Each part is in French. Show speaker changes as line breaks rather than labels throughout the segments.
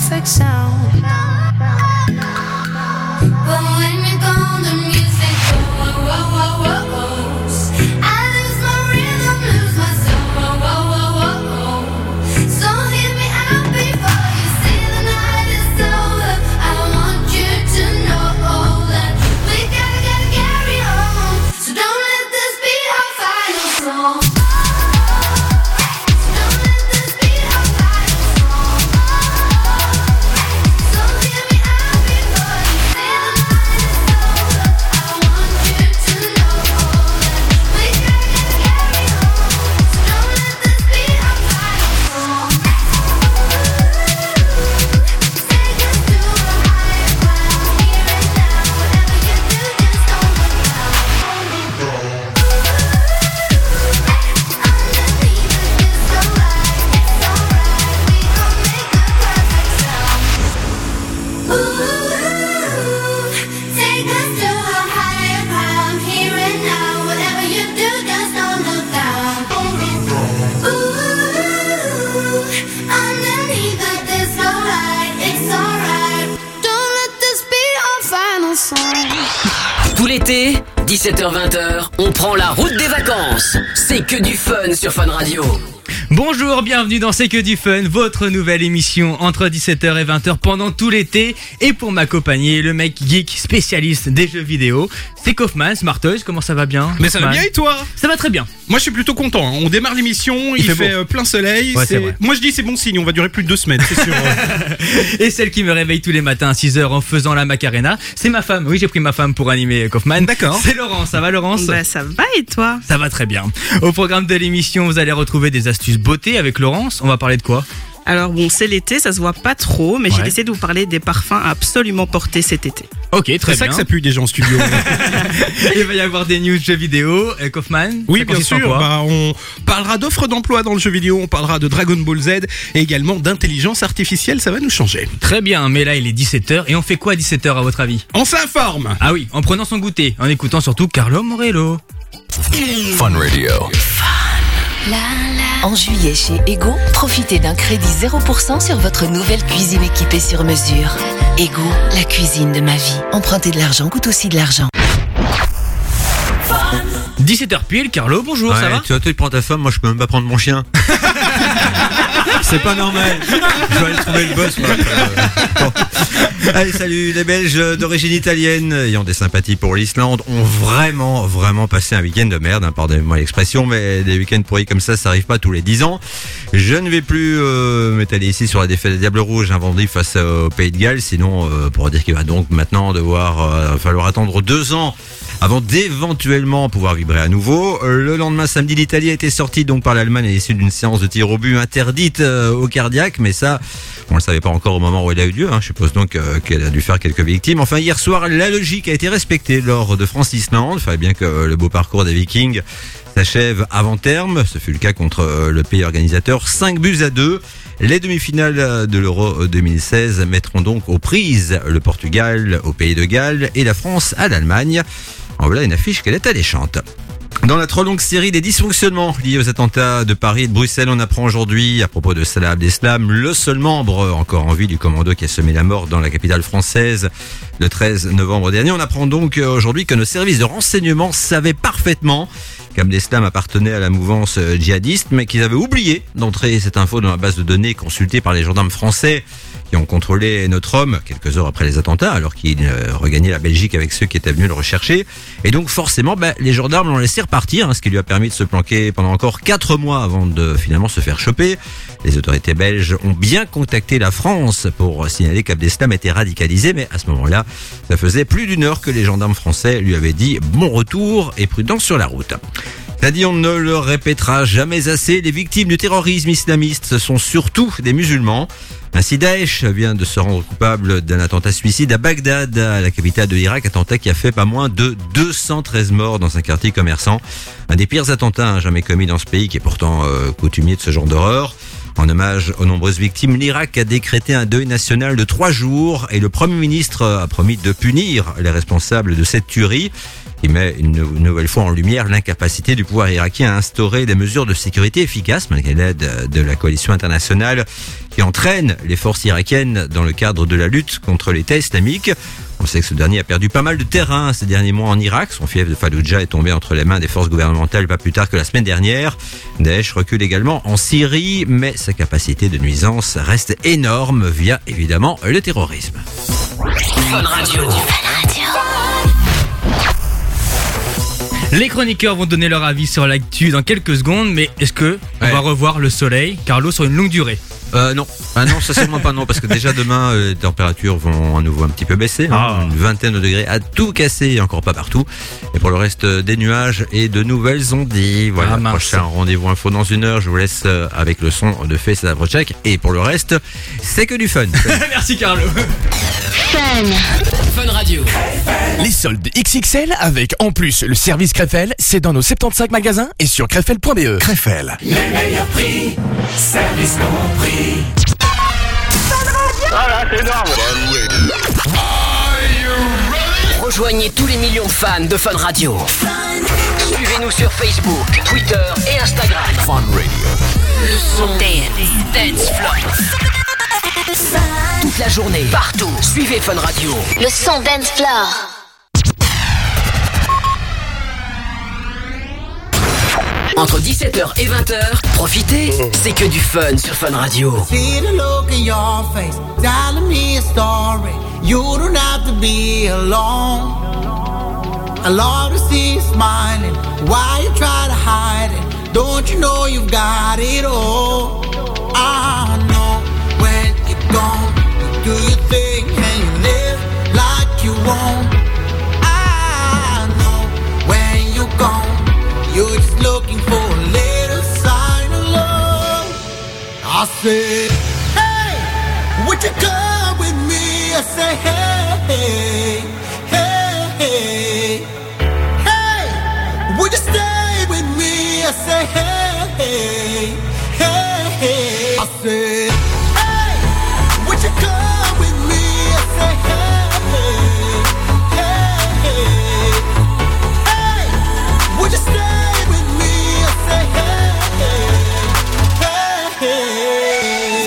perfect sound. But when you're gone, the music goes. I lose my rhythm, lose my soul. So hear me out before you see the night is over. I want you to know that we gotta carry on. So don't let this be our final song.
Tout l'été, 17h-20h, on prend la route des vacances. C'est que du fun sur Fun Radio.
Bonjour, bienvenue dans C'est que du fun, votre nouvelle émission entre 17h et 20h pendant tout l'été. Et pour m'accompagner, le mec geek spécialiste des jeux vidéo, c'est Kaufman, Smartoys. Comment ça va bien?
Mais ça va bien et toi?
Ça va très bien.
Moi je suis plutôt content, hein. On démarre l'émission, il fait plein soleil,
ouais, c'est
moi je dis c'est bon signe, on va durer plus de 2 semaines, c'est sûr.
Et celle qui me réveille tous les matins à 6h en faisant la Macarena, c'est ma femme. Oui, j'ai pris ma femme pour animer Kaufman.
D'accord.
C'est Laurence, ça va Laurence?
Bah ça va et toi?
Ça va très bien. Au programme de l'émission, vous allez retrouver des astuces beauté avec Laurence. On va parler de quoi?
Alors bon, c'est l'été, ça se voit pas trop, mais j'ai décidé de vous parler des parfums à absolument porter cet été.
Ok, très bien.
C'est ça que ça pue déjà en studio.
Il va y avoir des news jeux vidéo. Kaufman?
Oui, bien sûr. On parlera d'offres d'emploi dans le jeu vidéo, on parlera de Dragon Ball Z et également d'intelligence artificielle, ça va nous changer.
Très bien, mais là il est 17h et on fait quoi à 17h à votre avis?
On s'informe.
Ah oui, en prenant son goûter, en écoutant surtout Carlo Morello.
Fun Radio.
En juillet chez Ego, profitez d'un crédit 0% sur votre nouvelle cuisine équipée sur mesure. Ego, la cuisine de ma vie. Emprunter de l'argent coûte aussi de l'argent.
17h pile, Carlo, bonjour, ça va?
Tu vois, toi, tu prends ta femme, moi je peux même pas prendre mon chien. C'est pas normal. Je vais aller trouver le boss. Bon. Allez, salut, les Belges d'origine italienne ayant des sympathies pour l'Islande ont vraiment passé un week-end de merde, hein, pardonnez-moi l'expression, mais des week-ends pourris comme ça arrive pas tous les 10 ans. Je ne vais plus m'étaler ici sur la défaite des Diables Rouges un vendredi face au Pays de Galles, sinon pour dire qu'il va donc maintenant falloir attendre 2 ans avant d'éventuellement pouvoir vibrer à nouveau. Le lendemain, samedi, l'Italie a été sortie donc par l'Allemagne à l'issue d'une séance de tir au but interdite au cardiaque, mais ça, on le savait pas encore au moment où elle a eu lieu, hein. Je suppose donc qu'elle a dû faire quelques victimes. Enfin, hier soir, la logique a été respectée lors de France-Islande. Il fallait bien que le beau parcours des Vikings s'achève avant terme. Ce fut le cas contre le pays organisateur, 5-2. Les demi-finales de l'Euro 2016 mettront donc aux prises le Portugal au Pays de Galles et la France à l'Allemagne. En voilà une affiche qu'elle est alléchante. Dans la trop longue série des dysfonctionnements liés aux attentats de Paris et de Bruxelles, on apprend aujourd'hui, à propos de Salah Abdeslam, le seul membre encore en vie du commando qui a semé la mort dans la capitale française le 13 novembre dernier. On apprend donc aujourd'hui que nos services de renseignement savaient parfaitement qu'Abdeslam appartenait à la mouvance djihadiste, mais qu'ils avaient oublié d'entrer cette info dans la base de données consultée par les gendarmes français qui ont contrôlé notre homme quelques heures après les attentats, alors qu'il regagnait la Belgique avec ceux qui étaient venus le rechercher. Et donc forcément, les gendarmes l'ont laissé repartir, ce qui lui a permis de se planquer pendant encore 4 mois avant de finalement se faire choper. Les autorités belges ont bien contacté la France pour signaler qu'Abdeslam était radicalisé, mais à ce moment-là, ça faisait plus d'1 heure que les gendarmes français lui avaient dit « bon retour et prudence sur la route ». T'as dit, on ne le répétera jamais assez, les victimes du terrorisme islamiste, ce sont surtout des musulmans. Ainsi, Daesh vient de se rendre coupable d'un attentat suicide à Bagdad, à la capitale de l'Irak, attentat qui a fait pas moins de 213 morts dans un quartier commerçant. Un des pires attentats jamais commis dans ce pays qui est pourtant coutumier de ce genre d'horreur. En hommage aux nombreuses victimes, l'Irak a décrété un deuil national de 3 jours et le Premier ministre a promis de punir les responsables de cette tuerie. qui met une nouvelle fois en lumière l'incapacité du pouvoir irakien à instaurer des mesures de sécurité efficaces malgré l'aide de la coalition internationale qui entraîne les forces irakiennes dans le cadre de la lutte contre l'État islamique. On sait que ce dernier a perdu pas mal de terrain ces derniers mois en Irak. Son fief de Fallujah est tombé entre les mains des forces gouvernementales pas plus tard que la semaine dernière. Daesh recule également en Syrie, mais sa capacité de nuisance reste énorme via évidemment le terrorisme.
Fun Radio.
Les chroniqueurs vont donner leur avis sur l'actu dans quelques secondes, mais est-ce que on
Ouais.
va revoir le soleil, Carlo, sur une longue durée?
Non. Ah non, ça c'est moi pas non, parce que déjà demain, les températures vont à nouveau un petit peu baisser. Une vingtaine de degrés à tout casser, et encore pas partout. Et pour le reste, des nuages et de nouvelles ondies. Voilà,
mince.
prochain rendez-vous info dans 1 heure. Je vous laisse avec le son de Face Check. Et pour le reste, c'est que du fun.
Merci Carlo.
Fun Radio.
Les soldes XXL avec en plus le service Krefel, c'est dans nos 75 magasins et sur krefel.be. Krefel.
Rejoignez tous les millions de fans de Fun Radio. Suivez-nous sur Facebook, Twitter et Instagram. Fun Radio. Le son Dance Floor. Toute la journée, partout. Suivez Fun Radio.
Le son Dance Floor.
Entre 17h et 20h, profitez, c'est que du fun sur Fun Radio.
See the look in your face, telling me a story. You don't have to be alone. I love to see you smiling. Why you try to hide it? Don't you know you've got it all? I know when you're gone, you do your thing and you live like you won't. I know when you're gone, you're just looking for a little sign of love. I said, hey, would you come with me? I say, hey, hey, hey, hey, would you stay with me? I say, hey, hey, hey, hey. I said, hey, would you come with me? I say, hey, hey, hey, hey, would you stay with me? I say, hey, hey, hey.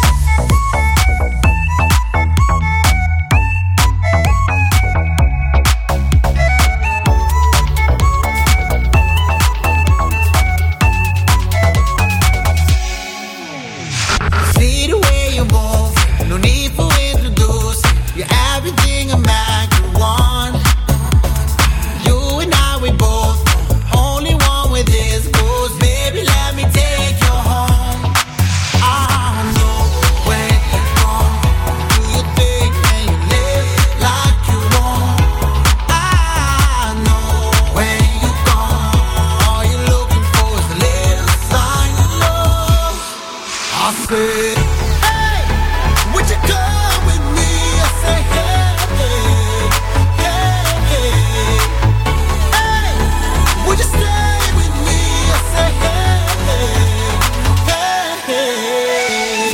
See the way you move, no need for introduce. You're everything a man could want. You and I, we both only one with this goes. Baby, let me take you home. I know when you're gone, do your thing and you live like you want. I know when you're gone, all you're looking for is a little sign of love. I said, hey, would you come with me? I say, hey, hey, hey, hey, would you stay with me? I say, hey, hey, hey.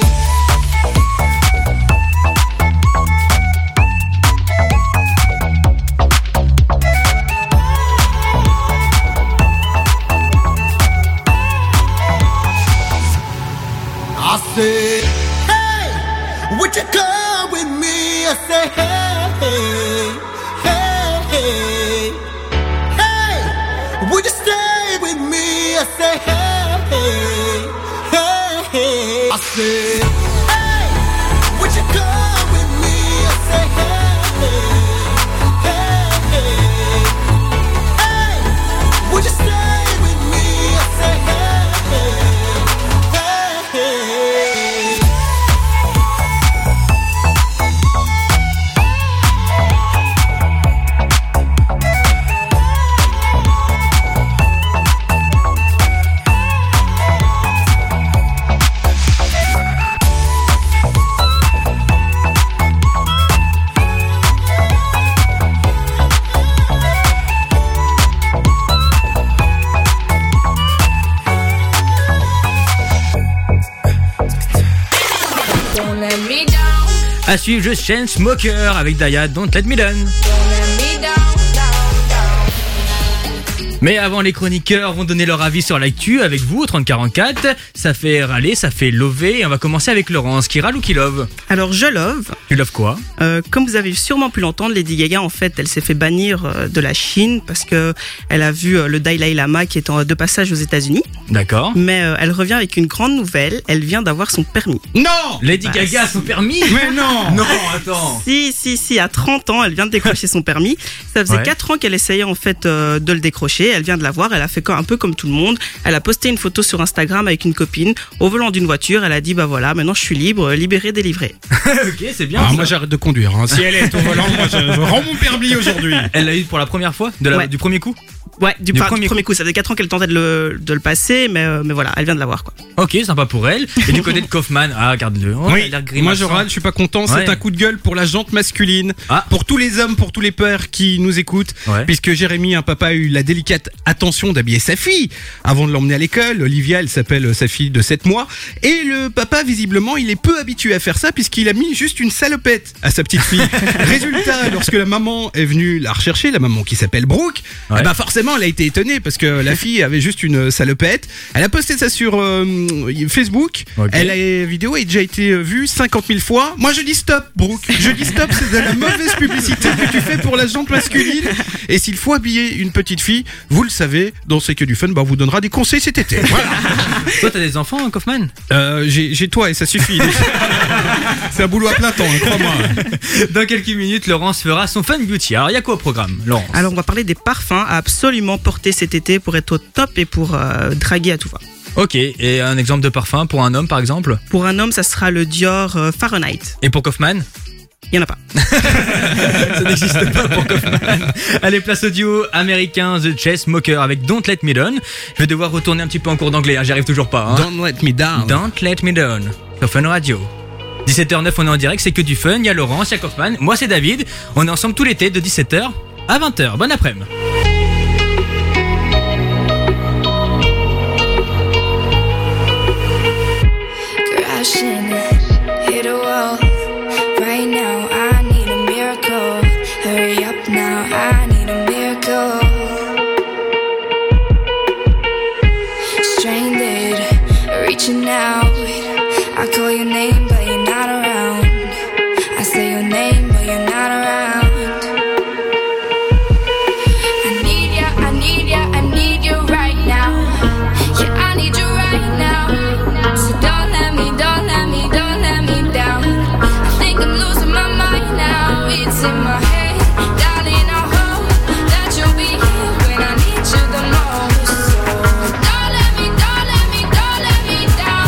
I said, hey, would you come with me? I say, hey, hey, hey, hey, would you stay with me? I say, hey, hey, hey. I said, hey, would you come with me? I say, hey, hey, hey, would you stay with me? I say, hey, hey, hey.
Don't let me down,
À suivre, je Chainsmokers avec Daya, Don't Let Me Down.
don't let me down, down, down.
Mais avant, les chroniqueurs vont donner leur avis sur l'actu avec vous au 3044. Ça fait râler, ça fait lover. Et on va commencer avec Laurence. Qui râle ou qui love?
Alors je love.
Tu loves quoi?
Comme vous avez sûrement pu l'entendre, Lady Gaga en fait, elle s'est fait bannir de la Chine parce que elle a vu le Dalai Lama qui est de passage aux États-Unis.
D'accord.
Mais elle revient avec une grande nouvelle. Elle vient d'avoir son permis.
Non.
Lady Gaga a son permis?
Mais non.
Non, attends.
Si, à 30 ans, elle vient de décrocher son permis. Ça faisait 4 ans qu'elle essayait en fait de le décrocher. Elle vient de l'avoir. Elle a fait un peu comme tout le monde. Elle a posté une photo sur Instagram avec une copine au volant d'une voiture. Elle a dit bah voilà, maintenant je suis libre, libéré, délivré.
Ok, c'est bien.
Moi j'arrête de conduire. Hein. Si elle est au volant, moi je rends mon permis aujourd'hui.
Elle l'a eu pour la première fois du premier coup?
Ouais, du premier coup. Ça faisait 4 ans qu'elle tentait de le passer, mais voilà, elle vient de l'avoir quoi.
Ok, sympa pour elle. Et du côté de Kaufman, regarde-le. Oh,
oui, moi je râle, je suis pas content. C'est un coup de gueule pour la jante masculine, pour tous les hommes, pour tous les pères qui nous écoutent, puisque Jérémy, un papa, a eu la délicate attention d'habiller sa fille avant de l'emmener à l'école. Olivia, elle s'appelle sa fille de 7 mois, et le papa, visiblement, il est peu habitué à faire ça puisqu'il a mis juste une salopette à sa petite fille. Résultat, lorsque la maman est venue la rechercher, la maman qui s'appelle Brooke, forcément elle a été étonnée parce que la fille avait juste une salopette. Elle a posté ça sur Facebook. La vidéo a déjà été vue 50 000 fois. Moi je dis stop, Brooke. Je dis stop, c'est de la mauvaise publicité que tu fais pour la jante masculine. Et s'il faut habiller une petite fille, vous le savez, dans C'est que du fun, on vous donnera des conseils cet été. Voilà.
Toi t'as des enfants, Kaufman?
J'ai toi et ça suffit. C'est un boulot à plein temps, crois-moi.
Dans quelques minutes, Laurence fera son Fun Beauty. Alors il y a quoi au programme, Laurence?
Alors on va parler des parfums à absolument porter cet été pour être au top et pour draguer à tout va.
Ok, et un exemple de parfum pour un homme par exemple?
Pour un homme, ça sera le Dior Fahrenheit.
Et pour Kaufman?
Il n'y en a pas.
Ça n'existe pas pour Kaufman. Allez, place au duo américain The Chainsmokers avec Don't Let Me Down. Je vais devoir retourner un petit peu en cours d'anglais, j'y arrive toujours pas.
Don't Let Me Down.
Don't Let Me Down. Sur Fun Radio. 17h09, on est en direct, c'est que du fun. Il y a Laurence, il y a Kaufman. Moi, c'est David. On est ensemble tout l'été de 17h à 20h. Bon après-midi.
Crashing, hit a wall. Right now, I need a miracle. Hurry up now, I need a miracle. Stranded, reaching out. I call your name, but you're not around. I say your name, but you're not around. I need ya, I need ya, I need you right now. Yeah, I need you right now. So don't let me down. I think I'm losing my mind now. It's in my head, darling. I hope that you'll be here when I need you the most. So don't let me down. Don't let me down.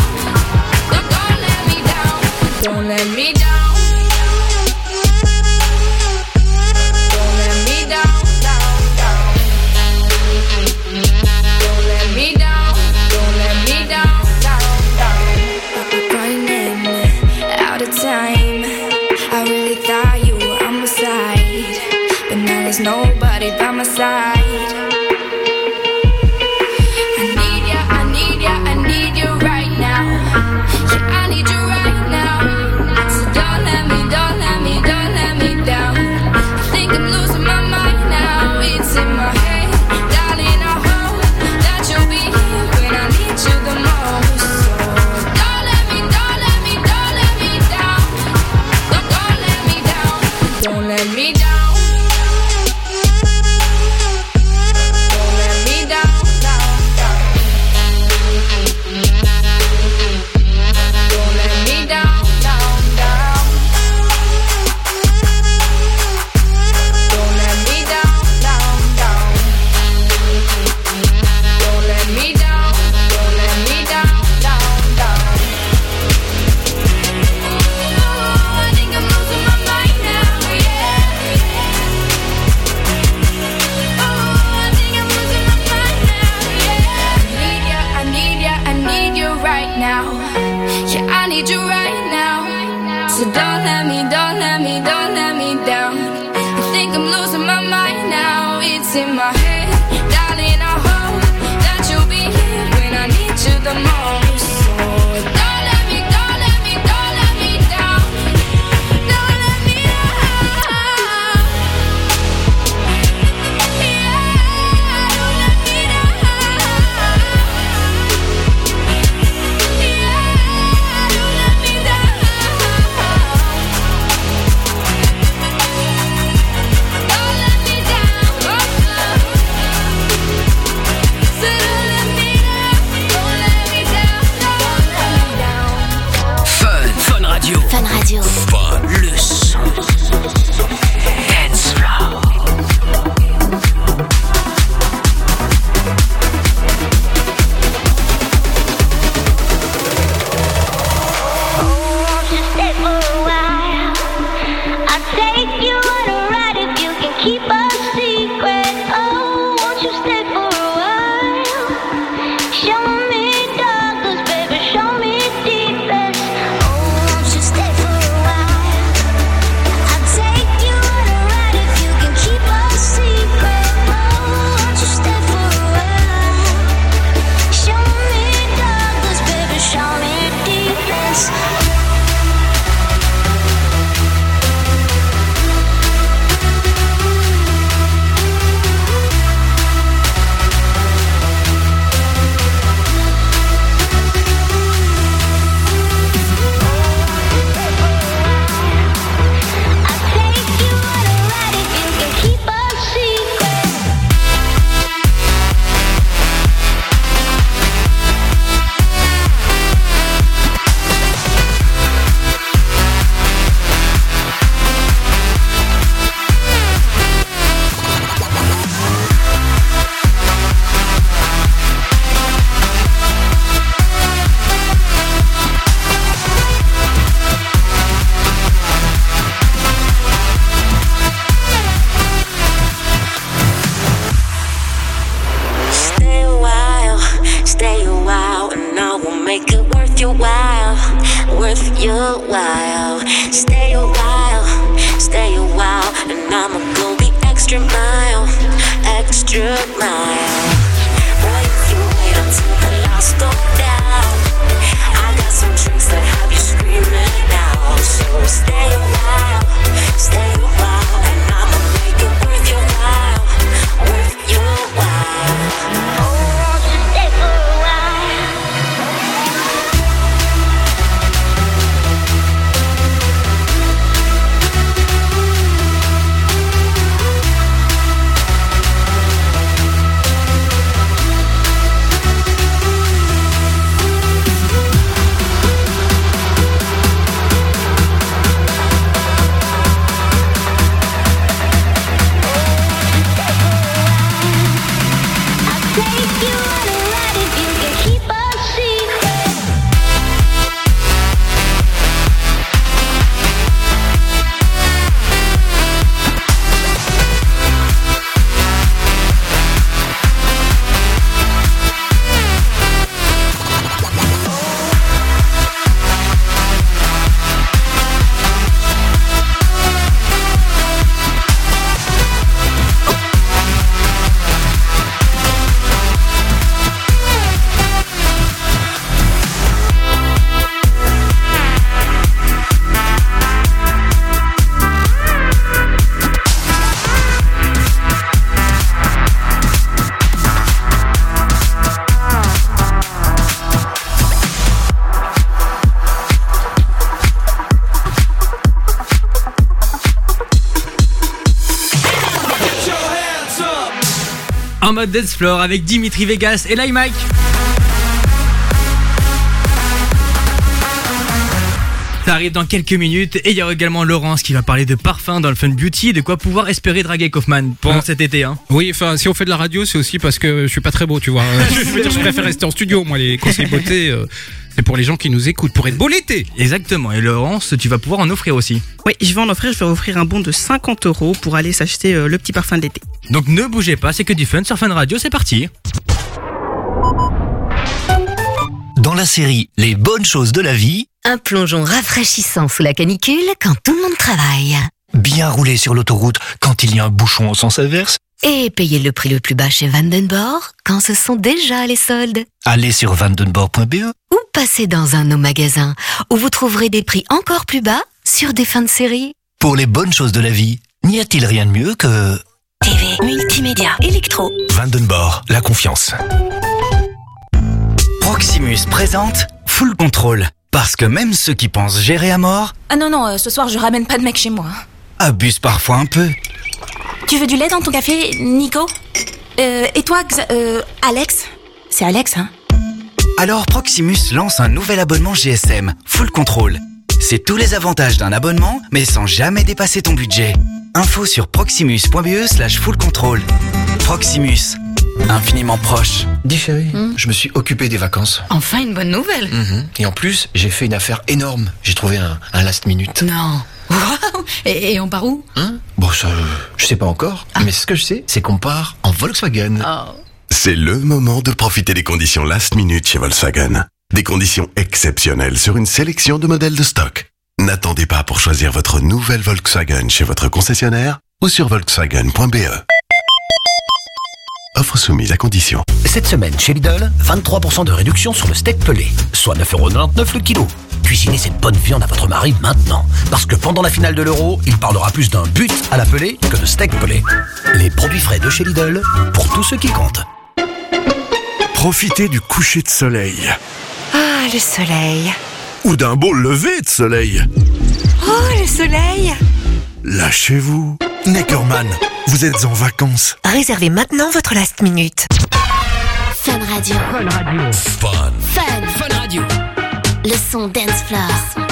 Don't let me down. Don't let me down. Don't let me down. Don't let me down. I'm running out of time. I really thought you were on my side, but now there's nobody by my side. I need ya, I need ya, I need you right now. Yeah, I need you right now. So don't let me down. I think I'm losing my mind now. It's in my head, darling. I hope that you'll be here when I need you the most. So don't let me down. Don't let me down. in my head, darling, I hope that you'll be here when I need you the most. So don't let me down, don't let me down. Yeah, don't let me
Radio.
Le son. Dance Floor.
En mode Dance Floor avec Dimitri Vegas et Mike. Ça arrive dans quelques minutes et il y aura également Laurence qui va parler de parfum dans le Fun Beauty, de quoi pouvoir espérer draguer Kaufman pendant cet été. Hein.
Oui, enfin, si on fait de la radio, c'est aussi parce que je suis pas très beau, tu vois. Je préfère rester en studio, moi, les conseils beauté. C'est pour les gens qui nous écoutent, pour être beau l'été.
Exactement. Et Laurence, tu vas pouvoir en offrir aussi.
Oui, je vais offrir un bon de 50 € pour aller s'acheter le petit parfum de l'été.
Donc ne bougez pas, c'est que du fun sur Fun Radio, c'est parti.
Dans la série Les bonnes choses de la vie,
un plongeon rafraîchissant sous la canicule quand tout le monde travaille.
Bien rouler sur l'autoroute quand il y a un bouchon en sens inverse.
Et payer le prix le plus bas chez Vandenborg quand ce sont déjà les soldes.
Aller sur vandenborg.be.
Ou passer dans un de nos magasins où vous trouverez des prix encore plus bas sur des fins de série.
Pour les bonnes choses de la vie, n'y a-t-il rien de mieux que...
TV, multimédia, électro.
Vandenborg, la confiance.
Proximus présente Full Control. Parce que même ceux qui pensent gérer à mort...
Ah non, ce soir je ramène pas de mec chez moi.
Abusent parfois un peu.
Tu veux du lait dans ton café, Nico? Et toi, Alex? C'est Alex, hein?
Alors Proximus lance un nouvel abonnement GSM, Full Control. C'est tous les avantages d'un abonnement, mais sans jamais dépasser ton budget. Info sur proximus.be/full control. Proximus, infiniment proche.
Dis chérie, je me suis occupé des vacances.
Enfin une bonne nouvelle.
Et en plus, j'ai fait une affaire énorme. J'ai trouvé un last minute.
Non. Waouh. Et on part où?
Bon, ça, je sais pas encore. Mais ce que je sais, c'est qu'on part en Volkswagen.
C'est le moment de profiter des conditions last minute chez Volkswagen. Des conditions exceptionnelles sur une sélection de modèles de stock. N'attendez pas pour choisir votre nouvelle Volkswagen chez votre concessionnaire ou sur volkswagen.be. Offre soumise à condition.
Cette semaine, chez Lidl, 23% de réduction sur le steak pelé, soit 9,99€ le kilo. Cuisinez cette bonne viande à votre mari maintenant, parce que pendant la finale de l'Euro, il parlera plus d'un but à la pelée que de steak pelé. Les produits frais de chez Lidl, pour tous ceux qui comptent.
Profitez du coucher de soleil.
Ah, le soleil.
Ou d'un beau lever de soleil.
Oh, le soleil.
Lâchez-vous. Neckerman, vous êtes en vacances.
Réservez maintenant votre last minute.
Fun Radio.
Fun Radio.
Fun.
Fun.
Fun Radio.
Le son dance floor.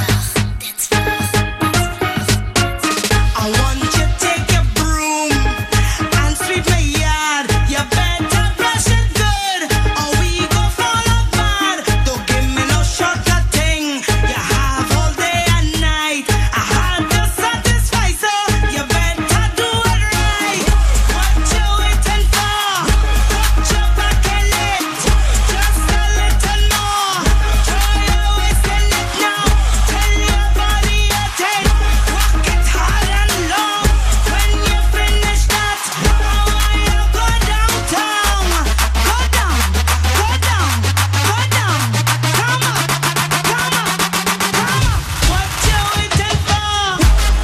I want you to take your broom and sweep my yard. You better brush it good, or we go fall apart. Don't give me no shortcut thing. You have all day and night. I had to satisfy, so you better do it right. What you waiting for? Put your back in it, just a little more. Throw your waist in it now. Tell your body you take. Walk it hard and long. When you finish that, I want you to go downtown. Go down, go down, go down. Come up, come up, come up. What you waiting for?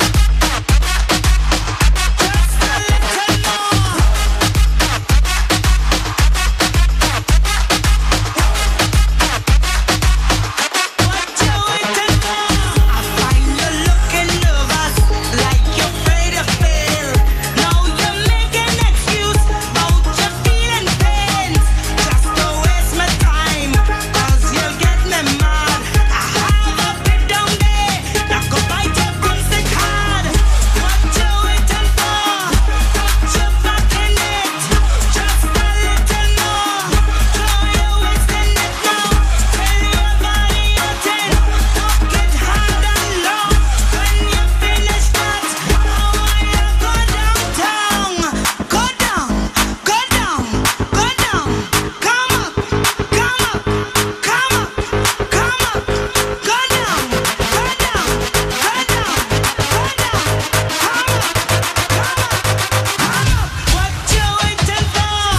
Just a little more. What you waiting for? I find you looking nervous, like you're afraid to fail. Now you're making excuse about your feeling pain. Just don't waste my time, 'cause you'll get me mad. I have a bit down there that could bite your broomstick hard. What you waiting for? Put your back in it, just a little more. Throw your waist in it now. Tell your body you're ten. Walk it hard and long. When you finish that, I want you to go downtown. Go down, go down, go down. Come up, come up, come up, come up. Go down, go down, go down, go down. Come up, come up, come up. What you waiting for?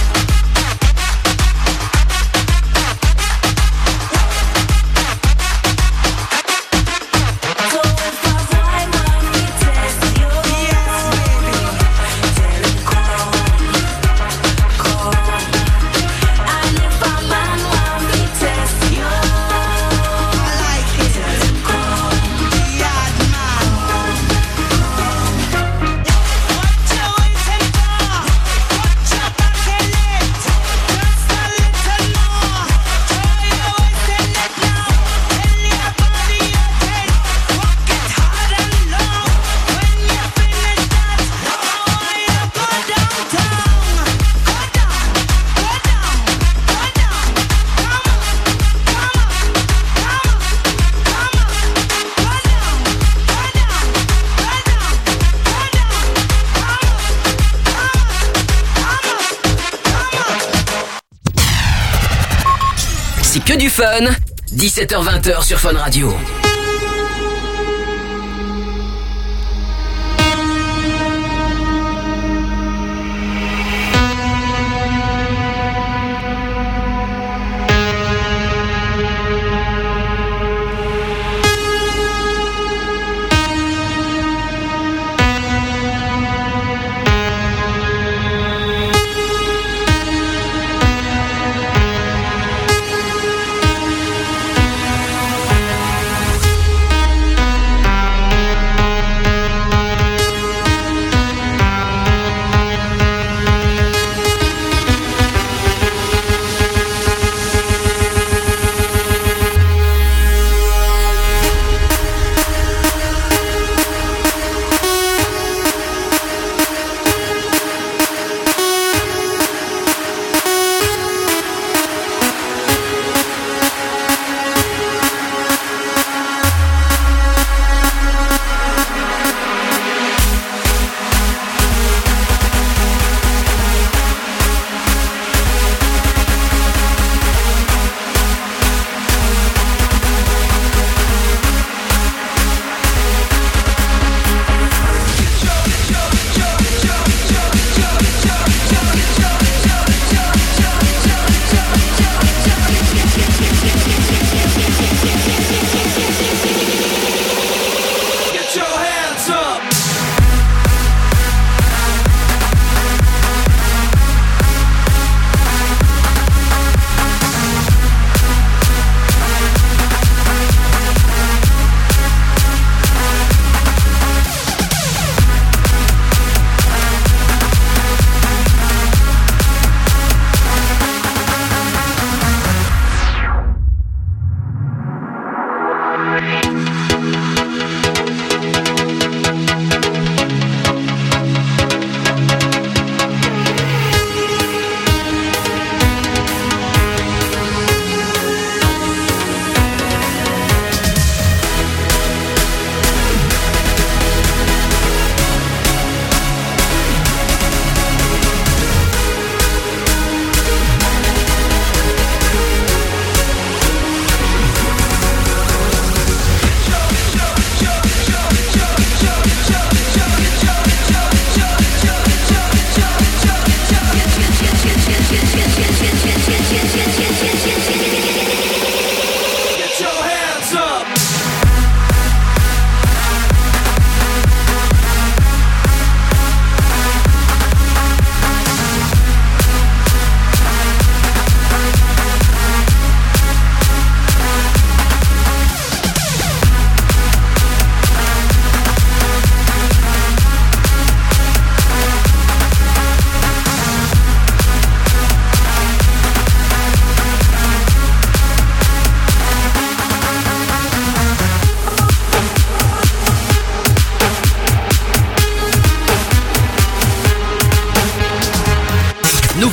C'est que du fun. 17h-20h sur Fun Radio.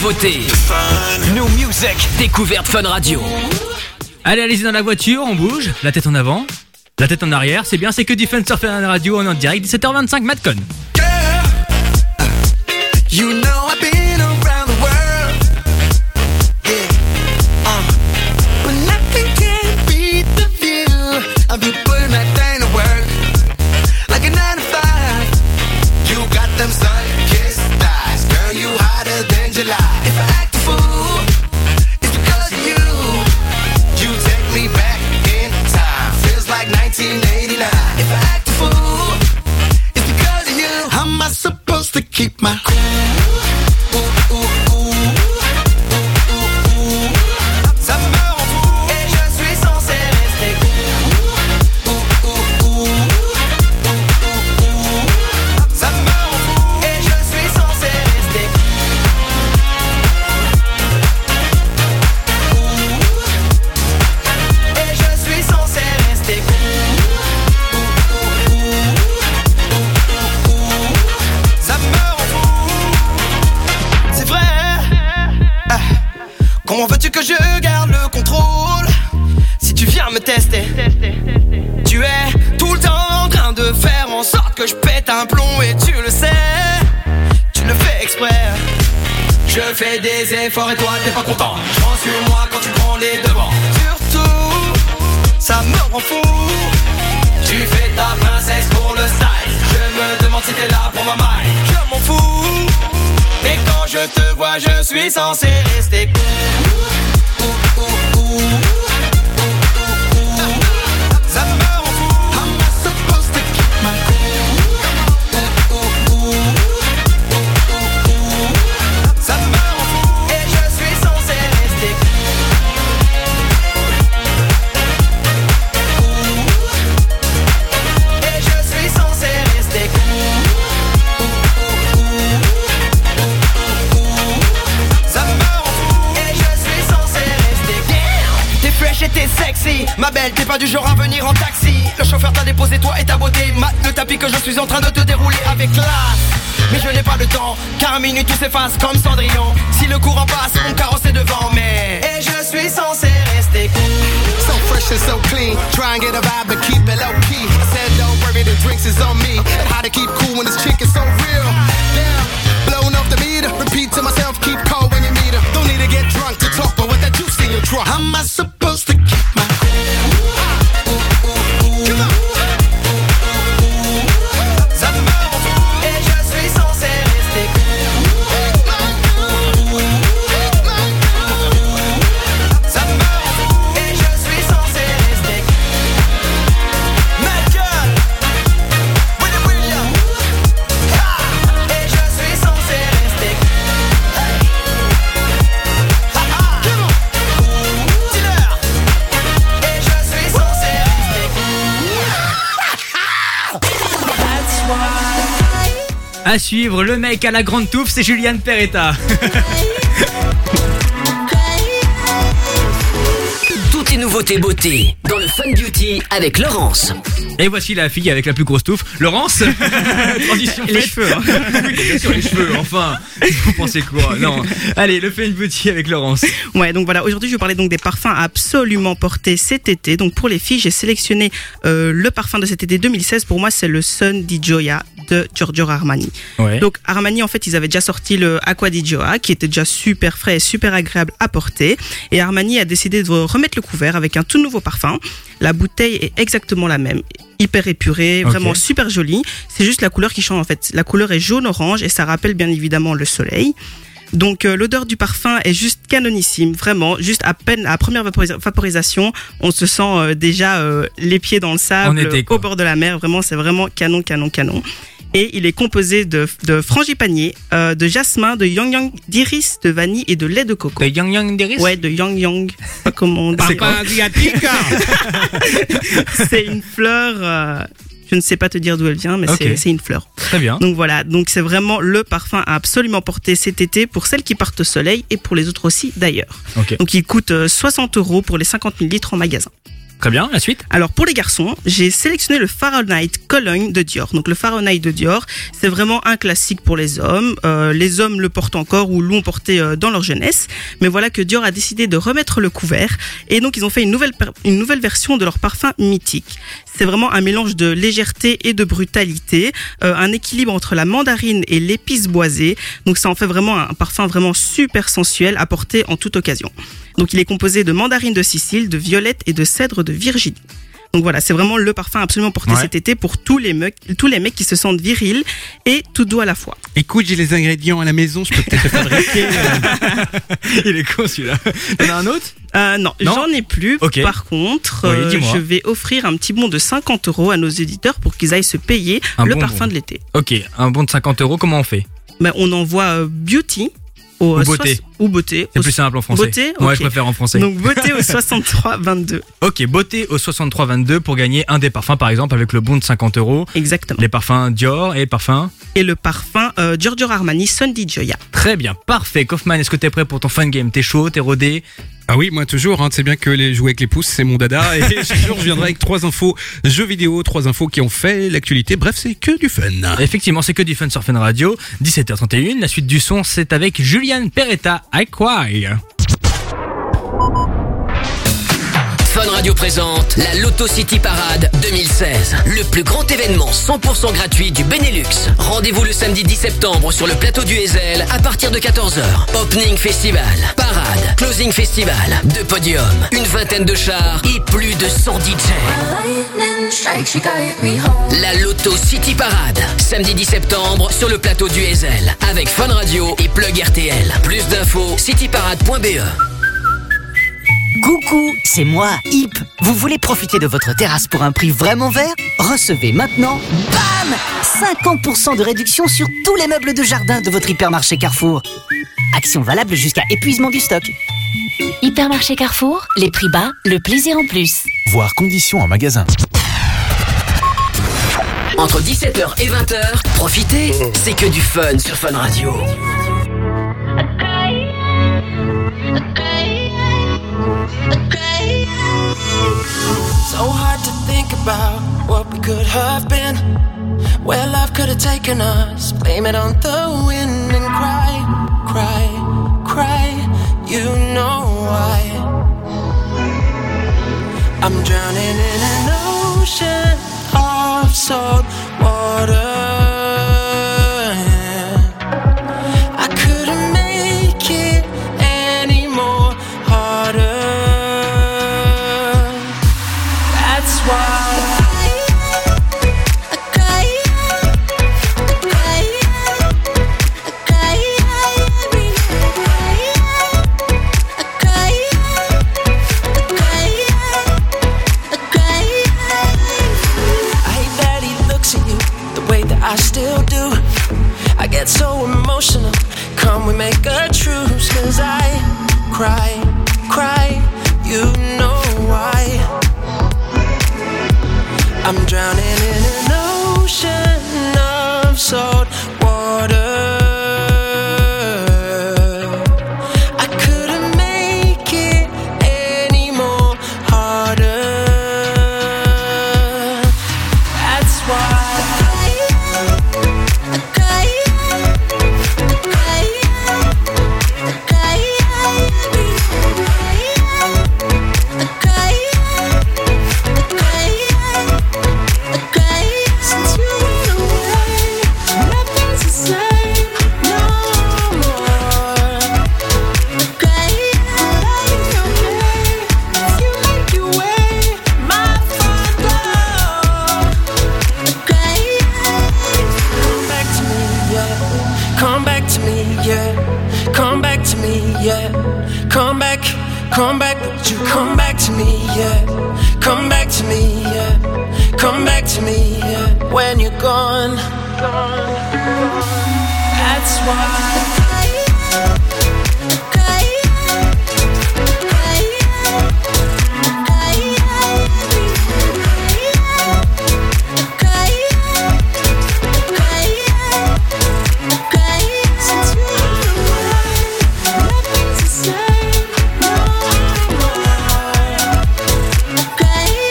nouveautés. New Music. Découverte Fun Radio.
Allez-y dans la voiture, on bouge. La tête en avant, la tête en arrière. C'est bien, c'est que du Fun sur Fun Radio. On est en direct, 17h25, Madcon.
You know I've been around the world, yeah. But nothing can beat the feel of you putting that thing to work, like a 9 to 5. You got them sun-kissed thighs, girl. You hotter than July. If I act a fool, it's because of you. You take me back in time, feels like 1989. If I act a fool, it's because of you. How am I supposed to keep my cool? Comment veux-tu que je garde le contrôle si tu viens me tester? Tu es tout le temps en train de faire en sorte que je pète un plomb et tu le sais. Tu le fais exprès. Je fais des efforts et toi t'es pas content. Je prends sur moi quand tu prends les devants. Surtout, ça me rend fou. Tu fais ta princesse pour le style. Je me demande si t'es là pour ma maille. Je m'en fous. Mais quand je te vois, je suis censé rester cool. Ça me rend fou. How am I supposed to keep my cool? Ça me rend fou. Et je suis censé rester cool. Et je suis censé rester cool. T'es sexy, ma belle, t'es pas du genre à venir en taxi. Le chauffeur t'a déposé toi et ta beauté. Mate le tapis que je suis en train de te dérouler avec classe. Mais je n'ai pas le temps, car à minute tout s'efface comme Cendrillon. Si le courant passe, mon carrosse est devant. Mais et je suis censé rester cool. So fresh and so clean, try and get a vibe but keep it low key. I said don't worry, the drinks is on me. And how to keep cool when this chick is so real. Damn, blown off the meter, repeat to myself, keep cold when you meet her. Don't need to get drunk to talk, but with that juice in your trunk. How am I supposed to keep my cool? Come on. Ça me rend fou. Et je suis censé rester cool. Ça me rend fou. Et je suis censé rester cool. Madcon, Willy William. Et je suis censé rester cool. Come on. Dealer. Et je suis censé rester cool. That's why.
À suivre, le mec à la grande touffe, c'est Julian Peretta.
Toutes les nouveautés beauté dans le Fun Beauty avec Laurence.
Et voici la fille avec la plus grosse touffe, Laurence. Transition
Les
faite.
cheveux, hein.
Oui, bien sûr, les cheveux, enfin. Vous pensez quoi? Non. Allez, le Fun Beauty avec Laurence.
Ouais, donc voilà, aujourd'hui je vais parler donc des parfums à absolument porter cet été. Donc pour les filles, j'ai sélectionné le parfum de cet été 2016. Pour moi, c'est le Sun di Gioia de Giorgio Armani.
Ouais.
Donc Armani, en fait, ils avaient déjà sorti le Acqua di Gioia, qui était déjà super frais et super agréable à porter. Et Armani a décidé de remettre le couvert avec un tout nouveau parfum. La bouteille est exactement la même, hyper épurée, vraiment
Ok.
super jolie. C'est juste la couleur qui change en fait. La couleur est jaune-orange et ça rappelle bien évidemment le soleil. Donc l'odeur du parfum est juste canonissime, vraiment. Juste à peine à première vaporisation, on se sent déjà les pieds dans le sable, au bord de la mer. Vraiment, c'est vraiment canon, canon, canon. Et il est composé de frangipanier, de jasmin, de yang-yang, d'iris, de vanille et de lait de coco.
De yang-yang d'iris?
Ouais, de yang-yang. Pas comment on dit.
C'est pas asiatique.
C'est une fleur. Je ne sais pas te dire d'où elle vient, mais
Ok.
c'est une fleur.
Très bien.
Donc voilà, donc c'est vraiment le parfum à absolument porter cet été pour celles qui partent au soleil et pour les autres aussi d'ailleurs.
Ok.
Donc il coûte 60 € pour les 50 000 litres en magasin.
Très bien, la suite.
Alors pour les garçons, j'ai sélectionné le Fahrenheit Cologne de Dior. Donc le Fahrenheit de Dior, c'est vraiment un classique pour les hommes. Les hommes le portent encore ou l'ont porté dans leur jeunesse. Mais voilà que Dior a décidé de remettre le couvert. Et donc ils ont fait une nouvelle version de leur parfum mythique. C'est vraiment un mélange de légèreté et de brutalité, un équilibre entre la mandarine et l'épice boisée. Donc ça en fait vraiment un parfum vraiment super sensuel à porter en toute occasion. Donc il est composé de mandarine de Sicile, de violette et de cèdre de Virginie. Donc voilà, c'est vraiment le parfum absolument porté cet été pour tous les mecs qui se sentent virils et tout doux à la fois.
Écoute, j'ai les ingrédients à la maison, je peux peut-être te fabriquer.
Il est con celui-là. T'en as un autre?
Non, j'en ai plus.
Okay.
Par contre, je vais offrir un petit bon de 50 € à nos éditeurs pour qu'ils aillent se payer le parfum de l'été.
Ok, un bon de 50 €, comment on fait?
On envoie Beauty.
Ou beauté.
Ou beauté.
C'est plus simple en français.
Beauté,
ouais,
okay.
Je préfère en français.
Donc beauté au 63 22.
Ok, beauté au 63 22 pour gagner un des parfums, par exemple, avec le bon de 50 €.
Exactement.
Les parfums Dior et le parfum.
Et le parfum Giorgio Armani Sunday Gioia.
Très bien, parfait. Kaufman, est-ce que t'es prêt pour ton fun game? T'es chaud, t'es rodé?
Ah oui, moi toujours, hein, tu sais bien que les jouer avec les pouces, c'est mon dada. Et chaque jour, je viendrai avec 3 infos jeux vidéo, 3 infos qui ont fait l'actualité. Bref, c'est que du fun.
Effectivement, c'est que du fun sur Fun Radio. 17h31, la suite du son, c'est avec Julian Peretta, I Cry.
Fun Radio présente la Loto City Parade 2016. Le plus grand événement 100% gratuit du Benelux. Rendez-vous le samedi 10 septembre sur le plateau du Heysel à partir de 14h. Opening Festival, parade, closing festival, 2 podiums, une vingtaine de chars et plus de 100 DJ. La Loto City Parade, samedi 10 septembre sur le plateau du Heysel avec Fun Radio et Plug RTL. Plus d'infos, cityparade.be.
Coucou, c'est moi, Hip. Vous voulez profiter de votre terrasse pour un prix vraiment vert? Recevez maintenant, bam, 50% de réduction sur tous les meubles de jardin de votre hypermarché Carrefour. Action valable jusqu'à épuisement du stock.
Hypermarché Carrefour, les prix bas, le plaisir en plus.
Voir conditions en magasin.
Entre 17h et 20h, profitez, c'est que du fun sur Fun Radio.
So hard to think about what we could have been, where love could have taken us. Blame it on the wind and cry, cry, cry. You know why. I'm drowning in an ocean of salt water. I couldn't make it any more harder. I still do. I get so emotional. Come we make a truce. Cause I cry, cry. You know why. I'm drowning in an ocean of salt water. I couldn't make it any more harder. That's why come back, won't you come back to me, yeah. Come back to me, yeah. Come back to me, yeah. When you're gone, that's why.
Okay.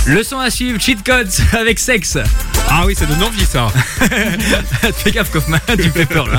Le son à suivre, Cheat Codes avec Sexe.
Ah oui, ça donne envie ça.
Fais gaffe Kaufman, tu me fais peur là.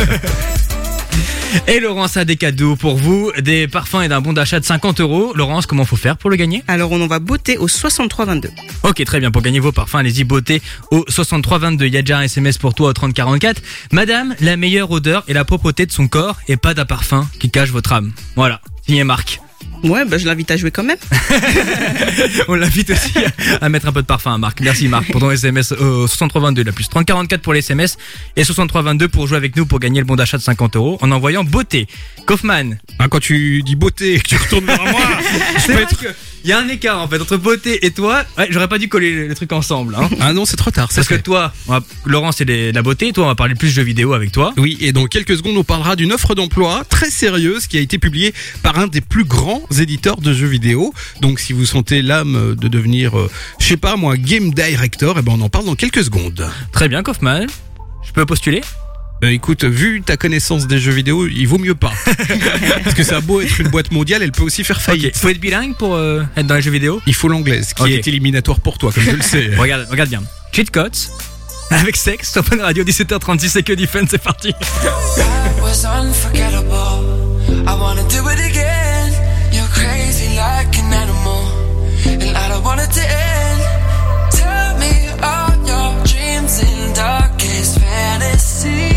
Et Laurence a des cadeaux pour vous, des parfums et d'un bon d'achat de 50€. Laurence, comment faut faire pour le gagner?
Alors on en va beauté au 6322.
Ok, très bien, pour gagner vos parfums, allez-y beauté au 6322. Il y a déjà un SMS pour toi au 3044. Madame, la meilleure odeur est la propreté de son corps et pas d'un parfum qui cache votre âme. Voilà, signé Marc.
Ouais, bah je l'invite à jouer quand même.
On l'invite aussi à mettre un peu de parfum à Marc. Merci Marc pour ton SMS 6322, la plus 3044 pour les SMS et 6322 pour jouer avec nous pour gagner le bon d'achat de 50€ en envoyant beauté. Kaufman.
Ah, quand tu dis beauté et que tu retournes vers moi,
c'est vrai que il y a un écart en fait entre beauté et toi. Ouais, j'aurais pas dû coller les trucs ensemble. Hein.
Ah non, c'est trop tard.
Parce que toi, Laurent, c'est la beauté. Et toi, on va parler plus de jeux vidéo avec toi.
Oui, et dans quelques secondes, on parlera d'une offre d'emploi très sérieuse qui a été publiée par un des plus grands éditeurs de jeux vidéo. Donc, si vous sentez l'âme de devenir, je sais pas moi, game director, eh ben on en parle dans quelques secondes.
Très bien, Kaufman. Je peux postuler?
Écoute, vu ta connaissance des jeux vidéo, il vaut mieux pas. Parce que ça a beau être une boîte mondiale, elle peut aussi faire faillite.
Okay. Faut être bilingue pour être dans les jeux vidéo?
Il faut l'anglaise, qui est éliminatoire pour toi, comme je le sais.
regarde bien. Cheat Codes avec Sexe sur Fun Radio, 17h36, c'est que du fun, c'est parti.
Was unforgettable. I wanna do it again. You're crazy like an animal, and I don't want it to end. Tell me all your dreams and darkest fantasies.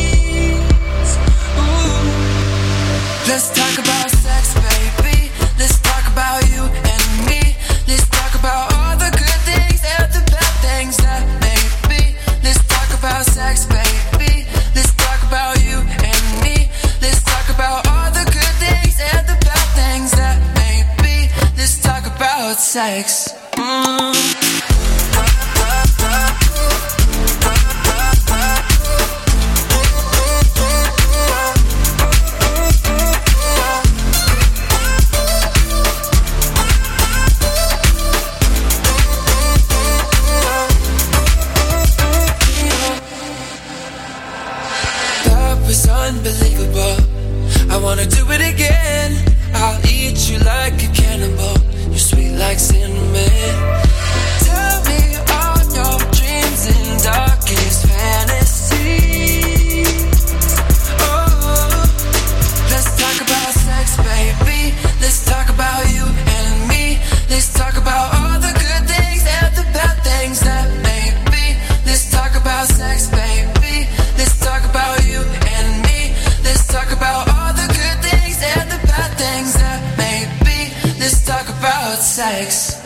Let's talk about sex, baby. Let's talk about you and me. Let's talk about all the good things and the bad things that may be. Let's talk about sex, baby. Let's talk about you and me. Let's talk about all the good things and the bad things that may be. Let's talk about sex. Unbelievable. I wanna do it again. I'll eat you like a cannibal. You're sweet like cinnamon. Tell me all your dreams and darkest fantasies. Oh, let's talk about sex, baby. Let's talk about you and me. Let's talk about all the good things and the bad things that may be. Let's talk about sex, baby. Let's talk about you and me. Let's talk about all the good things and the bad things that may be. Let's talk about sex.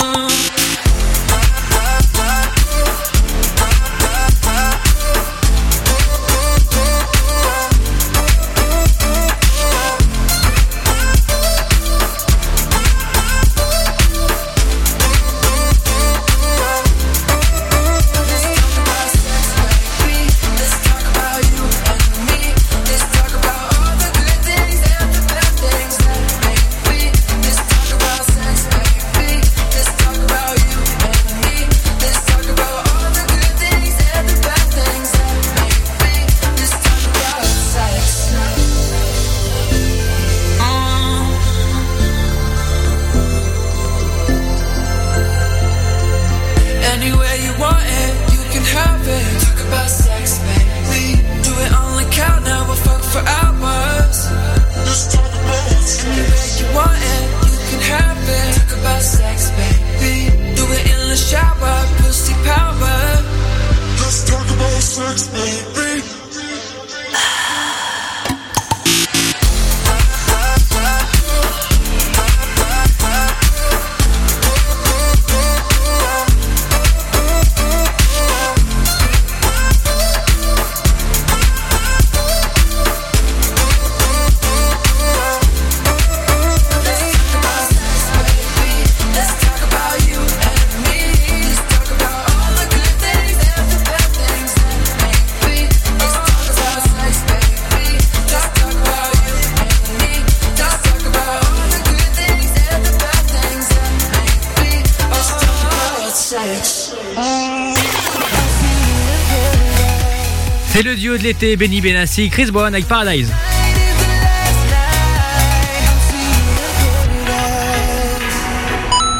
C'est le duo de l'été, Benny Benassi, Chris Brown avec Paradise.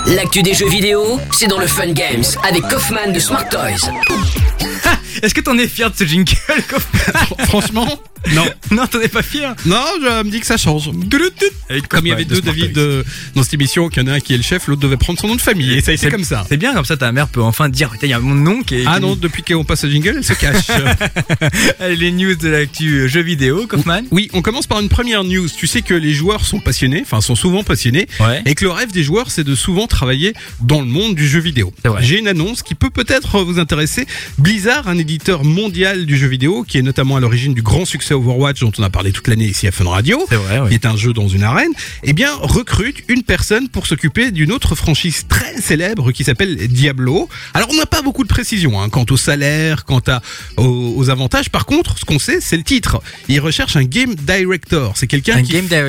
L'actu des jeux vidéo, c'est dans le Fun Games avec Kaufman de Smart Toys.
Est-ce que t'en es fier de ce jingle, Kaufman?
Franchement, non.
Non, t'en es pas fier?
Non, je me dis que ça change. Comme il y avait deux David dans cette émission, qu'il y en a un qui est le chef, l'autre devait prendre son nom de famille. Et ça, c'est comme ça.
C'est bien, comme ça ta mère peut enfin dire, il y a mon nom qui est...
Ah non, depuis qu'on passe au jingle, elle se cache.
Allez, les news de l'actu jeux vidéo, Kaufman.
Oui, on commence par une première news. Tu sais que les joueurs sont passionnés, enfin sont souvent passionnés, et que le rêve des joueurs, c'est de souvent travailler dans le monde du jeu vidéo. J'ai une annonce qui peut peut-être vous intéresser. Blizzard, un éditeur mondial du jeu vidéo, qui est notamment à l'origine du grand succès Overwatch dont on a parlé toute l'année ici à Fun Radio, qui est un jeu dans une arène, eh bien recrute une personne pour s'occuper d'une autre franchise très célèbre qui s'appelle Diablo. Alors on n'a pas beaucoup de précisions quant au salaire, quant aux avantages. Par contre, ce qu'on sait, c'est le titre. Il recherche un game director. C'est quelqu'un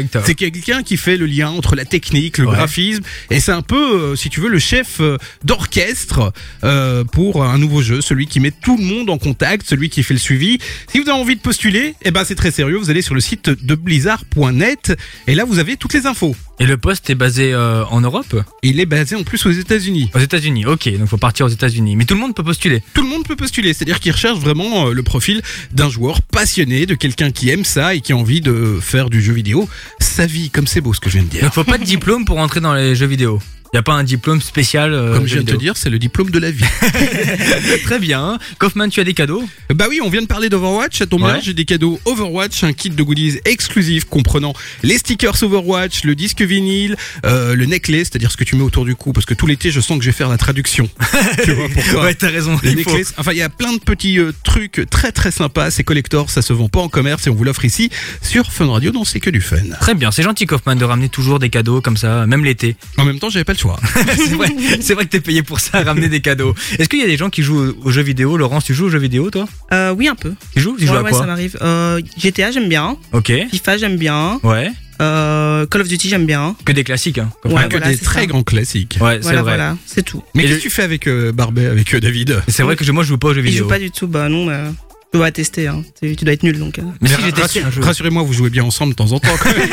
qui fait le lien entre la technique, le graphisme, et c'est un peu, si tu veux, le chef d'orchestre pour un nouveau jeu, celui qui met tout le monde en contact, celui qui fait le suivi. Si vous avez envie de postuler, eh ben c'est très sérieux, vous allez sur le site de blizzard.net et là vous avez toutes les infos.
Et le poste est basé en Europe?
Il est basé en plus aux États-Unis.
Aux États-Unis, ok, donc faut partir aux États-Unis. Mais tout le monde peut postuler?
Tout le monde peut postuler, c'est-à-dire qu'il recherche vraiment le profil d'un joueur passionné, de quelqu'un qui aime ça et qui a envie de faire du jeu vidéo sa vie, comme c'est beau ce que je viens de dire.
Donc faut pas de diplôme pour entrer dans les jeux vidéo? Il n'y a pas un diplôme spécial
comme je viens de te dire, c'est le diplôme de la vie.
Très bien. Kaufman, tu as des cadeaux?
Bah oui, on vient de parler d'Overwatch, ça tombe bien, j'ai des cadeaux Overwatch, un kit de goodies exclusif comprenant les stickers Overwatch, le disque vinyle, le necklace, c'est-à-dire ce que tu mets autour du cou, parce que tout l'été je sens que je vais faire la traduction. Tu vois pourquoi?
Ouais, t'as raison.
Le necklace, enfin il y a plein de petits trucs très très sympas, c'est collector, ça se vend pas en commerce et on vous l'offre ici sur Fun Radio dans C'est que du fun.
Très bien, c'est gentil Kaufman de ramener toujours des cadeaux comme ça, même l'été.
En même temps, j'avais pas le choix.
c'est vrai que t'es payé pour ça, ramener des cadeaux. Est-ce qu'il y a des gens qui jouent aux jeux vidéo? Laurence, tu joues aux jeux vidéo toi?
Oui, un peu.
Tu joues à quoi?
Ouais, ça m'arrive. GTA j'aime bien.
Ok.
FIFA j'aime bien.
Ouais.
Call of Duty j'aime bien.
Que des classiques
des très grands classiques.
Ouais, c'est vrai.
Voilà, c'est tout.
Mais qu'est-ce que tu fais avec Barbet, avec David?
C'est vrai que moi je joue pas aux jeux vidéo.
Il joue pas du tout, bah non. Tu dois tester, tu dois être nul donc.
Mais si j'ai testé un jeu.
Rassurez-moi, vous jouez bien ensemble de temps en temps quand même.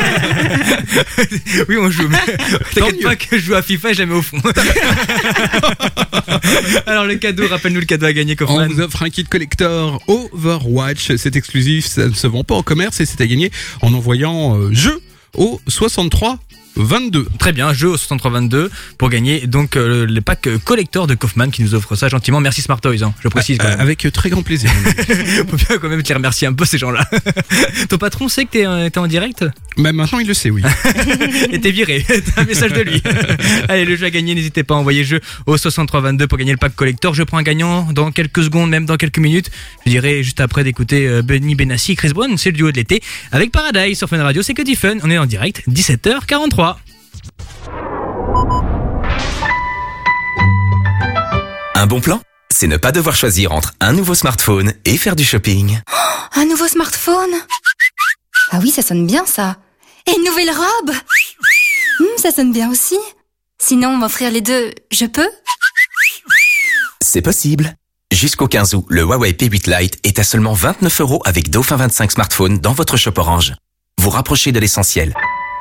Oui, on joue, mais t'inquiète pas que je joue à FIFA et je la mets au fond. Alors le cadeau, rappelle-nous le cadeau à gagner, Kaufman.
On vous offre un kit collector Overwatch, c'est exclusif, ça ne se vend pas en commerce et c'est à gagner en envoyant jeu au 6322.
Très bien, jeu au 6322 pour gagner donc les packs collector de Kaufman qui nous offre ça gentiment. Merci Smart Toys, je précise.
Avec très grand plaisir.
Faut bien quand même te les remercier un peu ces gens-là. Ton patron sait que t'es en direct?
Bah maintenant il le sait, oui.
Et t'es viré, t'as un message de lui. Allez, le jeu à gagner, n'hésitez pas à envoyer jeu au 6322 pour gagner le pack collector. Je prends un gagnant dans quelques secondes, même dans quelques minutes. Je dirais juste après d'écouter Benny Benassi, Chris Brown, c'est le duo de l'été avec Paradise sur Fun Radio. C'est que du fun, on est en direct, 17h43.
Un bon plan, c'est ne pas devoir choisir entre un nouveau smartphone et faire du shopping.
Oh, un nouveau smartphone? Ah oui, ça sonne bien ça. Et une nouvelle robe? Ça sonne bien aussi. Sinon, m'offrir les deux, je peux?
C'est possible. Jusqu'au 15 août, le Huawei P8 Lite est à seulement 29 € avec Dauphin 25 smartphone dans votre shop Orange. Vous rapprochez de l'essentiel.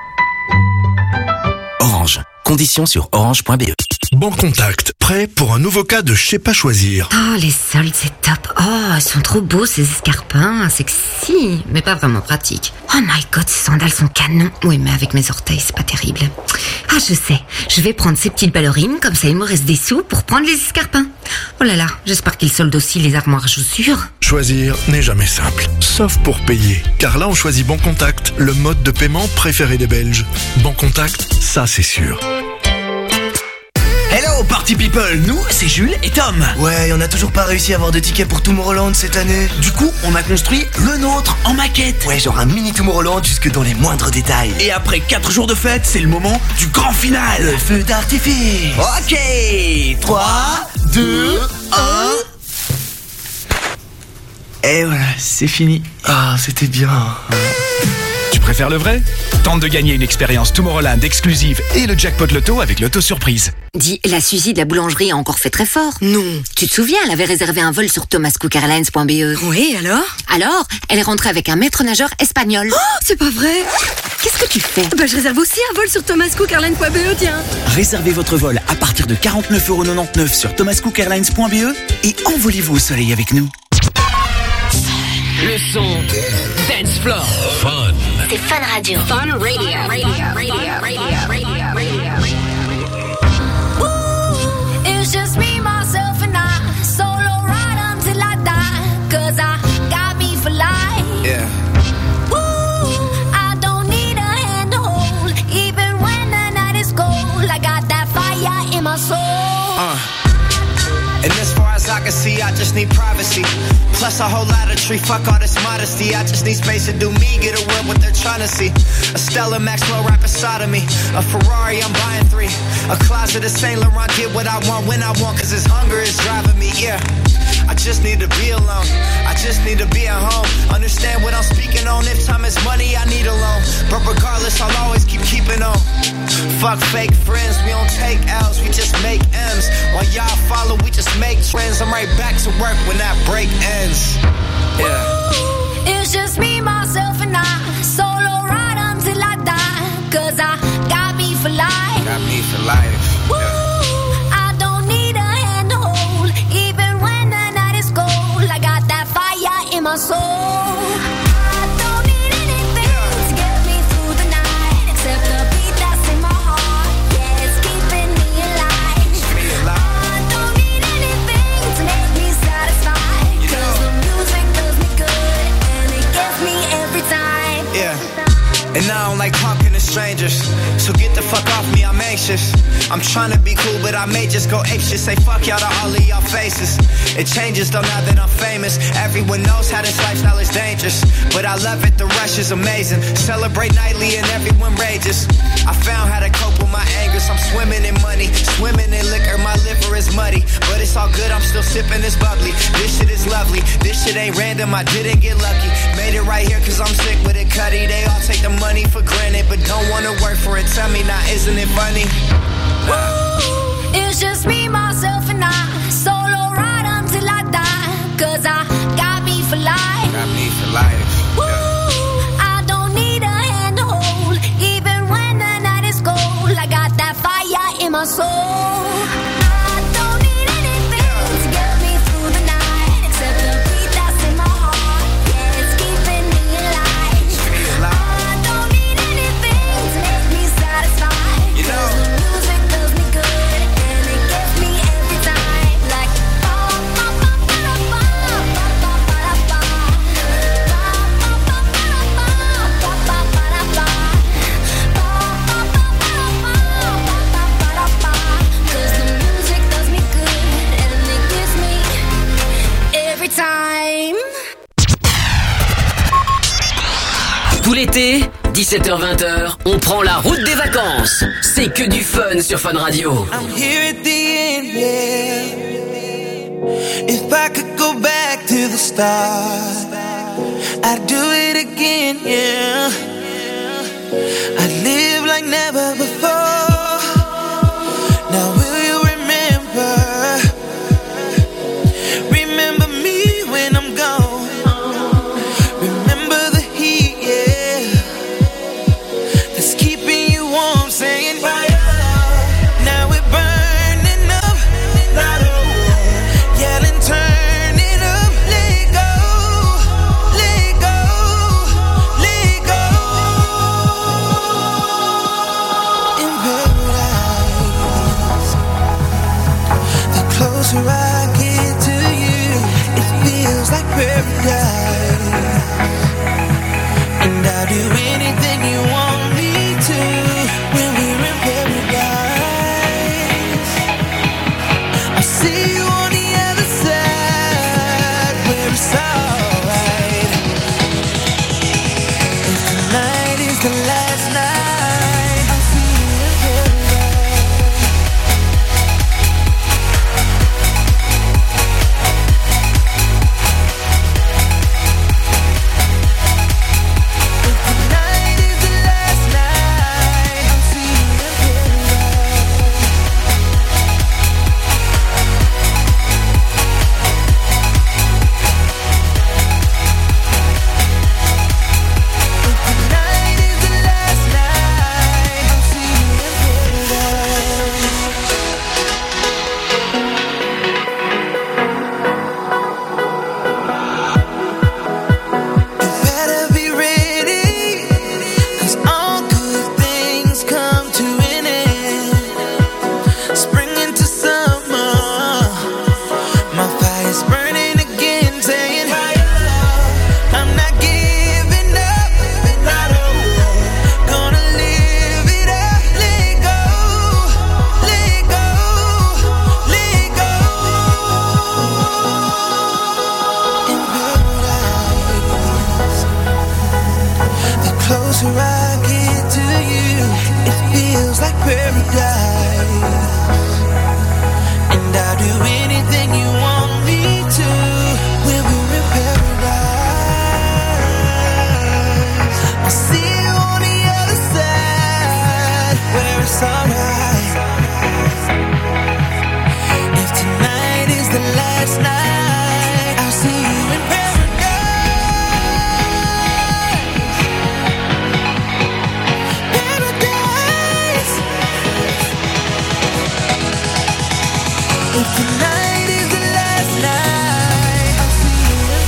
Orange. Conditions sur orange.be.
Bon contact, prêt pour un nouveau cas de je sais pas choisir.
Oh, les soldes, c'est top. Oh, ils sont trop beaux, ces escarpins. Sexy, mais pas vraiment pratiques. Oh my god, ces sandales sont canons. Oui, mais avec mes orteils, c'est pas terrible. Ah, je sais. Je vais prendre ces petites ballerines, comme ça il me reste des sous pour prendre les escarpins. Oh là là, j'espère qu'ils soldent aussi les armoires à chaussures.
Choisir n'est jamais simple, sauf pour payer. Car là, on choisit Bon Contact, le mode de paiement préféré des Belges. Bon Contact, ça c'est sûr.
Hello Party People, nous c'est Jules et Tom.
Ouais, on n'a toujours pas réussi à avoir de tickets pour Tomorrowland cette année.
Du coup, on a construit le nôtre en maquette.
Ouais, genre un mini Tomorrowland jusque dans les moindres détails.
Et après 4 jours de fête, c'est le moment du grand final.
Le feu d'artifice.
Ok, 3, 2, 1...
Et voilà, c'est fini. Ah, c'était bien.
Tu préfères le vrai? Tente de gagner une expérience Tomorrowland exclusive et le jackpot loto avec l'auto surprise.
Dis, la Suzy de la boulangerie a encore fait très fort.
Non.
Tu te souviens, elle avait réservé un vol sur thomascookairlines.be.
Oui, alors?
Alors, elle est rentrée avec un maître nageur espagnol.
Oh, c'est pas vrai.
Qu'est-ce que tu fais?
Je réserve aussi un vol sur thomascookairlines.be, tiens.
Réservez votre vol à partir de 49,99€ sur thomascookairlines.be et envolez-vous au soleil avec nous.
Le son Dance Floor. Fun.
C'est Fun Radio.
Fun Radio.
It's just me, myself, and I. Solo ride until I die. 'Cause I got me for life.
Yeah.
I don't need a hand to hold. Even when the night is cold, I got that fire in my soul.
And as far as I can see, I just need privacy. Plus a whole lot of tree, fuck all this modesty. I just need space to do me, get away what they're trying to see. A Stella Maxwell right beside of me. A Ferrari, I'm buying 3. A closet of Saint Laurent, get what I want when I want, 'cause this hunger is driving me, yeah. I just need to be alone. I just need to be at home. Understand what I'm speaking on. If time is money, I need a loan. But regardless, I'll always keep keeping on. Fuck fake friends, we don't take L's, we just make M's. While y'all follow, we just make trends. I'm right back to work when that break ends. Yeah.
It's just me, myself, and I. Solo ride until I die. 'Cause I got me for life.
Got me for life.
I don't need a hand to hold. Even when the night is cold, I got that fire in my soul. I don't need anything to get me through the night, except the beat that's in my heart. Yeah, it's keeping me alive. I don't need anything to make me satisfied, 'cause the music does me good and it gets me every time.
Yeah. And I don't like talking to strangers, so get the fuck off me, I'm anxious. I'm trying to be cool, but I may just go apeshit. Say fuck y'all to all of y'all faces. It changes though now that I'm famous. Everyone knows how this lifestyle is dangerous, but I love it, the rush is amazing. Celebrate nightly and everyone rages. I found how to cope with my angers. I'm swimming in money, swimming in liquor. My liver is muddy, but it's all good, I'm still sipping this bubbly. This shit is lovely, this shit ain't random, I didn't get lucky. Made it right here 'cause I'm sick with it, cutty. They all take the money for granted, but don't wanna work for it. Tell me now, isn't it funny?
It's just me, myself, and I. Solo ride until I die. 'Cause I got me for life.
Got me for life.
I don't need a hand to hold. Even when the night is cold, I got that fire in my soul. I don't need anything to get me through the night, except the beat that's in my heart. Yeah, it's keeping me alive. I don't need anything to make me satisfied, 'cause the music does me good and it gets me every time. Like
Tout l'été, 17h-20h, on prend la route des vacances. C'est que du fun sur Fun Radio.
I'm here at the end, yeah. If I could go back to the start, I'd do it again, yeah. I'd live like never before. Now will you remember? Remember me when I'm gone. Remember the heat, yeah, that's keeping you warm, saying fire. Now we're burning up, yelling, turn it up. Let go, let go, let go. In paradise, the closer I get to you, it feels like paradise. And I'll do anything you want me to when we're in paradise. I'll see you on the other side where it's alright. If tonight is the last night, I'll see you in paradise. If tonight closer I get to you, it feels like paradise. And I'll do anything you want me to when we're in paradise. I'll see you on the other side where it's alright. If tonight is the last night, I'll see you in paradise. If tonight is the last night, I'll see you in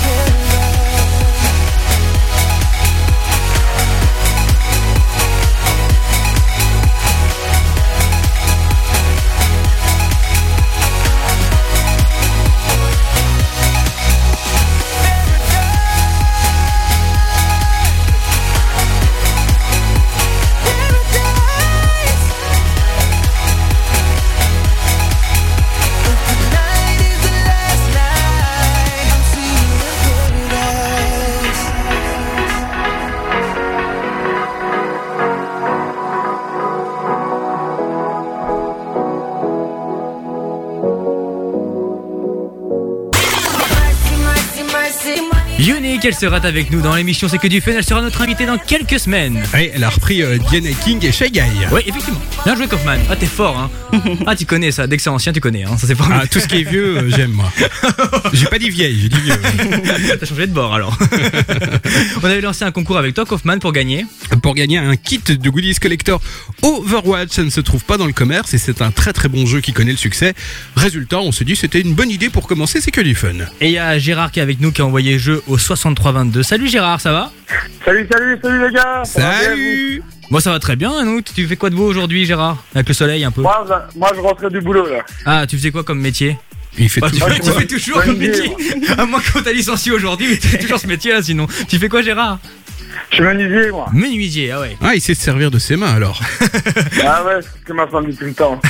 Unique, elle sera avec nous dans l'émission C'est que du fun. Elle sera notre invitée dans quelques semaines.
Oui, elle a repris Diana King et Shy Guy.
Oui, effectivement. Bien joué, Kaufman. Ah, t'es fort, hein. Ah, tu connais ça. Dès que c'est ancien, tu connais, hein. Ça, c'est pas
Ah, tout ce qui est vieux, j'aime, moi. J'ai pas dit vieille, j'ai dit vieux.
T'as changé de bord, alors. On avait lancé un concours avec toi, Kaufman, pour gagner.
Pour gagner un kit de Goodies Collector Overwatch. Ça ne se trouve pas dans le commerce et c'est un très très bon jeu qui connaît le succès. Résultat, on s'est dit c'était une bonne idée pour commencer, c'est que du fun.
Et il y a Gérard qui est avec nous, qui a envoyé le jeu au 6322. Salut Gérard, ça va?
Salut les gars.
Salut.
Moi ça va très bien, nous. Tu fais quoi de beau aujourd'hui, Gérard? Avec le soleil un peu.
Moi je rentrais du boulot là.
Ah, tu faisais quoi comme métier?
Il fait tout.
Tu fais toujours comme métier. À moins qu'on t'a licencié aujourd'hui, mais tu fais toujours ce métier là sinon. Tu fais quoi, Gérard?
Je suis menuisier, moi.
Menuisier, ah ouais.
Ah, il sait se servir de ses mains alors.
Ah ouais, c'est ce que ma femme dit tout le temps.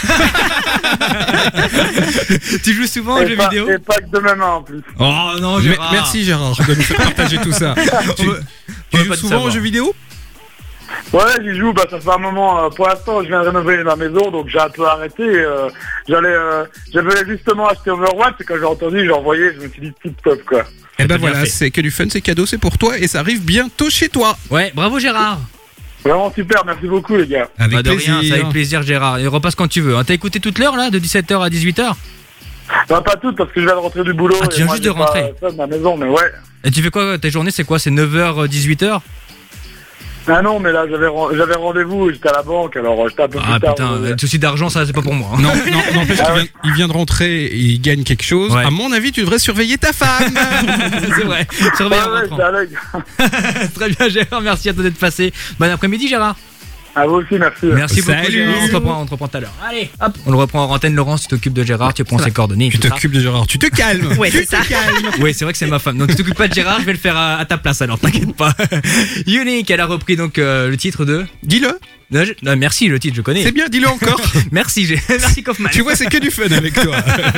Tu joues souvent aux jeux vidéo?
Et pas que de mes mains en plus.
Oh non, Gérard.
Merci Gérard de nous faire partager tout ça. Tu joues souvent aux jeux vidéo?
Ouais, j'y joue, ça fait un moment. Pour l'instant, je viens de rénover ma maison, donc j'ai un peu arrêté. J'avais justement acheté Overwatch, et quand j'ai entendu, j'ai envoyé, je me suis dit tip top quoi.
Et ben voilà, c'est que du fun, c'est cadeau, c'est pour toi et ça arrive bientôt chez toi.
Ouais, bravo Gérard.
Vraiment super, merci beaucoup les gars.
Avec
plaisir. Rien, c'est avec plaisir Gérard. Et repasse quand tu veux. T'as écouté toute l'heure là, de 17h à 18h?
Pas toute, parce que je viens de rentrer du boulot.
Ah, tu viens juste de rentrer.
De ma maison, mais ouais.
Et tu fais quoi? Ta journée c'est quoi? C'est 9h, 18h?
Ah non, mais là j'avais rendez-vous, j'étais à la banque, alors j'étais un peu plus tard.
Ah putain, le souci d'argent, ça c'est pas pour moi.
Non, il vient de rentrer et il gagne quelque chose. Ouais. À mon avis, tu devrais surveiller ta femme.
C'est vrai, surveille en rentrant. Très bien Gérard, merci à toi d'être passé. Bon après-midi Gérard.
À vous aussi, merci.
Merci beaucoup Gérard, on te reprend tout à l'heure. Allez, hop, on le reprend en antenne. Laurence, tu t'occupes de Gérard, tu prends ses coordonnées.
Tu t'occupes de Gérard, tu te calmes.
Ouais, c'est ça.
Oui, c'est vrai que c'est ma femme. Donc tu t'occupes pas de Gérard, je vais le faire à ta place alors, t'inquiète pas. Unique, elle a repris donc le titre de...
Dis-le.
Non, merci, le titre je connais.
C'est bien, dis-le encore.
Merci Kaufman.
Tu vois, c'est que du fun avec toi.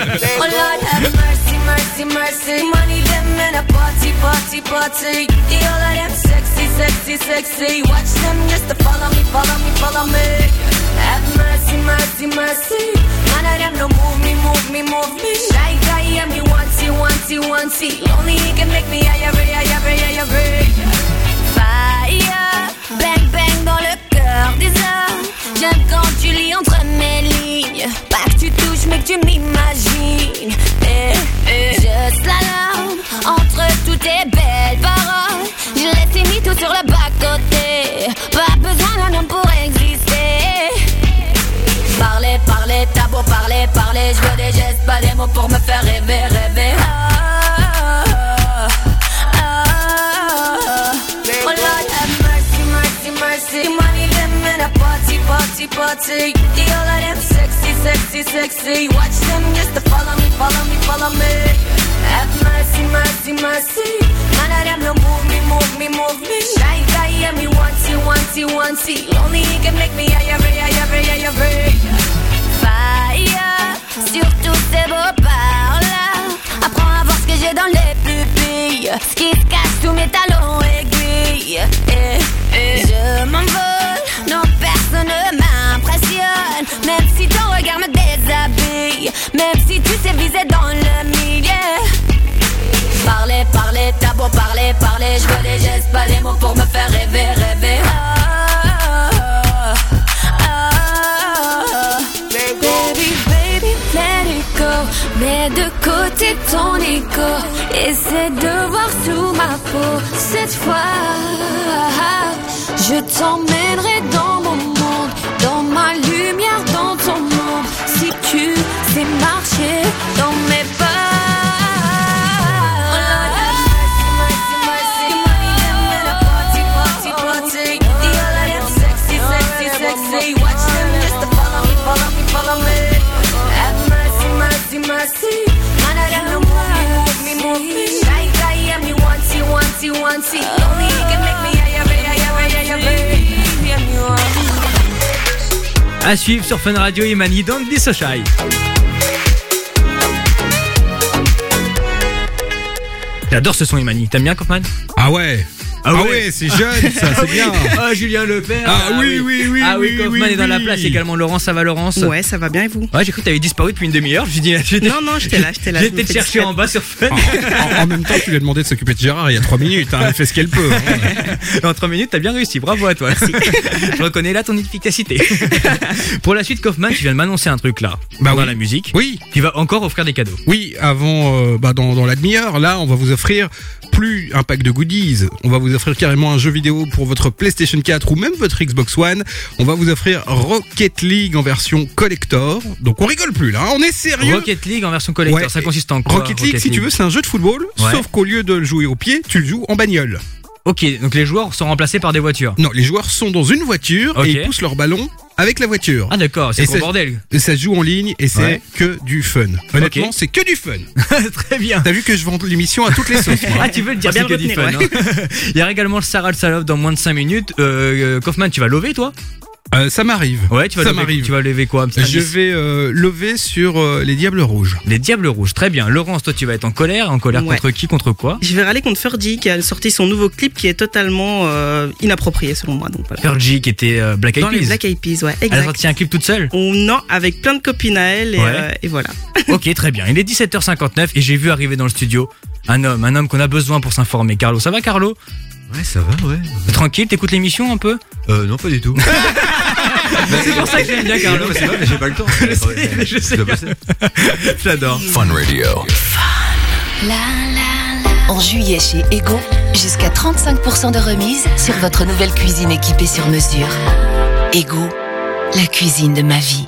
Party. The all of them sexy. Watch them just to follow me. Have mercy. None of them no move me. Shy guy, yeah, me want see. Only he can make me higher. Fire, bang dans le cœur des hommes. J'aime quand tu lis entre mes lignes. Pas que tu touches, mais que tu m'imagines. Je slalom entre toutes tes belles paroles. Je laisse mis tout sur le bas-côté. Pas besoin d'un homme pour exister. Parler, t'as beau parler. Je veux des gestes, pas des mots pour me faire rêver. Oh Lord have mercy. Money them in a party. The all of them sexy. Watch them just to follow me. Have mercy. None of them no move me. Shy guy, yeah, me want see. Only he can make me higher. Fire, sur tous ces beaux paroles. Apprends à voir ce que j'ai dans les pupilles. Ce qui se cache sous mes talons aiguilles. Je pas les mots pour me faire rêver, rêver. Baby, baby, let it go. Mets de côté ton ego. Essaie de voir sous ma peau. Cette fois, je t'emmènerai dans mon monde, dans ma lumière, dans ton monde. Si tu sais marcher dans mes pas.
À suivre sur Fun Radio, Imani, Don't Be So Shy. J'adore ce son, Imani. T'aimes bien, Kaufman?
Ah ouais. Ah ouais, c'est jeune, ça, c'est bien.
Ah, Julien Lepère.
Ah oui.
Ah oui, Kaufman est dans la place également. Laurence, ça va, Laurence?
Ouais, ça va bien et vous?
Ouais, j'ai cru que t'avais disparu depuis une demi-heure. Je dis,
non, j'étais là.
J'étais te chercher en bas sur Fun.
En même temps, tu lui as demandé de s'occuper de Gérard il y a 3 minutes. Elle fait ce qu'elle peut.
En 3 minutes, t'as bien réussi. Bravo à toi. Merci. Je reconnais là ton efficacité. Pour la suite, Kaufman, tu viens de m'annoncer un truc là. Dans la musique.
Oui.
Tu vas encore offrir des cadeaux.
Oui, avant, dans la demi-heure, là, on va vous offrir plus un pack de goodies. On va vous offrir carrément un jeu vidéo pour votre PlayStation 4 ou même votre Xbox One. On va vous offrir Rocket League en version collector. Donc on rigole plus là, on est sérieux.
Rocket League en version collector, ça consiste en quoi?
Rocket League, si tu veux, c'est un jeu de football, sauf qu'au lieu de le jouer au pied, tu le joues en bagnole.
Ok, donc les joueurs sont remplacés par des voitures.
Non, les joueurs sont dans une voiture et ils poussent leur ballon avec la voiture.
Ah d'accord, c'est gros bordel.
Et ça se joue en ligne et c'est que du fun. Honnêtement, c'est que du fun.
Très bien.
T'as vu que je vends l'émission à toutes les sauces.
Ah, tu veux le dire, c'est que du fun. Il y a également le Sarah le Salope dans moins de 5 minutes. Kaufman, tu vas lever toi?
Ça m'arrive.
Ouais, tu vas lever quoi?
Je vais lever sur les Diables Rouges.
Les Diables Rouges, très bien. Laurence, toi tu vas être en colère contre qui, contre quoi?
Je vais râler contre Fergie qui a sorti son nouveau clip qui est totalement inapproprié selon moi. Donc voilà.
Fergie qui était Black Eyed Peas.
Dans les Black Eyed Peas, ouais, exact.
Elle a sorti un clip toute seule?
Non, avec plein de copines à elle et voilà.
Ok, très bien. Il est 17h59 et j'ai vu arriver dans le studio un homme qu'on a besoin pour s'informer. Carlo, ça va Carlo?
Ouais, ça va, ouais.
Tranquille, t'écoutes l'émission un peu?
Non, pas du tout.
C'est pour ça que j'aime bien Carlo.
C'est vrai, mais j'ai pas le temps.
Je sais. J'adore.
Fun Radio.
En juillet chez Ego, jusqu'à 35% de remise sur votre nouvelle cuisine équipée sur mesure. Ego, la cuisine de ma vie.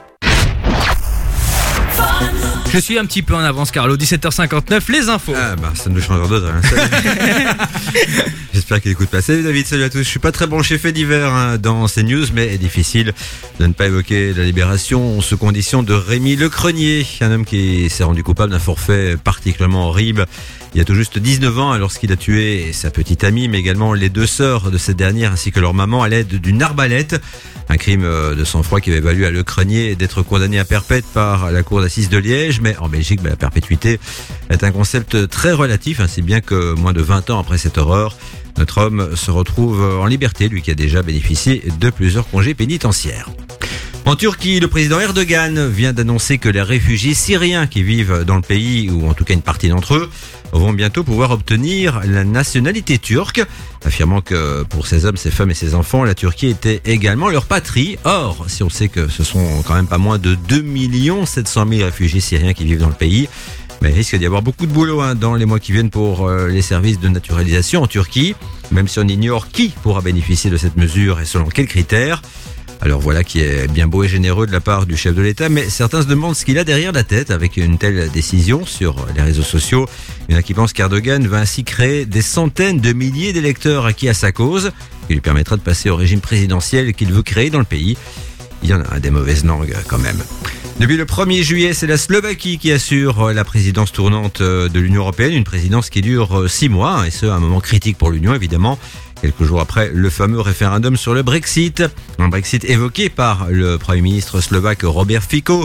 Je suis un petit peu en avance, Carlo. 17h59, les infos.
Ah bah ça ne change d'autre. J'espère qu'il écoute pas. Salut David, salut à tous. Je suis pas très branché fait divers dans ces news, mais difficile de ne pas évoquer la libération sous condition de Rémi Lecrenier, un homme qui s'est rendu coupable d'un forfait particulièrement horrible. Il y a tout juste 19 ans, lorsqu'il a tué sa petite amie, mais également les 2 sœurs de cette dernière, ainsi que leur maman, à l'aide d'une arbalète. Un crime de sang-froid qui avait valu à Lecrenier d'être condamné à perpète par la cour d'assises de Liège. Mais en Belgique, la perpétuité est un concept très relatif, si bien que moins de 20 ans après cette horreur, notre homme se retrouve en liberté, lui qui a déjà bénéficié de plusieurs congés pénitentiaires. En Turquie, le président Erdogan vient d'annoncer que les réfugiés syriens qui vivent dans le pays, ou en tout cas une partie d'entre eux, vont bientôt pouvoir obtenir la nationalité turque, affirmant que pour ces hommes, ces femmes et ces enfants, la Turquie était également leur patrie. Or, si on sait que ce sont quand même pas moins de 2 700 000 réfugiés syriens qui vivent dans le pays, mais il risque d'y avoir beaucoup de boulot dans les mois qui viennent pour les services de naturalisation en Turquie, même si on ignore qui pourra bénéficier de cette mesure et selon quels critères. Alors voilà qui est bien beau et généreux de la part du chef de l'État, mais certains se demandent ce qu'il a derrière la tête avec une telle décision sur les réseaux sociaux. Il y en a qui pensent qu'Erdogan va ainsi créer des centaines de milliers d'électeurs acquis à sa cause, qui lui permettra de passer au régime présidentiel qu'il veut créer dans le pays. Il y en a des mauvaises langues quand même. Depuis le 1er juillet, c'est la Slovaquie qui assure la présidence tournante de l'Union européenne, une présidence qui dure 6 mois, et ce à un moment critique pour l'Union évidemment. Quelques jours après le fameux référendum sur le Brexit, un Brexit évoqué par le Premier ministre slovaque Robert Fico.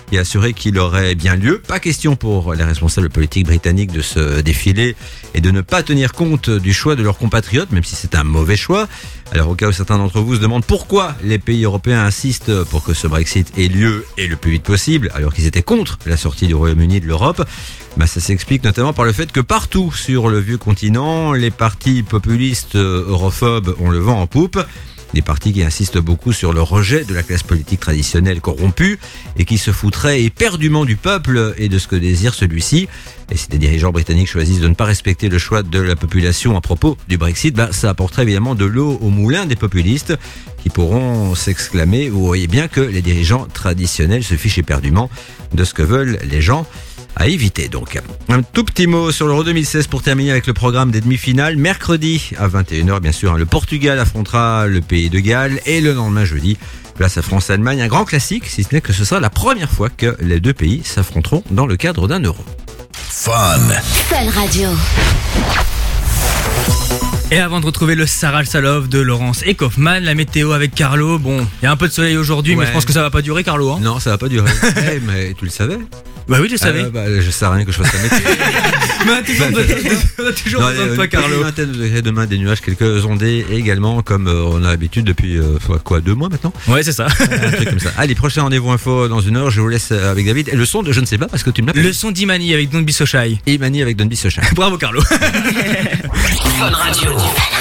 et a assuré qu'il aurait bien lieu. Pas question pour les responsables politiques britanniques de se défiler et de ne pas tenir compte du choix de leurs compatriotes, même si c'est un mauvais choix. Alors au cas où certains d'entre vous se demandent pourquoi les pays européens insistent pour que ce Brexit ait lieu et le plus vite possible, alors qu'ils étaient contre la sortie du Royaume-Uni de l'Europe, ça s'explique notamment par le fait que partout sur le vieux continent, les partis populistes europhobes ont le vent en poupe. Des partis qui insistent beaucoup sur le rejet de la classe politique traditionnelle corrompue et qui se foutraient éperdument du peuple et de ce que désire celui-ci. Et si des dirigeants britanniques choisissent de ne pas respecter le choix de la population à propos du Brexit, ça apporterait évidemment de l'eau au moulin des populistes qui pourront s'exclamer: vous voyez bien que les dirigeants traditionnels se fichent éperdument de ce que veulent les gens. À éviter donc. Un tout petit mot sur l'Euro 2016 pour terminer avec le programme des demi-finales. Mercredi à 21h, bien sûr, le Portugal affrontera le Pays de Galles et le lendemain jeudi, place à France-Allemagne. Un grand classique, si ce n'est que ce sera la première fois que les deux pays s'affronteront dans le cadre d'un Euro.
Fun
Radio.
Et avant de retrouver le Sarah Salov de Laurence et Kaufmann, la météo avec Carlo. Bon, il y a un peu de soleil aujourd'hui, mais je pense que ça va pas durer, Carlo. Hein.
Non, ça va pas durer. Mais tu le savais?
Bah oui, je le savais.
Je sais rien que je fasse la météo.
Mais on a toujours besoin de toi, Carlo.
Demain, des nuages, quelques ondées également, comme on a l'habitude depuis 2 mois maintenant.
Ouais, c'est ça.
Un truc comme ça. Allez, prochain rendez-vous info dans 1 heure. Je vous laisse avec David. Et le son de je ne sais pas parce que tu me l'as.
Le son d'Imani avec Don't Be So Shy.
Imani avec Don't Be So Shy.
Bravo, Carlo.
Fun Radio.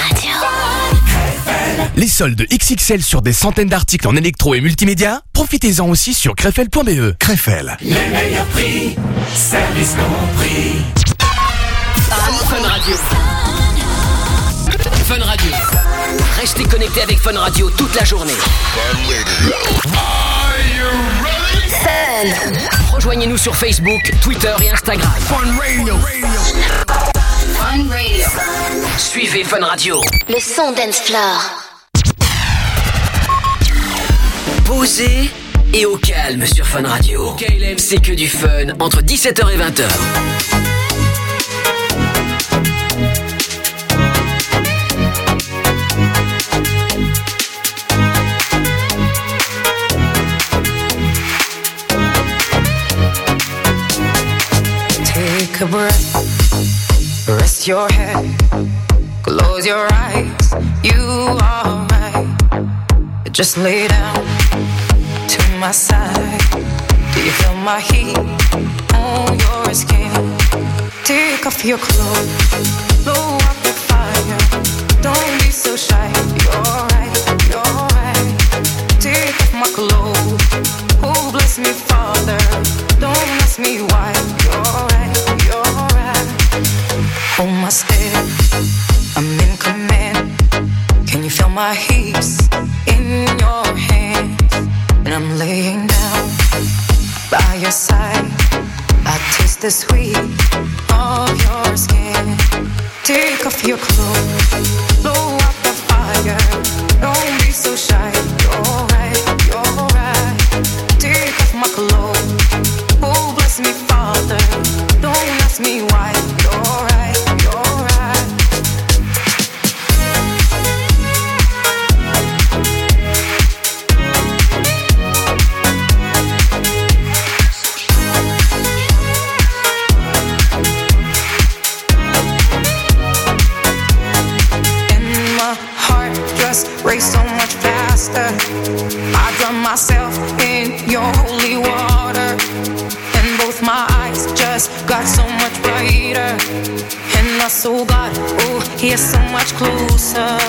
Les soldes XXL sur des centaines d'articles en électro et multimédia, profitez-en aussi sur crefel.be. Crefel.
Les meilleurs prix, service compris.
Fun Radio. Fun Radio. Restez connectés avec Fun Radio toute la journée. Fun. Rejoignez-nous sur Facebook, Twitter et Instagram. Fun Radio. Fun Radio. Suivez Fun Radio.
Le son dance floor.
Posé et au calme sur Fun Radio. KLM, c'est que du fun entre 17h et 20h.
Take a breath, rest your head, close your eyes, you are right. Just lay down to my side. Do you feel my heat on your skin? Take off your clothes, blow up the fire. Don't be so shy. You're right, you're right. Take off my clothes. Oh, bless me, Father. Don't ask me why. You're right, you're right. Hold my step, I'm in command. Can you feel my heat in your hands? And I'm laying down by your side. I taste the sweet of your skin. Take off your clothes, blow out the fire. Don't be so shy. You're right, you're right. Take off my clothes. Oh, bless me, Father. Don't ask me why. You're right, you're right. Race so much faster. I drown myself in your holy water, and both my eyes just got so much brighter. And my soul got, oh, here so much closer.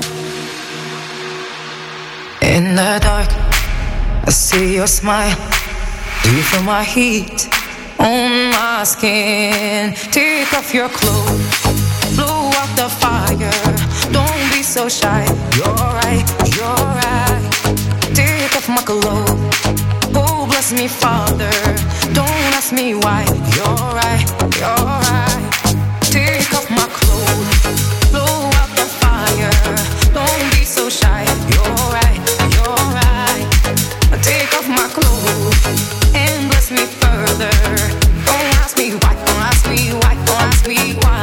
In the dark, I see your smile. Do you feel my heat on my skin? Take off your clothes, blow out the fire. Don't be so shy. You're right, you're right. Take off my clothes. Oh, bless me, Father. Don't ask me why. You're right, you're right. Take off my clothes. Blow out the fire. Don't be so shy. You're right, you're right. Take off my clothes and bless me further. Don't ask me why, don't ask me why, don't ask me why.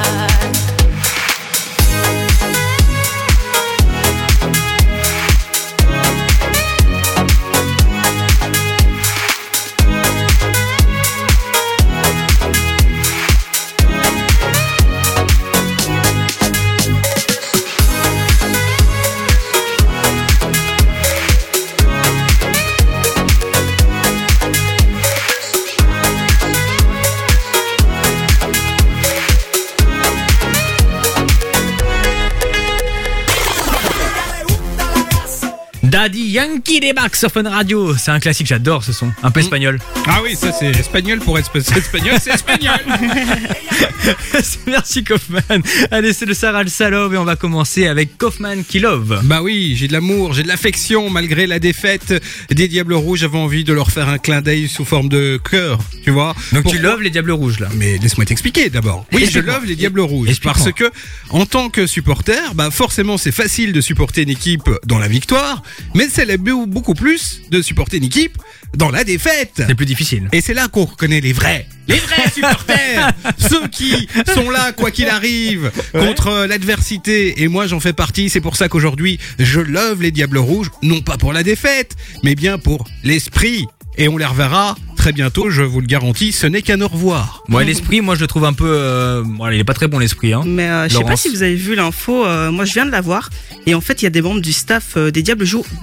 Daddy Yankee débarque sur Fun Radio. C'est un classique, j'adore ce son. Un peu espagnol.
Ah oui, ça c'est espagnol pour être espagnol, c'est espagnol.
Merci Kaufman. Allez, c'est le Sarah le Salov et on va commencer avec Kaufman qui love.
Bah oui, j'ai de l'amour, j'ai de l'affection. Malgré la défaite des Diables Rouges, j'avais envie de leur faire un clin d'œil sous forme de cœur, tu vois.
Donc tu loves les Diables Rouges là.
Mais laisse-moi t'expliquer d'abord. Oui, je love les Diables Rouges parce que en tant que supporter, bah forcément c'est facile de supporter une équipe dans la victoire, mais c'est beaucoup plus de supporter une équipe dans la défaite.
C'est plus difficile.
Et c'est là qu'on reconnaît les vrais supporters, ceux qui sont là quoi qu'il arrive contre l'adversité. Et moi j'en fais partie. C'est pour ça qu'aujourd'hui je love les Diables Rouges, non pas pour la défaite, mais bien pour l'esprit. Et on les reverra très bientôt, je vous le garantis, ce n'est qu'un au revoir.
Moi, l'esprit, moi je le trouve un peu... il est pas très bon l'esprit. Hein.
Mais je sais pas si vous avez vu l'info, moi je viens de la voir. Et en fait, il y a des membres du staff des Diables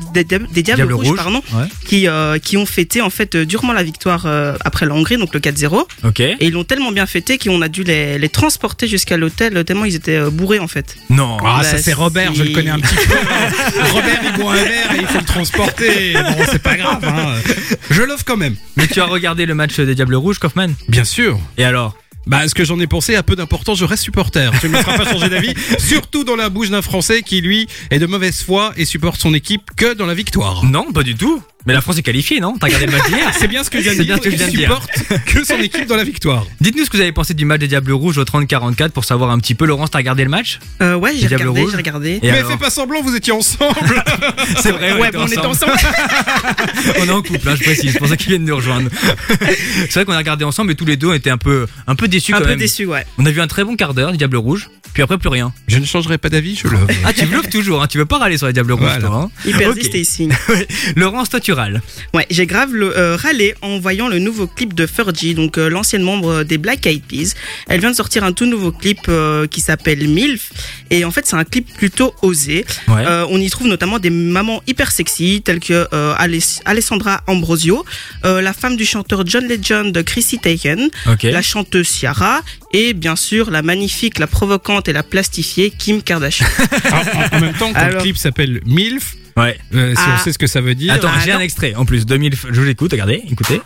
Rouges, pardon, qui ont fêté en fait durement la victoire après la Hongrie, donc le 4-0.
Okay.
Et ils l'ont tellement bien fêté qu'on a dû les transporter jusqu'à l'hôtel tellement ils étaient bourrés en fait.
Non.
Ça c'est Robert, je le connais un petit peu. Robert, il boit un verre et il faut le transporter. Bon, c'est pas grave. Hein. Je l'offre quand même.
Mais tu as regardé le match des Diables Rouges, Kaufman ?
Bien sûr.
Et alors ?
Bah, ce que j'en ai pensé a peu d'importance, je reste supporter. Tu ne me feras pas changer d'avis, surtout dans la bouche d'un Français qui, lui, est de mauvaise foi et supporte son équipe que dans la victoire.
Non, pas du tout. Mais la France est qualifiée, non ? T'as regardé le match d'hier ?
C'est bien ce que je viens de dire. Il supporte que son équipe dans la victoire.
Dites-nous ce que vous avez pensé du match des Diables Rouges au 30-44 pour savoir un petit peu. Laurence, t'as regardé le match ?
Ouais, j'ai regardé.
Mais fais pas semblant, vous étiez ensemble.
C'est vrai,
on était ensemble.
On est en couple, hein, je précise. C'est pour ça qu'ils viennent nous rejoindre. C'est vrai qu'on a regardé ensemble et tous les deux on était un peu déçus quand même.
Un peu déçus, ouais.
On a vu un très bon quart d'heure des Diables Rouges. Puis après, plus rien.
Je ne changerai pas d'avis, je love.
Ah, tu bluffes toujours, hein. Tu veux pas râler sur les Diables Rouges, toi, hein.
Il persiste ici.
Laurence, toi, tu râles.
Ouais, j'ai grave râlé en voyant le nouveau clip de Fergie, donc l'ancienne membre des Black Eyed Peas. Elle vient de sortir un tout nouveau clip qui s'appelle MILF. Et en fait, c'est un clip plutôt osé.
Ouais.
On y trouve notamment des mamans hyper sexy, telles que Alessandra Ambrosio, la femme du chanteur John Legend, Chrissy Teigen, la chanteuse Ciara, et bien sûr la magnifique, la provocante et la plastifiée Kim Kardashian.
En même temps, quand le clip s'appelle MILF,
ouais.
Si on sait ce que ça veut dire.
Attends, j'ai un extrait en plus de MILF. Je l'écoute, regardez, écoutez.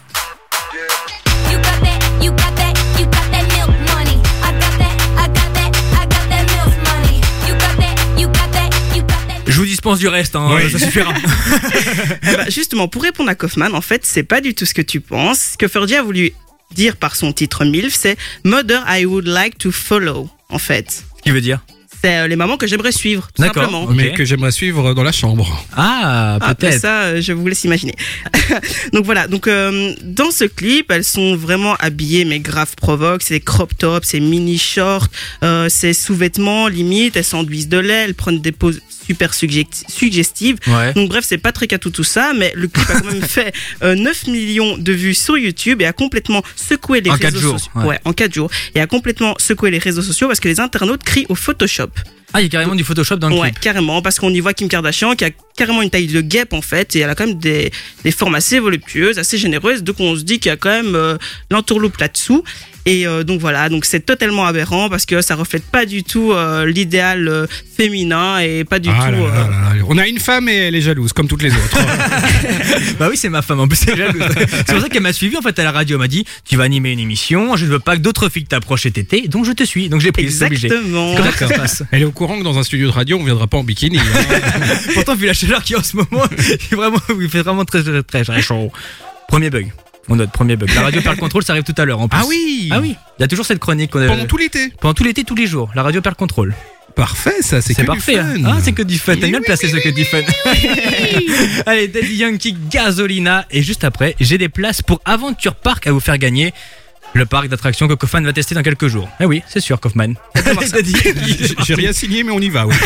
Je vous dispense du reste, hein, ça suffira.
Justement, pour répondre à Kaufman, en fait, c'est pas du tout ce que tu penses. Ce que Fergie a voulu dire par son titre MILF, c'est Mother I would like to follow, en fait.
Ce qui veut dire ?
C'est les mamans que j'aimerais suivre, tout simplement.
Okay. Mais que j'aimerais suivre dans la chambre.
Ah, peut-être.
Ça, je vous laisse imaginer. Donc voilà, dans ce clip, elles sont vraiment habillées, mais grave provoque. C'est des crop tops, c'est mini shorts, c'est sous-vêtements, limite. Elles s'enduisent de lait, elles prennent des poses super suggestives.
Ouais.
Donc bref, c'est pas très catou tout ça, mais le clip a quand même fait 9 millions de vues sur YouTube et a complètement secoué les réseaux sociaux. Ouais, en 4 jours. Et a complètement secoué les réseaux sociaux parce que les internautes crient au Photoshop.
Ah, il y a carrément du Photoshop dans le clip.
Ouais, carrément, parce qu'on y voit Kim Kardashian qui a carrément une taille de guêpe en fait, et elle a quand même des formes assez voluptueuses, assez généreuses, donc on se dit qu'il y a quand même l'entourloupe là-dessous. Et donc voilà, donc c'est totalement aberrant parce que ça reflète pas du tout l'idéal féminin et pas du tout.
On a une femme et elle est jalouse comme toutes les autres.
Bah oui, c'est ma femme en plus, elle est jalouse. C'est pour ça qu'elle m'a suivi en fait à la radio. Elle m'a dit tu vas animer une émission, je ne veux pas que d'autres filles t'approchent cet été, donc je te suis. Donc j'ai pris.
Exactement.
C'est comme ça que ça se passe.
Elle est au courant que dans un studio de radio on viendra pas en bikini.
Pourtant vu la chaleur qu'il y a en ce moment, il fait vraiment très chaud. Premier bug. On note premier bug. La radio perd le contrôle, ça arrive tout à l'heure en plus.
Ah oui.
Il y a toujours cette chronique qu'on a.
Pendant tout l'été.
Pendant tout l'été, tous les jours. La radio perd le contrôle.
Parfait, ça, c'est que
parfait,
du fun.
Ah, c'est que du fun. T'as bien placé ce que du fun. Allez, Daddy Yankee, Gasolina. Et juste après, j'ai des places pour Aventure Park à vous faire gagner. Le parc d'attractions que Kaufman va tester dans quelques jours. Eh oui, c'est sûr, Kaufman.
J'ai rien signé, mais on y va, oui.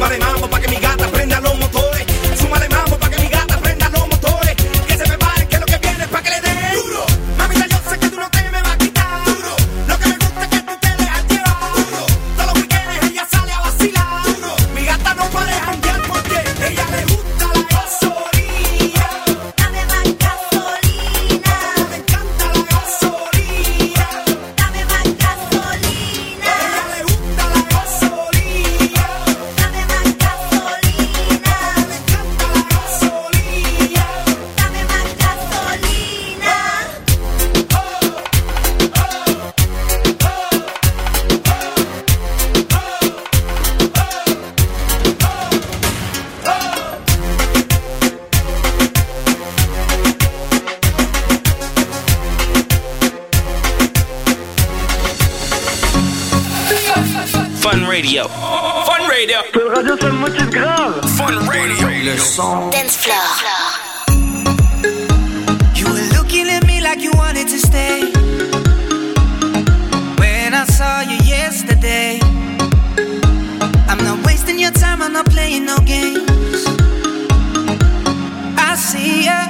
Súmale mambo pa' que mi gata prenda los motores. Súmale mambo pa' que mi gata prenda los motores. Que se preparen que lo que viene es pa' que le den duro. Mamita, yo sé que tú no te me vas a quitar duro. Lo que me gusta es que tú te dejas llevar duro. Todos los weekends ella sale a vacilar duro. Mi gata no puede janguear porque ella le gusta la gasolina. Dame más gasolina. Me encanta la gasolina. Dame más gasolina. Ella le gusta la gasolina. Dame más gasolina. Me encanta la gasolina. Dame más gasolina.
Fun Radio. Fun Radio.
Fun Radio, c'est le motif grave.
Fun Radio. Le son.
Dance floor.
You were looking at me like you wanted to stay. When I saw you yesterday, I'm not wasting your time, I'm not playing no games. I see ya.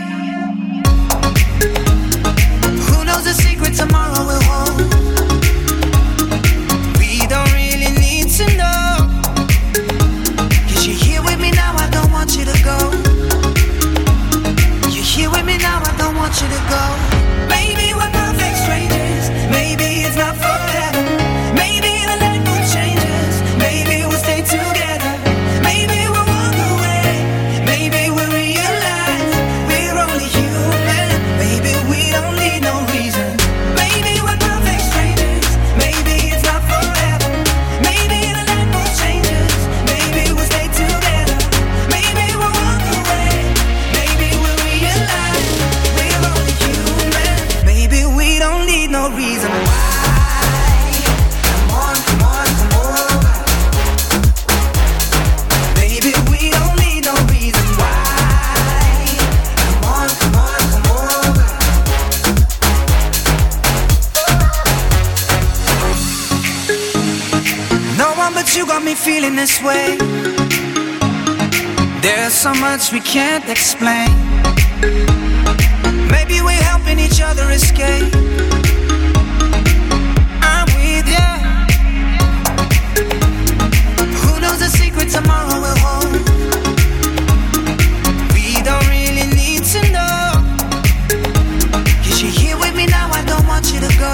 Who knows the secret tomorrow will hold? We don't really need to know. 'Cause you're here with me now, I don't want you to go. You're here with me now, I don't want you to go. Maybe we're perfect strangers. Maybe it's not forever. Maybe the light will change us. Maybe we'll stay together. Maybe we'll walk away. Maybe we'll realize we're only human. Maybe we don't need no reason. Maybe we're perfect strangers. Maybe it's not forever. Maybe the light will change us. Maybe we'll stay together. Maybe we'll walk away. Maybe we'll realize we're only human. Maybe we don't need no reason why. Come on, come on, come over. Maybe we don't need no reason why. Come on, come on, come over. No one but you got me feeling this way. There's so much we can't explain. Maybe we're helping each other escape. I'm with ya. Who knows the secret tomorrow will hold? We don't really need to know. 'Cause you're here with me now, I don't want you to go.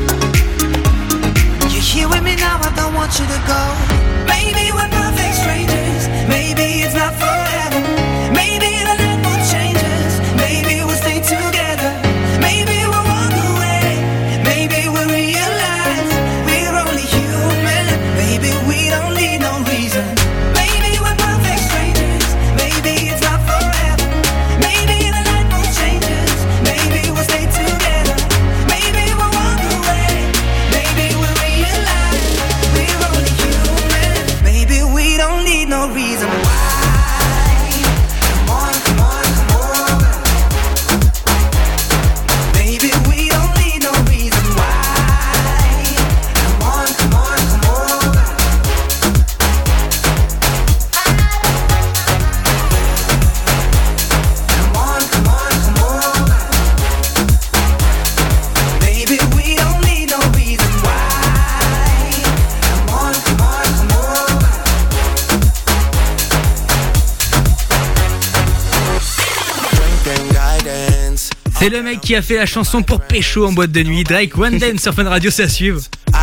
You're here with me now, I don't want you to go. Maybe we're perfect strangers. Maybe it's not forever. Maybe the light will change us. Maybe we'll stay together. Maybe we'll walk away. Maybe we'll realize we're only human. Maybe we don't need no reason. Maybe we're perfect strangers. Maybe it's not forever. Maybe the light will change us. Maybe we'll stay together. Maybe we'll walk away. Maybe we'll realize we're only human. Maybe we don't need no reason why. Come on, come on, come over. Maybe we don't need no reason why. Come on, come on, come over. Come on, come on, come over. Maybe we don't need no reason why. Come on, come on, come over.
C'est le mec qui a fait la chanson pour Pécho en boîte de nuit. Drake, One Dance sur Fun Radio, c'est à suivre.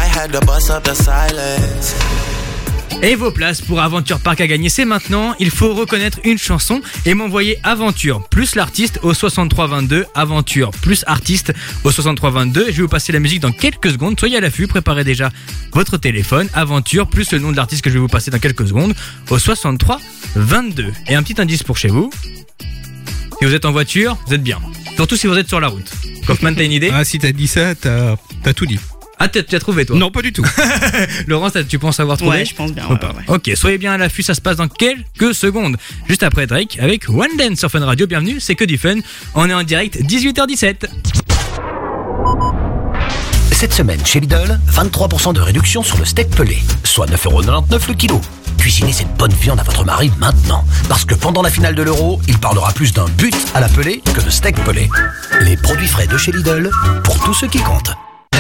Et vos places pour Aventure Park à gagner, c'est maintenant. Il faut reconnaître une chanson et m'envoyer Aventure plus l'artiste au 6322. Aventure plus artiste au 6322. Je vais vous passer la musique dans quelques secondes. Soyez à l'affût, préparez déjà votre téléphone. Aventure plus le nom de l'artiste que je vais vous passer dans quelques secondes au 6322. Et un petit indice pour chez vous. Si vous êtes en voiture, vous êtes bien. Surtout si vous êtes sur la route. Kaufman, t'as une idée?
Ah, si t'as dit ça, t'as tout dit.
Ah, tu as trouvé, toi?
Non, pas du tout.
Laurence, tu penses avoir trouvé?
Ouais, je pense bien. Ouais, ouais.
Ok, soyez bien à l'affût, ça se passe dans quelques secondes. Juste après Drake avec One Dance sur Fun Radio. Bienvenue, c'est que du fun. On est en direct, 18h17.
Cette semaine, chez Lidl, 23% de réduction sur le steak pelé, soit 9,99€ le kilo. Cuisinez cette bonne viande à votre mari maintenant, parce que pendant la finale de l'Euro, il parlera plus d'un but à la pelée que de steak pelé. Les produits frais de chez Lidl, pour tous ceux qui comptent.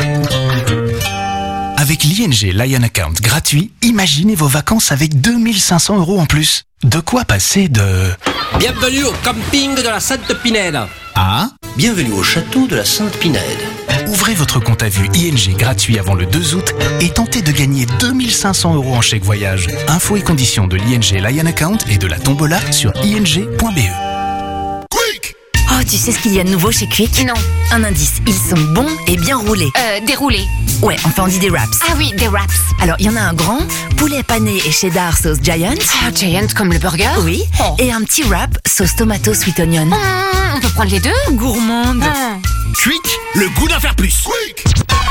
Avec l'ING Lion Account gratuit, imaginez vos vacances avec 2500€ en plus. De quoi passer de...
Bienvenue au camping de la Sainte-Pinède.
Ah,
bienvenue au château de la Sainte-Pinède.
Ouvrez votre compte à vue ING gratuit avant le 2 août et tentez de gagner 2500€ en chèque voyage. Infos et conditions de l'ING Lion Account et de la tombola sur ing.be.
Oh, tu sais ce qu'il y a de nouveau chez Quick?
Non.
Un indice, ils sont bons et bien roulés.
Déroulés.
Ouais, enfin on dit des wraps.
Ah oui, des wraps.
Alors, il y en a un grand, poulet pané et cheddar sauce Giant.
Ah, Giant comme le burger?
Oui.
Oh.
Et un petit wrap sauce tomato sweet onion.
On peut prendre les deux?
Gourmande.
Quick, le goût d'en faire plus. Quick.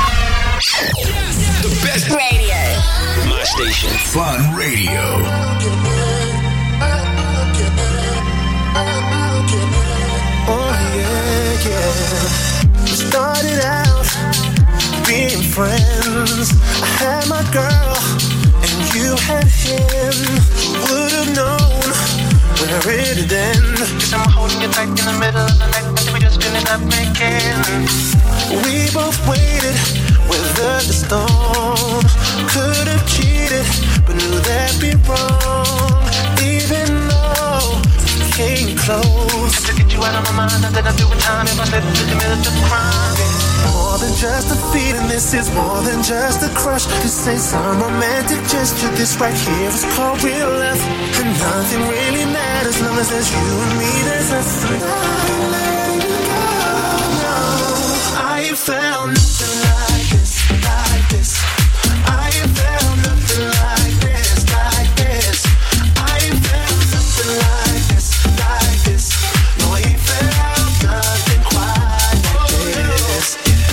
The best radio. My station.
Fun Radio.
Oh yeah, yeah. We started out being friends. I had my girl and you had him. Would've known where it'd end. Guess I'm holding you tight in the middle of the night until we just ended up making. We both waited, weathered the storm. Could've cheated, but knew that'd be wrong. Even though came close to get you out of my mind, I didn't do it time if I slipped to commit the crime. More than just a feeling, this is more than just a crush. This ain't some romantic gesture, this right here is called real love. And nothing really matters as long as there's you and me, there's us. I ain't found nothing like this, like this. I ain't found nothing like this, like this. I ain't found nothing like this. Like this. No, I ain't found nothing quite like this.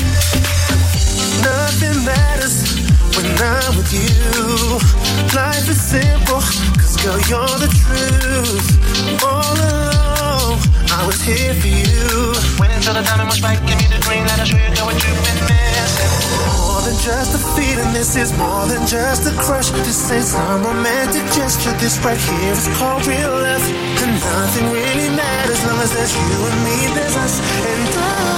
Nothing matters when I'm with you. Life is simple, cause girl, you're the truth. All along, I was here for you. Wait until the timing was right, give me the green light, I'll show you what you've been missing. More than just a feeling, this is more than just a crush. This ain't some romantic gesture, this right here is called real love. And nothing really matters as long as there's you and me, there's us. And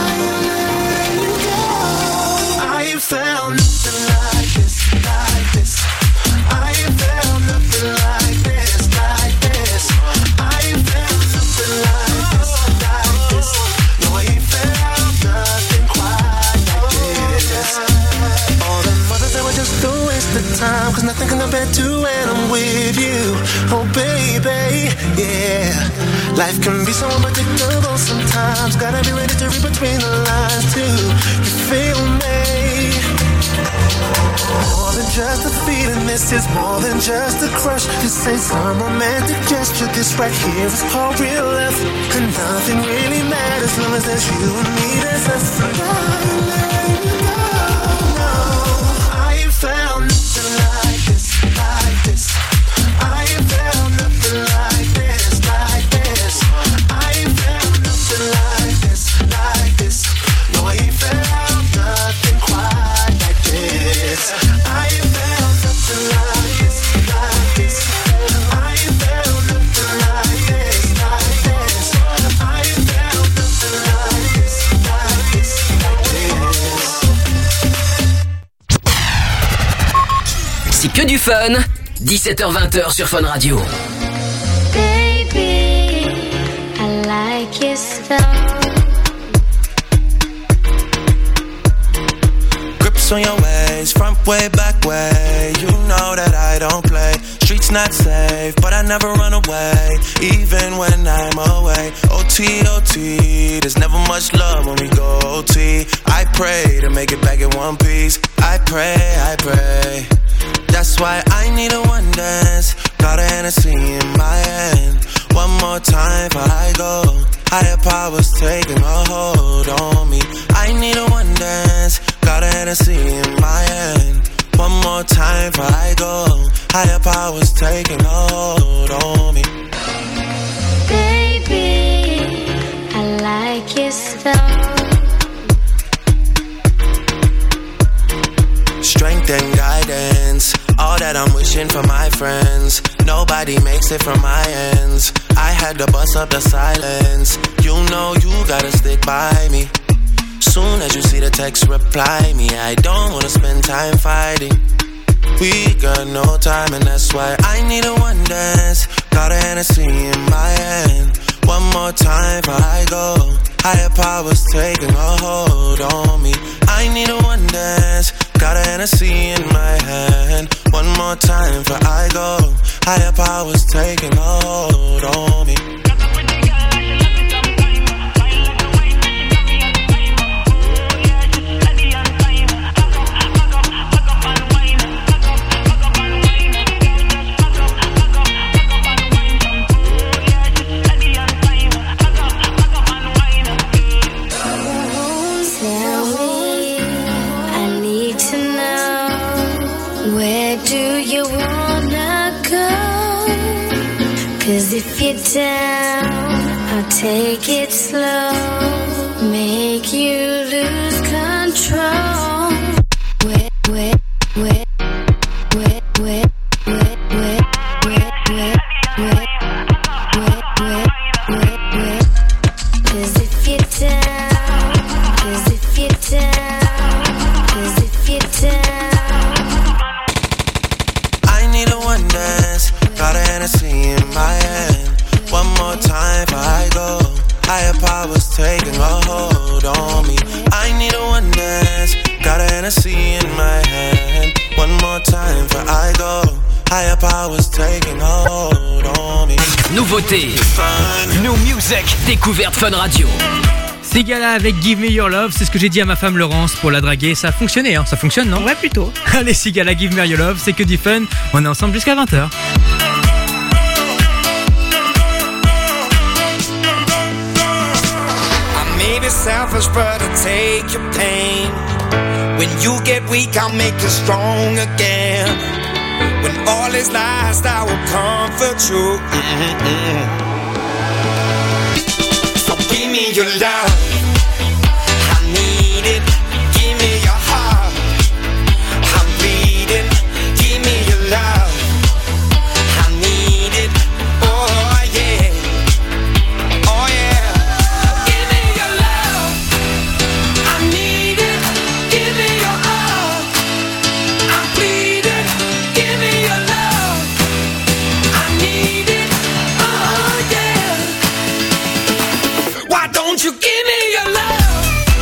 I ain't found nothing like this, like this. I ain't found nothing like this, like this. I ain't found nothing like this, like this. No, I ain't found nothing quite like this. All the mothers that were just a waste of time, cause nothing can compare to when I'm with you. Oh baby, yeah. Life can be so unpredictable sometimes. Gotta be ready to read between the lines too. You feel me? More than just a feeling, this is more than just a crush. This ain't some romantic gesture, this right here is called real love. And nothing really matters as long as there's you and me, there's us. I ain't found nothing like this, like this. I ain't found nothing like this, like this. I ain't found nothing like this, like this. No, I ain't found nothing quite like this. I ain't found nothing like this, like this. I ain't found nothing like this, like this. I ain't found nothing like this, like this, like this.
C'est que du fun. 17h-20h sur Fun Radio.
Baby, I like your style.
Grips on your ways, front way, back way. You know that I don't play. Streets not safe, but I never run away, even when I'm away. OT, OT, there's never much love when we go OT. I pray to make it back in one piece. I pray. That's why I need a one dance. Got a Hennessy in my hand. One more time before I go. Higher powers taking a hold on me. I need a one dance. Got a Hennessy in my hand. One more time before I go. Higher powers taking a hold on me.
Baby, I like your style.
reaching for my friends. Nobody makes it from my ends. I had to bust up the silence. You know you gotta stick by me. Soon as you see the text, reply me. I don't wanna spend time fighting. We got no time and that's why I need a one dance. Got a Hennessy in my hand. One more time before I go. Higher powers taking a hold on me. I need a one dance. Got a Hennessy in my hand. One more time before I go. Higher powers taking a hold on me.
Cause if you're down, I'll take it slow. Make you lose control. Wet, wet, wet, wet, wet, wet, wet, wet, wet, wet, wet, wet, wet, wet. Cause if you're down, cause if you're down, cause if you're down.
I need a one dance. Got a Hennessy in my hand. One more time before I go. Higher powers taking a hold on me. I need a one dance. Got a Hennessy in my hand. One more time before I go. Higher powers taking a hold on me.
Nouveauté, New Music, découverte Fun Radio.
Sigala avec Give Me Your Love, c'est ce que j'ai dit à ma femme Laurence pour la draguer. Ça a fonctionné, hein, ça fonctionne, non?
Ouais, plutôt.
Allez, Sigala, Give Me Your Love, c'est que du fun. On est ensemble jusqu'à 20h.
Maybe selfish, but I'll take your pain. When you get weak, I'll make you strong again. When all is lost, I will comfort you. So give me your love, I need it. Give me your heart, I'm bleeding. Give me your love, I need it. Oh yeah, oh yeah. Won't you give me your love?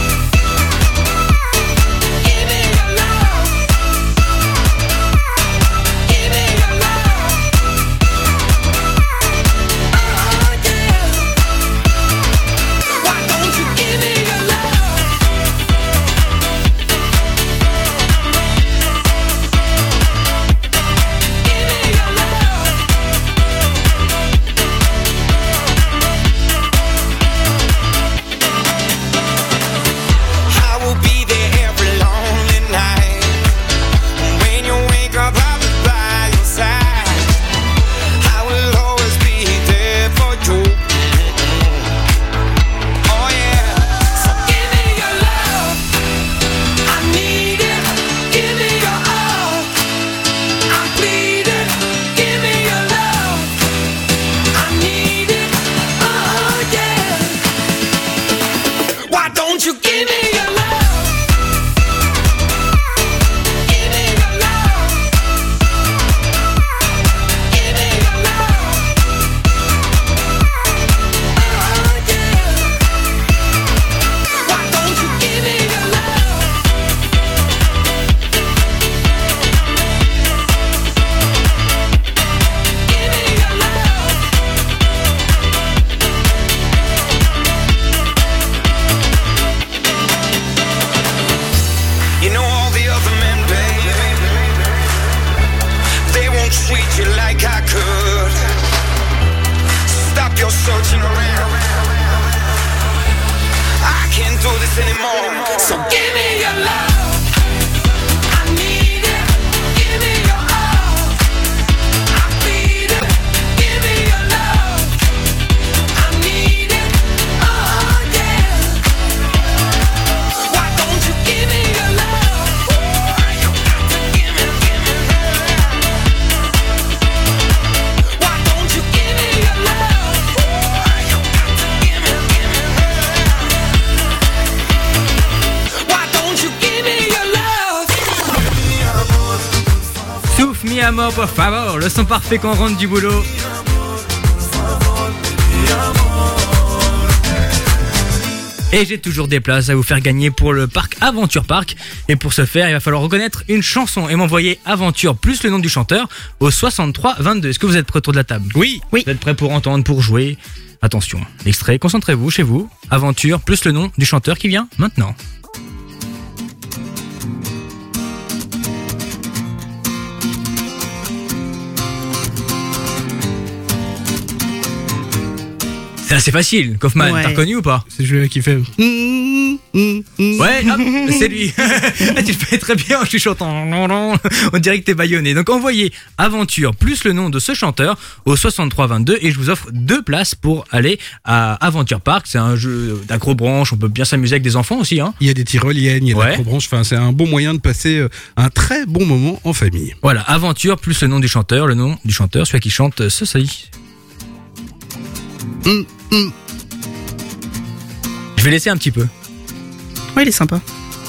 Give me your love. Give me your love. Oh yeah. Why don't you give me your love? Give me your love. Won't you give me your love? Give me your love. Give me your love. Oh yeah. Why don't you give me your love? Give me your love. You know all the other men, baby, they won't treat you like I could. Stop your searching around. I can't do this anymore. So give me your love. I need it. Give me your all. I need it. Give me your love. I need it. Oh yeah. Why don't you give me your love? You got to give me, give me love.
amor, por favor. Le son parfait quand on rentre du boulot. Et j'ai toujours des places à vous faire gagner pour le parc Aventure Park. Et pour ce faire, il va falloir reconnaître une chanson et m'envoyer Aventure plus le nom du chanteur au 63 22. Est-ce que vous êtes prêts autour de la table?
Oui.
Vous êtes prêts pour entendre, pour jouer? Attention, extrait, concentrez-vous chez vous. Aventure plus le nom du chanteur qui vient maintenant. C'est assez facile, Kaufman,
Ouais.
t'as reconnu ou pas?
C'est celui qui fait.
Ouais, hop, c'est lui. Tu le fais très bien en chuchotant. On dirait que t'es baïonné. Donc envoyez Aventure plus le nom de ce chanteur au 63 22 et je vous offre 2 places pour aller à Aventure Park. C'est un jeu d'acrobranche, on peut bien s'amuser avec des enfants aussi. Hein.
Il y a des tyroliennes, il y a de
Ouais.
l'acrobranche. Enfin, c'est un bon moyen de passer un très bon moment en famille.
Voilà, Aventure plus le nom du chanteur, celui qui chante ceci. Je vais laisser un petit peu.
Ouais, il est sympa.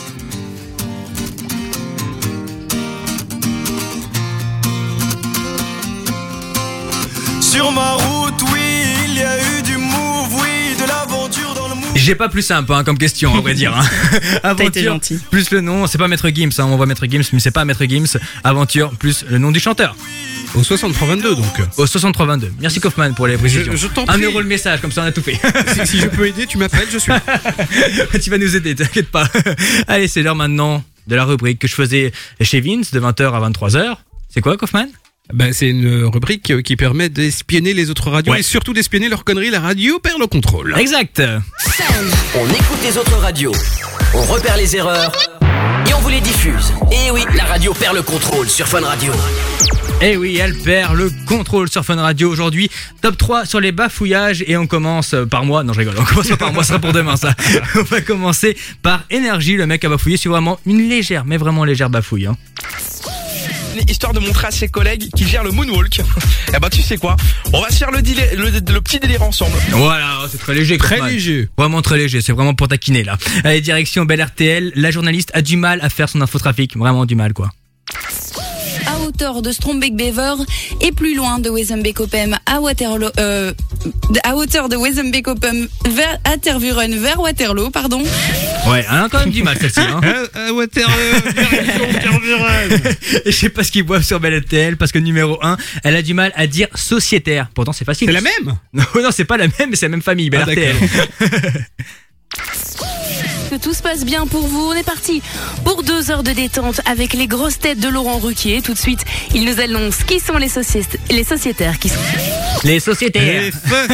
Sur ma route, oui, il y a eu du move, oui, de l'aventure dans le move.
J'ai pas plus simple hein, comme question, à vrai dire. Hein. Aventure
été gentil.
plus le nom, c'est pas Maître Gims, hein, on voit Maître Gims, mais c'est pas Maître Gims. Aventure plus le nom du chanteur.
Au 63 22 donc.
Au 63 22. Merci Kaufman pour les précisions.
Je t'en
1
prie.
euro le message, comme ça on a tout fait.
Si je peux aider, tu m'appelles, je suis là.
Tu vas nous aider, t'inquiète pas. Allez, c'est l'heure maintenant de la rubrique que je faisais chez Vince de 20h à 23h. C'est quoi, Kaufman?
Ben, c'est une rubrique qui permet d'espionner les autres radios
Ouais.
et surtout d'espionner leur connerie. La radio perd le contrôle.
Exact.
On écoute les autres radios, on repère les erreurs et on vous les diffuse. Et oui, la radio perd le contrôle sur Fun Radio.
Eh oui, elle perd le contrôle sur Fun Radio aujourd'hui. Top 3 sur les bafouillages et on commence par moi. Non, je rigole, on commence pas par moi, ce sera pour demain ça. On va commencer par Énergie, le mec a bafouillé sur vraiment une légère, mais vraiment légère bafouille. Hein.
Histoire de montrer à ses collègues qu'il gère le moonwalk. Eh ben tu sais quoi, on va se faire le petit délire ensemble.
Voilà, c'est très léger.
Très
Kaufman.
léger.
Vraiment très léger, c'est vraiment pour taquiner là. Allez, direction Bel RTL, la journaliste a du mal à faire son infotrafic, vraiment du mal quoi.
À hauteur de Strombeek-Bever et plus loin de Wezenbeek-Ophem à Waterloo, à hauteur de Wezenbeek-Ophem à Tervuren vers Waterloo, pardon.
Ouais, elle a quand même du mal celle-ci. Hein. Je sais pas ce qu'ils boivent sur Bel RTL parce que numéro 1, elle a du mal à dire sociétaire. Pourtant c'est facile.
C'est la même?
Non, non, c'est pas la même, mais c'est la même famille, Bel RTL.
Que tout se passe bien pour vous. On est parti pour 2 heures de détente avec les grosses têtes de Laurent Ruquier. Tout de suite, il nous annonce qui sont les sociétaires qui sont...
Les sociétaires.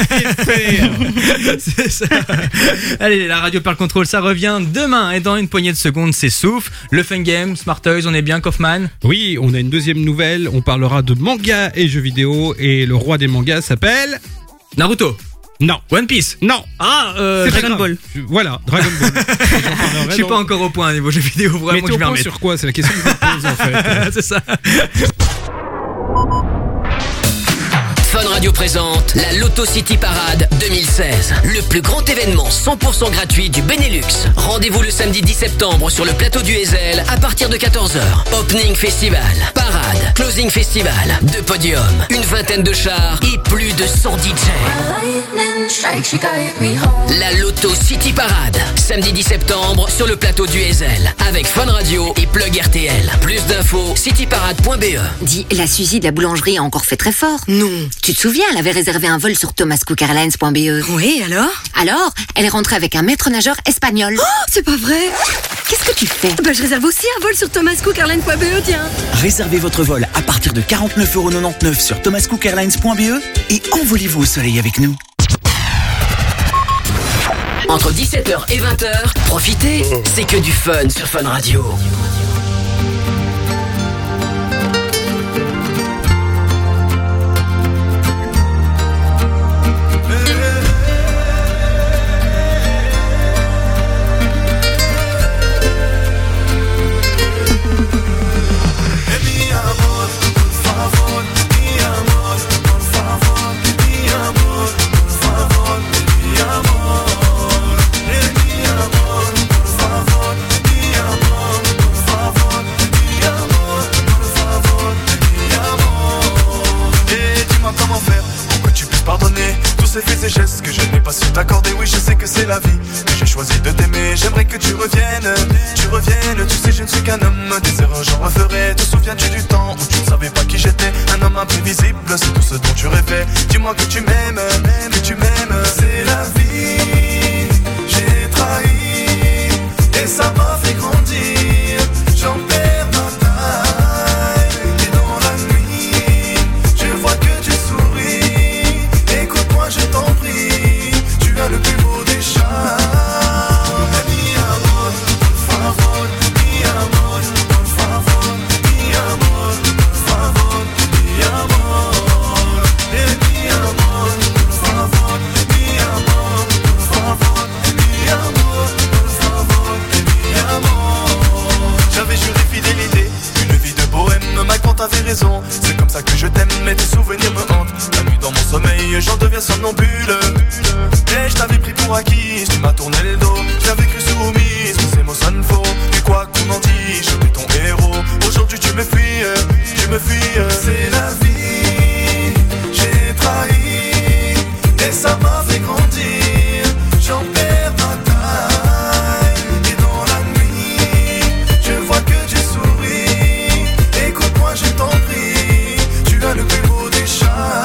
C'est ça. Allez, la radio perd le contrôle, ça revient demain et dans une poignée de secondes, c'est Souffle. Le Fun Game, Smart Toys, on est bien, Kaufman?
Oui, on a une deuxième nouvelle. On parlera de manga et jeux vidéo et le roi des mangas s'appelle
Naruto.
Non.
One Piece.
Non.
Ah,
c'est
Dragon Ball.
Voilà, Dragon Ball.
Je suis pas encore au point niveau jeux vidéo, vraiment.
Mais
que
t'es
je
au
vais
point
remettre.
sur quoi? C'est la question que je me pose en fait.
C'est ça.
Fun Radio présente la Loto City Parade 2016. Le plus grand événement 100% gratuit du Benelux. Rendez-vous le samedi 10 septembre sur le plateau du Heysel à partir de 14h. Opening Festival, parade, closing festival, 2 podiums, une vingtaine de chars et plus de 100 DJ. La Loto City Parade, samedi 10 septembre sur le plateau du Heysel avec Fun Radio et Plug RTL. Plus d'infos, cityparade.be.
Dis, la Suzy de la boulangerie a encore fait très fort. Non. Tu te souviens, elle avait réservé un vol sur thomascookairlines.be.
Oui, alors?
Alors, elle est rentrée avec un maître nageur espagnol.
Oh, c'est pas vrai!
Qu'est-ce que tu fais?
Bah, je réserve aussi un vol sur thomascookairlines.be, tiens.
Réservez votre vol à partir de 49,99€ sur thomascookairlines.be et envolez-vous au soleil avec nous.
Entre 17h et 20h, profitez, c'est que du fun sur Fun Radio.
pour que tu puisses pardonner tous ces faits et gestes que je n'ai pas su t'accorder. Oui, je sais que c'est la vie, mais j'ai choisi de t'aimer. J'aimerais que tu reviennes. Tu sais, je ne suis qu'un homme, des erreurs j'en referai. Te souviens-tu du temps où tu ne savais pas qui j'étais? Un homme imprévisible, c'est tout ce dont tu rêvais. Dis-moi que tu m'aimes, c'est la vie. J'ai trahi et ça m'a fait grandir. J'en perds ma taille. Et dans la nuit, je vois que tu souris. Écoute-moi, je t'en prie. Tu as le plus beau des chats. Mi amor, por favor. Mi amor, por favor. Mi amor, por favor. Mi amor. Mi amor, por favor. Mi amor, por favor. Mi amor, por favor. Mi amor. J'avais juré fidélité, une vie de bohème. Ma quand t'avais raison, c'est comme ça que je t'aime. Mais tes souvenirs me hantent. La nuit dans mon sommeil, j'en deviens somnambule. Et je t'avais pris pour acquis, tu m'as tourné le dos. J'avais cru soumise, mais ces mots sonnent faux. Et quoi qu'on en dise, j'étais ton héros. Aujourd'hui tu me fuis, c'est la vie. J'ai trahi et ça m'a fait grandir. J'en perds ma taille. Et dans la nuit, je vois que tu souris. Écoute-moi, je t'en prie. Tu as le plus beau des chats.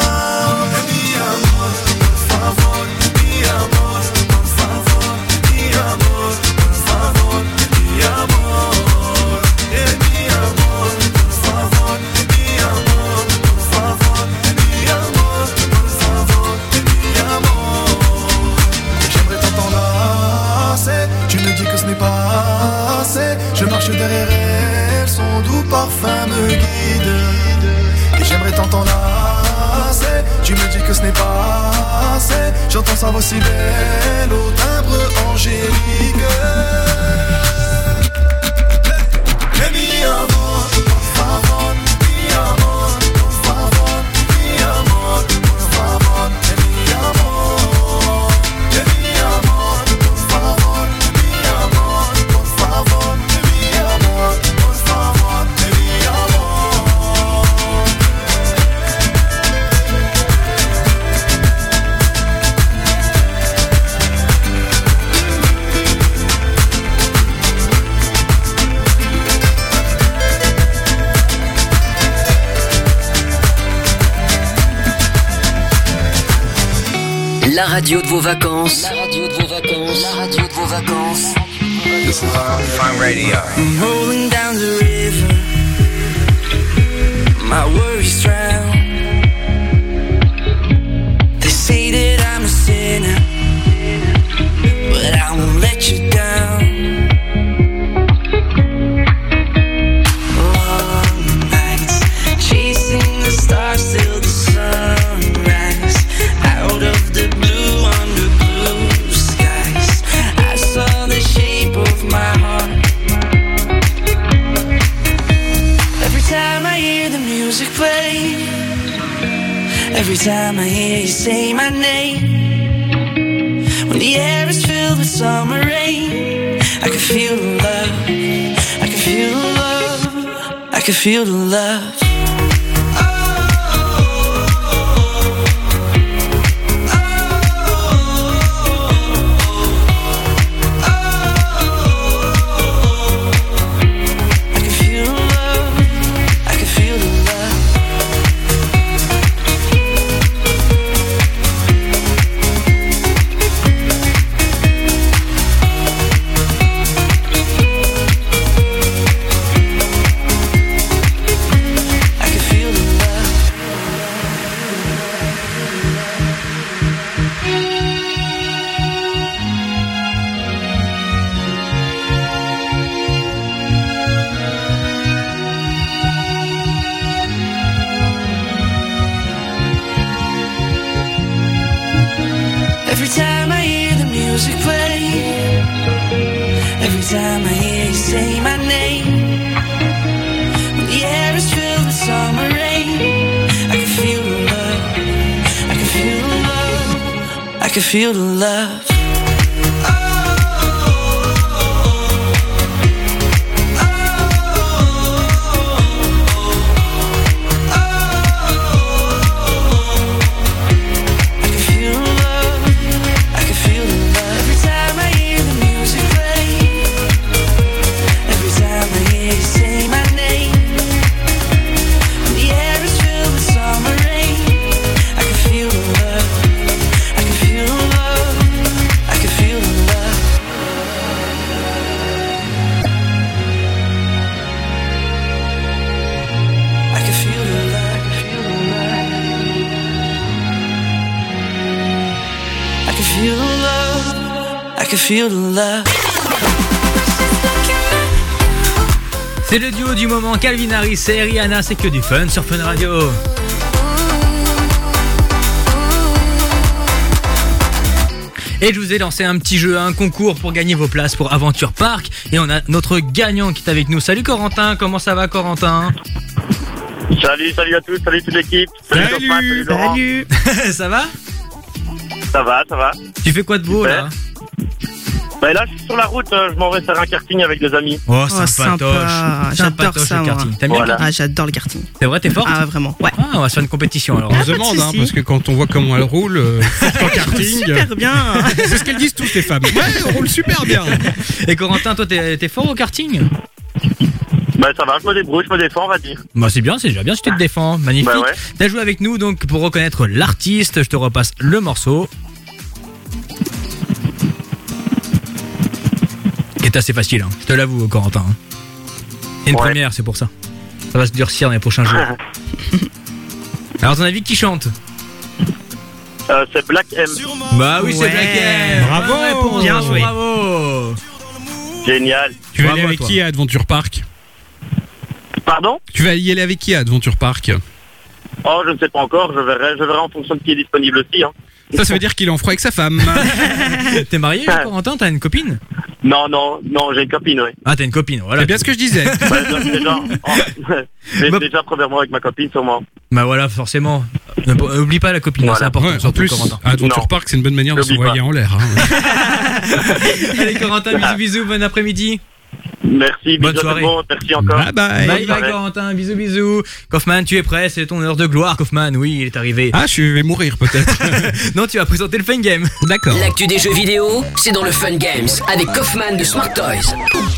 Mi amor, por favor. Mi amor, por favor. Mi amor, por favor. Mi amor. Mi amor, por favor. Mi amor, por favor. Mi amor, por favor. Mi amor. J'aimerais t'entendre lasser. Tu me dis que ce n'est pas assez. Je marche derrière elle, son doux parfum me guide. Et j'aimerais t'entendre lasser. Tu me dis que ce n'est pas assez. J'entends sa voix si belle au timbre angélique. Mi amor, por favor. Mi amor, por favor. Mi amor, por favor. Mi amor. Mi amor, por favor. Mi amor, por favor. Mi amor, por favor. Mi amor.
La radio de vos vacances. La radio de vos vacances. La radio de vos vacances.
This is Fun Radio.
I'm rolling down the river. My worries drown. They say that I'm a sinner, but I won't let you down. Long nights chasing the stars till the sunrise. Out of the blue, under blue skies, I saw the shape of my heart. Every time I hear the music play, every time I hear you say my name, when the air is filled with summer rain, I can feel the love, I can feel the love, I can feel the love. Every time I hear the music play, every time I hear you say my name, when the air is filled with summer rain, I can feel the love, I can feel the love, I can feel the love.
can feel the love. I can feel the love.
C'est le duo du moment, Calvin Harris et Rihanna, c'est que du fun sur Fun Radio. Et je vous ai lancé un petit jeu, un concours pour gagner vos places pour Aventure Park. Et on a notre gagnant qui est avec nous. Salut Corentin, comment ça va Corentin?
Salut à tous, salut toute l'équipe.
Salut. Ça va?
Ça va.
Tu fais quoi de beau là?
Bah là, je suis sur la route, je m'en vais faire un karting avec des amis.
Oh, sympa.
J'adore ça,
le karting. T'aimes bien le karting?
Ah, j'adore le karting.
C'est vrai, t'es forte?
Ah, vraiment, ouais.
Ah, on va se faire une compétition alors.
On se demande, parce que quand on voit comment elle roule, en karting.
Super bien.
C'est ce qu'elles disent toutes les femmes. Ouais, on roule super bien.
Et Corentin, toi, t'es fort au karting?
Bah ça va, je me débrouille, je me défends, on va dire.
Bah c'est bien, c'est déjà bien si tu te défends, magnifique.
Bah ouais.
T'as joué avec nous donc pour reconnaître l'artiste, je te repasse le morceau. Qui est assez facile, hein. Je te l'avoue Corentin. C'est une première, c'est pour ça. Ça va se durcir dans les prochains jours. Alors ton avis, qui chante?
C'est Black M.
Bah oui, c'est Black M.
Bravo,
réponse,
bien joué.
Bravo.
Génial.
Tu vas aller avec qui à Adventure Park?
Pardon?
Tu vas y aller avec qui à Adventure Park?
Oh, je ne sais pas encore, je verrai en fonction de qui est disponible aussi. Hein.
Ça veut dire qu'il est en froid avec sa femme.
T'es marié, Corentin? T'as une copine?
Non, j'ai une copine, oui.
Ah, t'as une copine, voilà.
C'est bien ce que je disais.
J'ai déjà premièrement avec ma copine, sûrement.
Bah voilà, forcément. N'oublie pas la copine, voilà. C'est important.
Ouais, en plus,
Corentin.
Adventure Park, c'est une bonne manière de s'envoyer en l'air. Hein.
Allez, Corentin, bisous, bon après-midi.
Merci,
bonne
bisous
soirée.
À tout le monde, merci encore.
Bye Corentin, bisous. Kaufman, tu es prêt, c'est ton heure de gloire, Kaufman, oui, il est arrivé.
Ah, je vais mourir peut-être.
Non, tu vas présenter le Fun Game.
D'accord.
L'actu des jeux vidéo, c'est dans le Fun Games avec Kaufman de Smart Toys.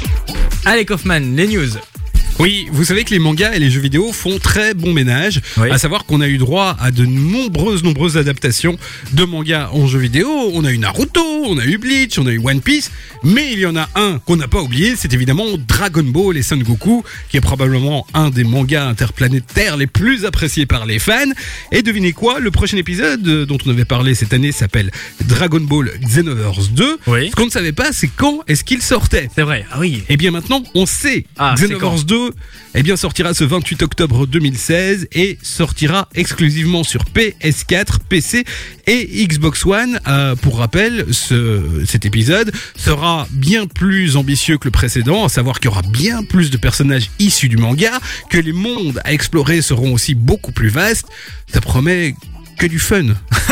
Allez Kaufman, les news.
Oui, vous savez que les mangas et les jeux vidéo font très bon ménage. Oui. À savoir qu'on a eu droit à de nombreuses adaptations de mangas en jeux vidéo. On a eu Naruto, on a eu Bleach, on a eu One Piece. Mais il y en a un qu'on n'a pas oublié, c'est évidemment Dragon Ball et Son Goku, qui est probablement un des mangas interplanétaires les plus appréciés par les fans. Et devinez quoi, le prochain épisode dont on avait parlé cette année s'appelle Dragon Ball Xenoverse 2. Oui. Ce qu'on ne savait pas, c'est quand est-ce qu'il sortait.
C'est vrai, ah oui.
Et bien maintenant, on sait. Xenoverse 2 sortira ce 28 octobre 2016 et sortira exclusivement sur PS4, PC et Xbox One. Pour rappel, cet épisode sera bien plus ambitieux que le précédent, à savoir qu'il y aura bien plus de personnages issus du manga, que les mondes à explorer seront aussi beaucoup plus vastes. Ça promet que du fun.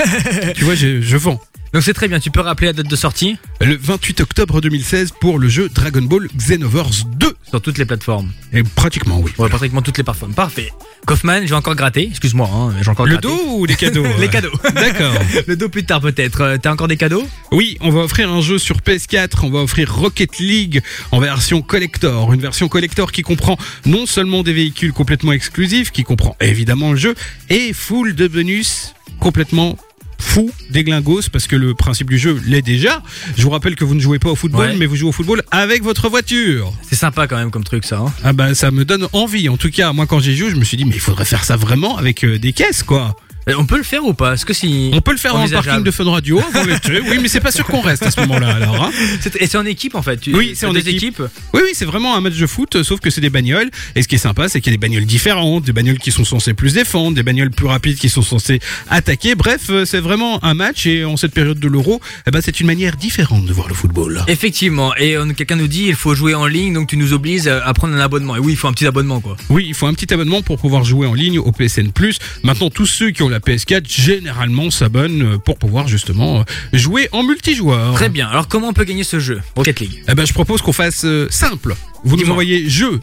Tu vois, je vends.
Donc c'est très bien, tu peux rappeler la date de sortie?
Le 28 octobre 2016 pour le jeu Dragon Ball Xenoverse 2.
Sur toutes les plateformes.
Et pratiquement, oui.
Ouais, pratiquement toutes les plateformes. Parfait. Kaufman, je vais encore gratter, excuse-moi, hein, j'ai encore
gratté. Le dos ou les cadeaux?
Les cadeaux. D'accord. Le dos plus tard peut-être. T'as encore des cadeaux?
Oui, on va offrir un jeu sur PS4, on va offrir Rocket League en version collector. Une version collector qui comprend non seulement des véhicules complètement exclusifs, qui comprend évidemment le jeu, et full de bonus complètement fou, déglingos, parce que le principe du jeu l'est déjà. Je vous rappelle que vous ne jouez pas au football, mais vous jouez au football avec votre voiture.
C'est sympa quand même comme truc ça. Hein.
Ah bah ça me donne envie. En tout cas, moi quand j'ai joué, je me suis dit mais il faudrait faire ça vraiment avec des caisses quoi.
On peut le faire ou pas? Est-ce que si
on peut le faire dans le parking de Fun Radio avant l'été. Oui, mais c'est pas sûr qu'on reste à ce moment-là alors. Hein.
Et c'est en équipe en fait.
Oui, c'est en équipe. Oui, c'est vraiment un match de foot, sauf que c'est des bagnoles. Et ce qui est sympa, c'est qu'il y a des bagnoles différentes, des bagnoles qui sont censées plus défendre, des bagnoles plus rapides qui sont censées attaquer. Bref, c'est vraiment un match. Et en cette période de l'Euro, c'est une manière différente de voir le football.
Effectivement. Et quelqu'un nous dit il faut jouer en ligne, donc tu nous obliges à prendre un abonnement. Et oui, il faut un petit abonnement quoi.
Oui, il faut un petit abonnement pour pouvoir jouer en ligne au PSN+. Maintenant, tous ceux qui ont la PS4 généralement s'abonnent pour pouvoir justement jouer en multijoueur.
Très bien. Alors comment on peut gagner ce jeu Rocket League?
Je propose qu'on fasse simple. Vous nous envoyez jeu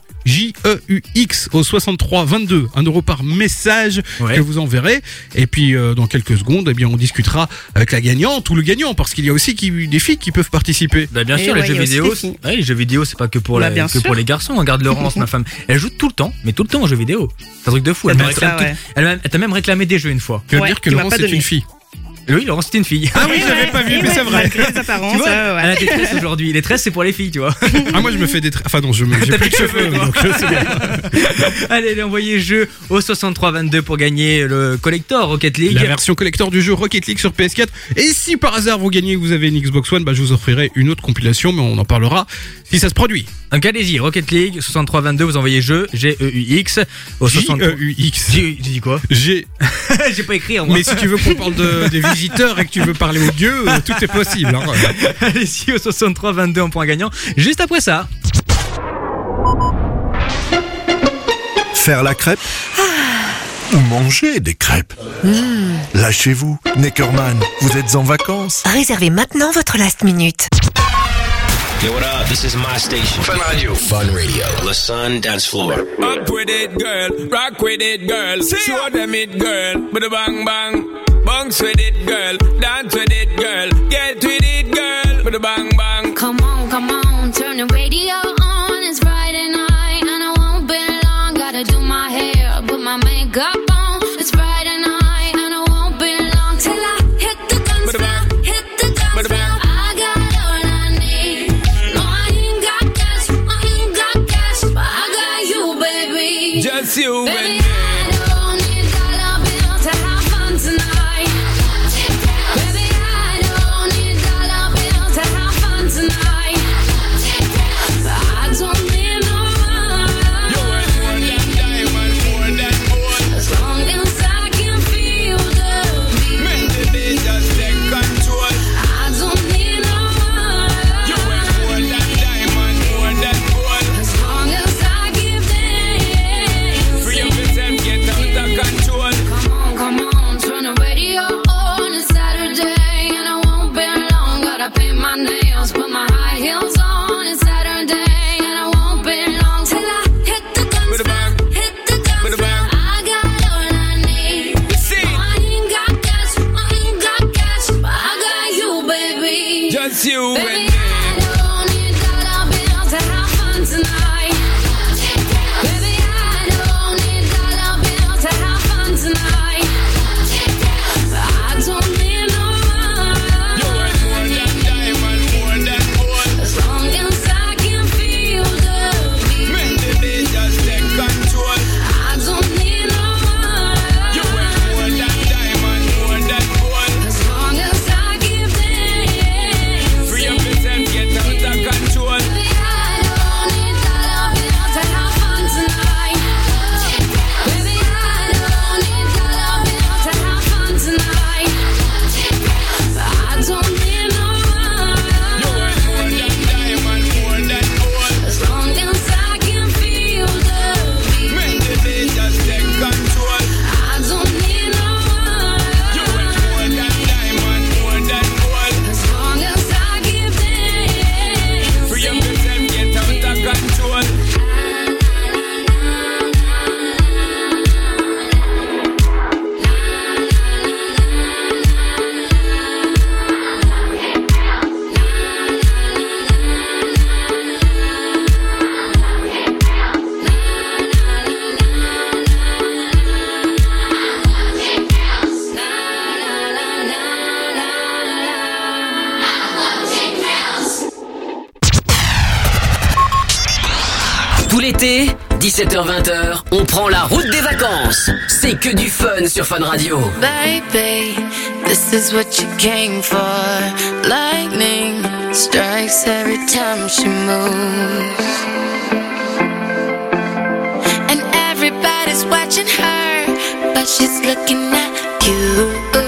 JEUX au 6322, 1 € par message que vous enverrez. Et puis dans quelques secondes, on discutera avec la gagnante ou le gagnant, parce qu'il y a aussi des filles qui peuvent participer.
Bien sûr, les jeux vidéo. Les jeux vidéo, c'est pas que pour pour les garçons. Regarde Laurence, ma femme, elle joue tout le temps, mais tout le temps aux jeux vidéo. C'est un truc de fou. Elle t'a même réclamé des jeux une fois.
Tu veux dire que Laurence est une fille?
Oui, Laurence, c'est une fille.
Ah oui, j'avais pas vu, mais c'est vrai.
Malgré les apparences,
Tu vois,
ouais.
elle a des tresses aujourd'hui. Les tresses, c'est pour les filles, tu vois.
Ah, moi, je me fais des Enfin, non, j'ai plus de cheveux, donc c'est bien.
Allez, envoyez jeu au 6322 pour gagner le collector Rocket League.
La version collector du jeu Rocket League sur PS4. Et si par hasard vous gagnez et que vous avez une Xbox One, je vous offrirai une autre compilation, mais on en parlera si ça se produit.
Donc allez-y, Rocket League 6322, vous envoyez jeu GEUX au 63.
GEUX.
J'ai dit quoi? J'ai pas écrit en moi.
Mais si tu veux qu'on parle des visiteurs et que tu veux parler aux dieux, tout est possible. Hein.
Allez-y au 6322 en point gagnant. Juste après ça.
Faire la crêpe ou manger des crêpes. Lâchez-vous, Neckerman, vous êtes en vacances.
Réservez maintenant votre last minute.
Yo, what up? This is my station. Fun Radio. Fun Radio. The Sun Dance Floor.
Up with it, girl. Rock with it, girl. Show them it, girl. With a bang bang. Bounce with it, girl. Dance with it, girl. Get with it, girl. With a bang bang.
Come on, turn the radio on. It's Friday night and I won't be long. Gotta do my hair, put my makeup on. It's Friday night and I won't be long till I hit the dance floor. Hit the dance floor. I got all I need. No, I ain't got cash, but I got you, baby.
Just you,
baby.
baby.
I don't need dollar bills to have fun tonight. Baby, I don't need dollar bills to have fun tonight. I don't need no money.
You ain't more than diamond, more than gold.
As long as I can feel the beat.
Make the beat just take control.
I don't need no money.
You ain't more than diamond, more than gold.
As long as I give them.
Free up yourself, get out of control.
Come on, turn the radio on. It's Saturday and I won't be long. Gotta paint my nails, put my high heels on. It's Saturday and I won't be long till I hit the dance floor. Hit the dance floor. I got all I need. No, I ain't got cash, but I got you, baby.
Just you,
Baby,
baby.
I don't need dollar bills to have fun tonight. Baby, I don't need dollar bills to have fun tonight. I don't need no money.
You ain't more than diamond, more than gold.
As long as I can feel the beat.
Make the beat just take control.
I don't need no money.
You ain't more than diamond, more than gold.
As long as I give them.
Free up yourself, get out of control.
Baby, I don't need dollar bills to have fun tonight. Baby, I don't need dollar bills to have fun tonight. I don't need no money.
You ain't more than diamond, more than gold.
As long as I can feel the beat.
Make the beat just take control.
I don't need no money.
You ain't more than diamond, more than gold.
As long as I give them.
Free up yourself, get out of control.
Tout l'été, 17h-20h, on prend la route des vacances. C'est que du fun sur Fun Radio.
Baby, this is what you came for. Lightning strikes every time she moves. And everybody's watching her, but she's looking at you.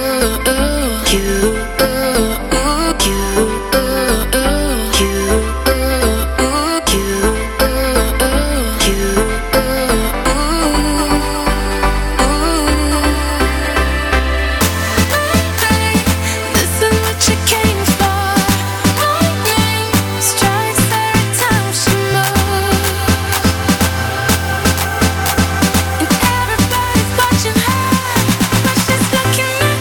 This is what you came for. Lightning strikes every time she moves. And everybody's watching her, but she's looking at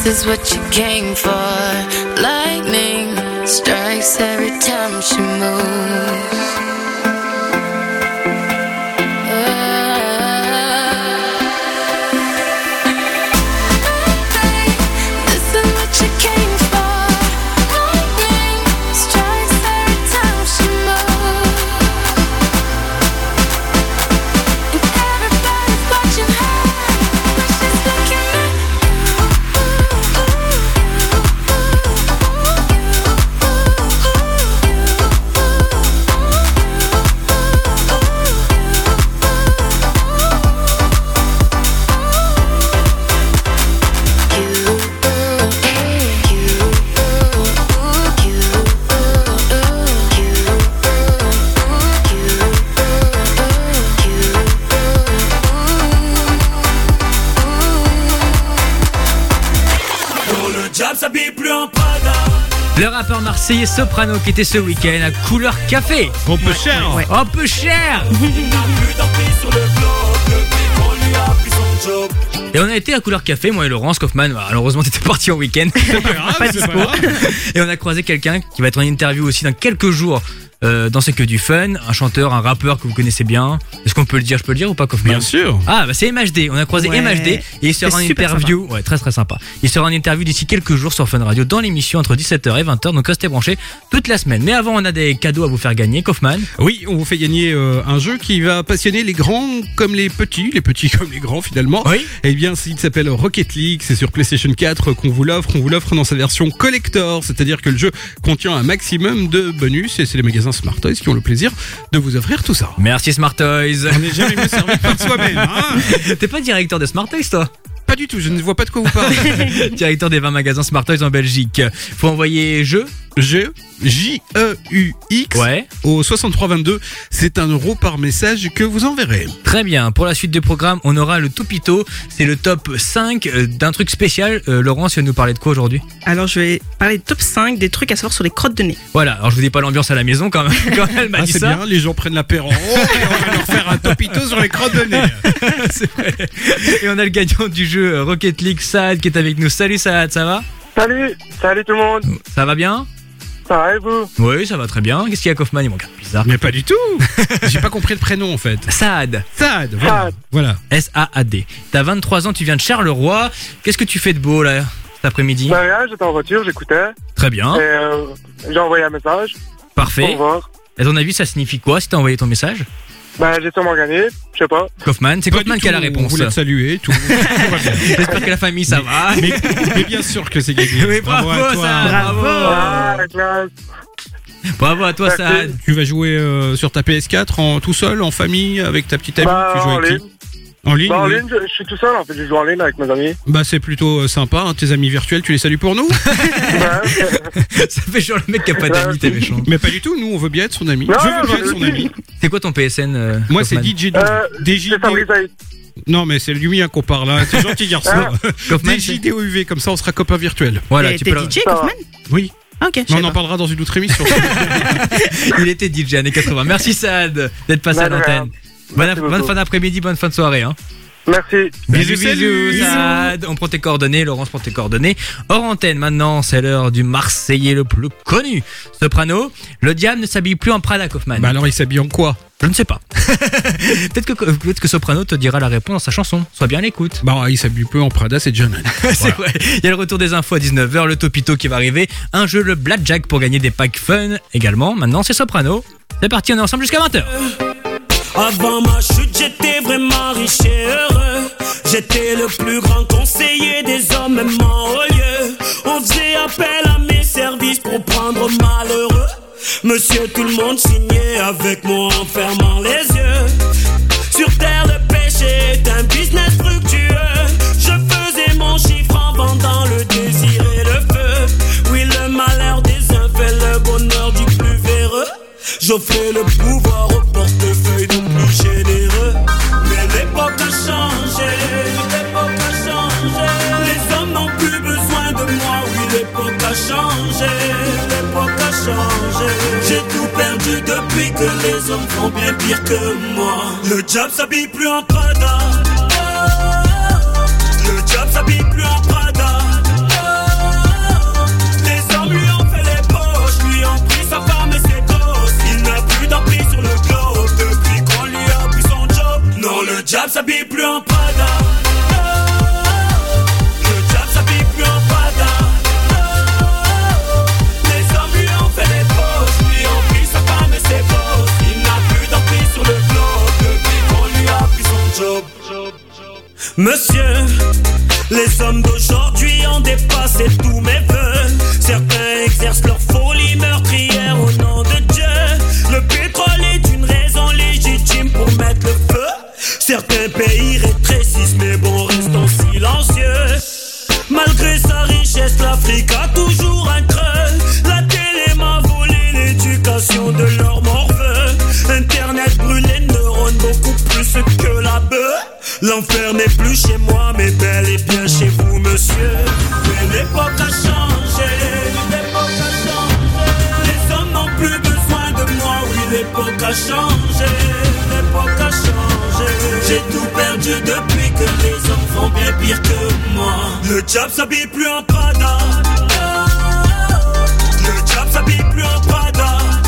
This is what you came for. Lightning strikes every time she moves.
Le rappeur marseillais Soprano qui était ce week-end à Couleur Café.
Un peu cher.
Ouais. Un peu cher. Et on a été à Couleur Café, moi et Laurence Kaufmann. Malheureusement, t'étais parti en week-end.
C'est pas grave,
pas dispo. Et on a croisé quelqu'un qui va être en interview aussi dans quelques jours. Dans C'est que du fun, un chanteur, un rappeur que vous connaissez bien. Est-ce qu'on peut le dire? Je peux le dire ou pas, Kaufmann?
Bien sûr.
Ah, bah c'est MHD. On a croisé MHD et il sera en interview. Sympa. Ouais, très très sympa. Il sera en interview d'ici quelques jours sur Fun Radio dans l'émission entre 17h et 20h. Donc restez branchés toute la semaine. Mais avant, on a des cadeaux à vous faire gagner, Kaufmann.
Oui, on vous fait gagner un jeu qui va passionner les grands comme les petits comme les grands finalement.
Oui.
Eh bien, il s'appelle Rocket League. C'est sur PlayStation 4 qu'on vous l'offre. On vous l'offre dans sa version collector, c'est-à-dire que le jeu contient un maximum de bonus et c'est les magasins Smart Toys qui ont le plaisir de vous offrir tout ça.
Merci Smart Toys.
On n'est jamais mieux servi par soi-même. Hein.
T'es pas directeur de Smart Toys, toi?
Pas du tout, je ne vois pas de quoi vous parlez.
Directeur des 20 magasins Smart Toys en Belgique. Faut envoyer
J-E-U-X au 6322. C'est 1 € par message que vous enverrez.
Très bien. Pour la suite du programme, on aura le Topito. C'est le top 5 d'un truc spécial. Laurence, tu vas nous parler de quoi aujourd'hui?
Alors, je vais parler de top 5 des trucs à savoir sur les crottes de nez.
Voilà. Alors, je vous dis pas l'ambiance à la maison quand même. Quand elle m'a dit
c'est
ça.
Bien, les gens prennent l'apéro. Et on va leur faire un Topito sur les crottes de nez.
C'est vrai. Et on a le gagnant du jeu Rocket League, Saad, qui est avec nous. Salut Saad, ça va?
Salut tout le monde.
Ça va bien?
Ça va et vous?
Oui, ça va très bien. Qu'est-ce qu'il y a, Kaufmann? Il manque un peu bizarre.
Mais pas du tout. J'ai pas compris le prénom en fait.
Saad,
voilà.
S-A-A-D. T'as 23 ans, tu viens de Charleroi. Qu'est-ce que tu fais de beau là, cet après-midi?
Bah rien, j'étais en voiture, j'écoutais.
Très bien.
Et j'ai envoyé un message.
Parfait.
Pour voir.
À ton avis, ça signifie quoi si t'as envoyé ton message?
Bah j'ai sûrement gagné, je sais pas.
Kaufmann, c'est Kaufmann qui a la réponse.
On voulait te saluer, tout va bien.
J'espère que la famille ça va.
Mais bien sûr que c'est gagné.
Oui, bravo à toi.
Bravo.
Ah, la classe.
Bravo à toi, Saad.
Tu vas jouer sur ta PS4 tout seul, en famille, avec ta petite amie? Tu joues avec qui? En ligne?
En ligne, je suis tout seul en fait, je joue en ligne avec mes amis.
Bah c'est plutôt sympa, hein, tes amis virtuels, tu les salues pour nous?
Ça fait genre le mec qui a pas d'amis, t'es méchant.
Mais pas du tout, nous on veut bien être son ami.
Non,
je veux bien être son ami.
C'est quoi ton PSN?
Moi c'est DJ Non mais c'est lui qu'on parle, hein. C'est gentil garçon. DJDOUV, comme ça on sera copains virtuels.
Voilà,
tu peux DJ Kaufmann?
Oui.
Ok.
Mais on en parlera dans une autre émission.
Il était DJ années 80. Merci Saad d'être passé à l'antenne. Bonne fin d'après-midi, bonne fin de soirée. Hein.
Merci.
Bisous, Saad. On prend tes coordonnées, Laurence prend tes coordonnées. Hors antenne, maintenant, c'est l'heure du Marseillais le plus connu. Soprano, le diable ne s'habille plus en Prada, Kaufmann.
Bah alors il s'habille en quoi?
Je ne sais pas. Peut-être que Soprano te dira la réponse dans sa chanson. Sois bien à l'écoute.
Bah il s'habille plus en Prada, c'est John.
C'est vrai. Il y a le retour des infos à 19h, le Topito qui va arriver, un jeu, le Blackjack pour gagner des packs fun également. Maintenant, c'est Soprano. C'est parti, on est ensemble jusqu'à 20h.
Avant ma chute, j'étais vraiment riche et heureux. J'étais le plus grand conseiller des hommes, même en haut lieu. On faisait appel à mes services pour prendre malheureux. Monsieur, tout le monde signait avec moi en fermant les yeux. Sur terre, le péché est un business fructueux. Je faisais mon chiffre en vendant le désir et le feu. Oui, le malheur des uns fait le bonheur du plus véreux. J'offrais le pouvoir au portefeuille du plus généreux. Mais l'époque a changé, l'époque a changé. Les hommes n'ont plus besoin de moi, oui, l'époque a changé, l'époque a changé. J'ai tout perdu depuis que les hommes font bien pire que moi. Le diable s'habille plus en Prada. Le diable s'habille plus en Prada. diable s'habille plus en pada. Le diable s'habille plus en pada. Les hommes lui ont fait des poches, lui ont pris sa femme et ses bosses. Il n'a plus d'emprise sur le globe depuis qu'on lui a pris son job. Monsieur, les hommes d'aujourd'hui ont dépassé tous mes vœux. Certains exercent leur folie meurtrière au nom de Dieu. Le pétrole est une raison légitime pour mettre le feu. Certains pays rétrécissent mais bon, restons silencieux. Malgré sa richesse, l'Afrique a toujours un creux. La télé m'a volé l'éducation de leur morveux. Internet brûle les neurones beaucoup plus que la bœuf. L'enfer n'est plus chez moi mais bel et bien chez vous monsieur. Mais l'époque a changé, l'époque a changé. Les hommes n'ont plus besoin de moi, oui l'époque a changé, l'époque a changé. J'ai tout perdu depuis que les hommes font bien pire que moi. Le diable s'habille plus en pada. Le diable s'habille plus en pada.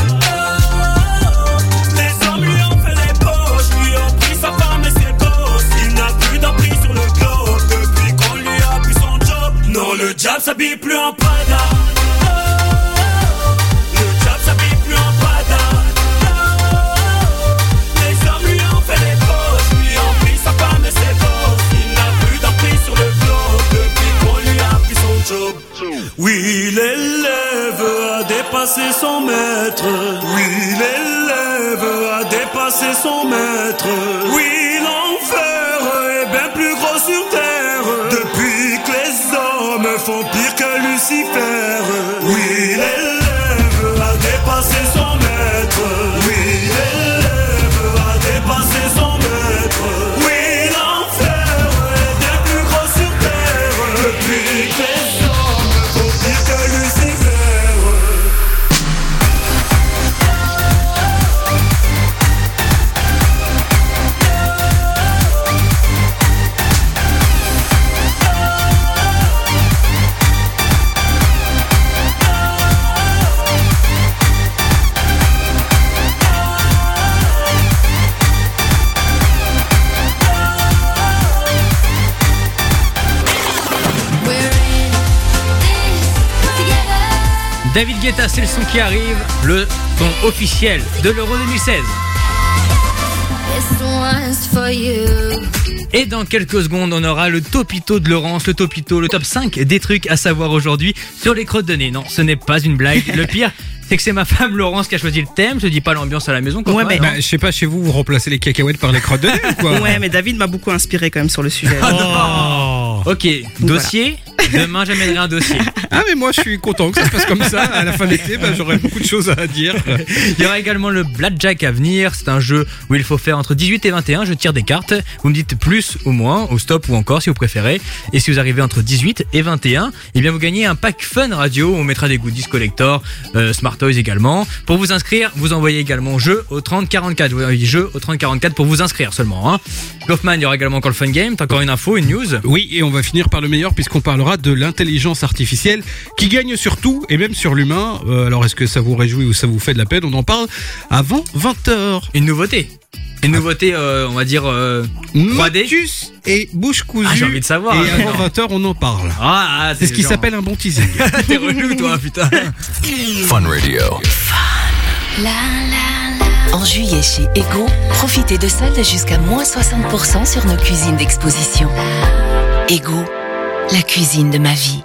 Les hommes lui ont fait les poches, lui ont pris sa femme et ses gosses. Il n'a plus d'emprise sur le globe depuis qu'on lui a pris son job. Non, le diable s'habille plus en pada. Le diable s'habille plus en pada. Les hommes lui ont fait les poches, lui ont pris sa femme et ses gosses. Il n'a plus d'emprise sur le globe depuis qu'on lui a pris son job. Oui, l'élève a dépassé son maître. Oui, l'élève a dépassé son maître. Oui, l'enfer est bien plus gros sur terre depuis que les hommes font pire que Lucifer. Oui, l'élève a dépassé son maître. Oui, l'élève a dépassé son maître. Oui, l'enfer est bien plus gros sur terre depuis que les hommes font pire que Lucifer.
David Guetta, c'est le son qui arrive, le son officiel de l'Euro 2016. Et dans quelques secondes, on aura le topito de Laurence, le topito, le top 5 des trucs à savoir aujourd'hui sur les crottes de nez. Non, ce n'est pas une blague. Le pire, c'est que c'est ma femme Laurence qui a choisi le thème. Je dis pas l'ambiance à la maison.
Ouais, mais je sais pas, chez vous, vous remplacez les cacahuètes par les crottes de nez ou quoi?
Ouais, mais David m'a beaucoup inspiré quand même sur le sujet.
Oh. Ok, dossier. Demain, j'amènerai un dossier.
Ah, mais moi, je suis content que ça se passe comme ça. À la fin de l'été, j'aurai beaucoup de choses à dire.
Il y aura également le Blackjack à venir. C'est un jeu où il faut faire entre 18 et 21. Je tire des cartes. Vous me dites plus ou moins, ou stop ou encore si vous préférez. Et si vous arrivez entre 18 et 21, eh bien, vous gagnez un pack Fun Radio. On mettra des goodies collector, Smart Toys également. Pour vous inscrire, vous envoyez également jeu au 3044. Vous envoyez jeu au 3044 pour vous inscrire seulement. Hein. Kaufman, il y aura également encore le Fun Game. T'as encore une info, une news?
Oui, et on va finir par le meilleur puisqu'on parlera de l'intelligence artificielle qui gagne sur tout et même sur l'humain. Alors est-ce que ça vous réjouit ou ça vous fait de la peine? On en parle avant 20h.
Une nouveauté, on va dire 3D.
Motus et bouche cousue.
Ah, j'ai envie de savoir.
Et avant 20h, on en parle. C'est ce qui s'appelle un bon teasing.
T'es relou, toi, putain.
Fun Radio.
En juillet chez Ego, profitez de soldes jusqu'à moins 60% sur nos cuisines d'exposition. Ego, la cuisine de ma vie.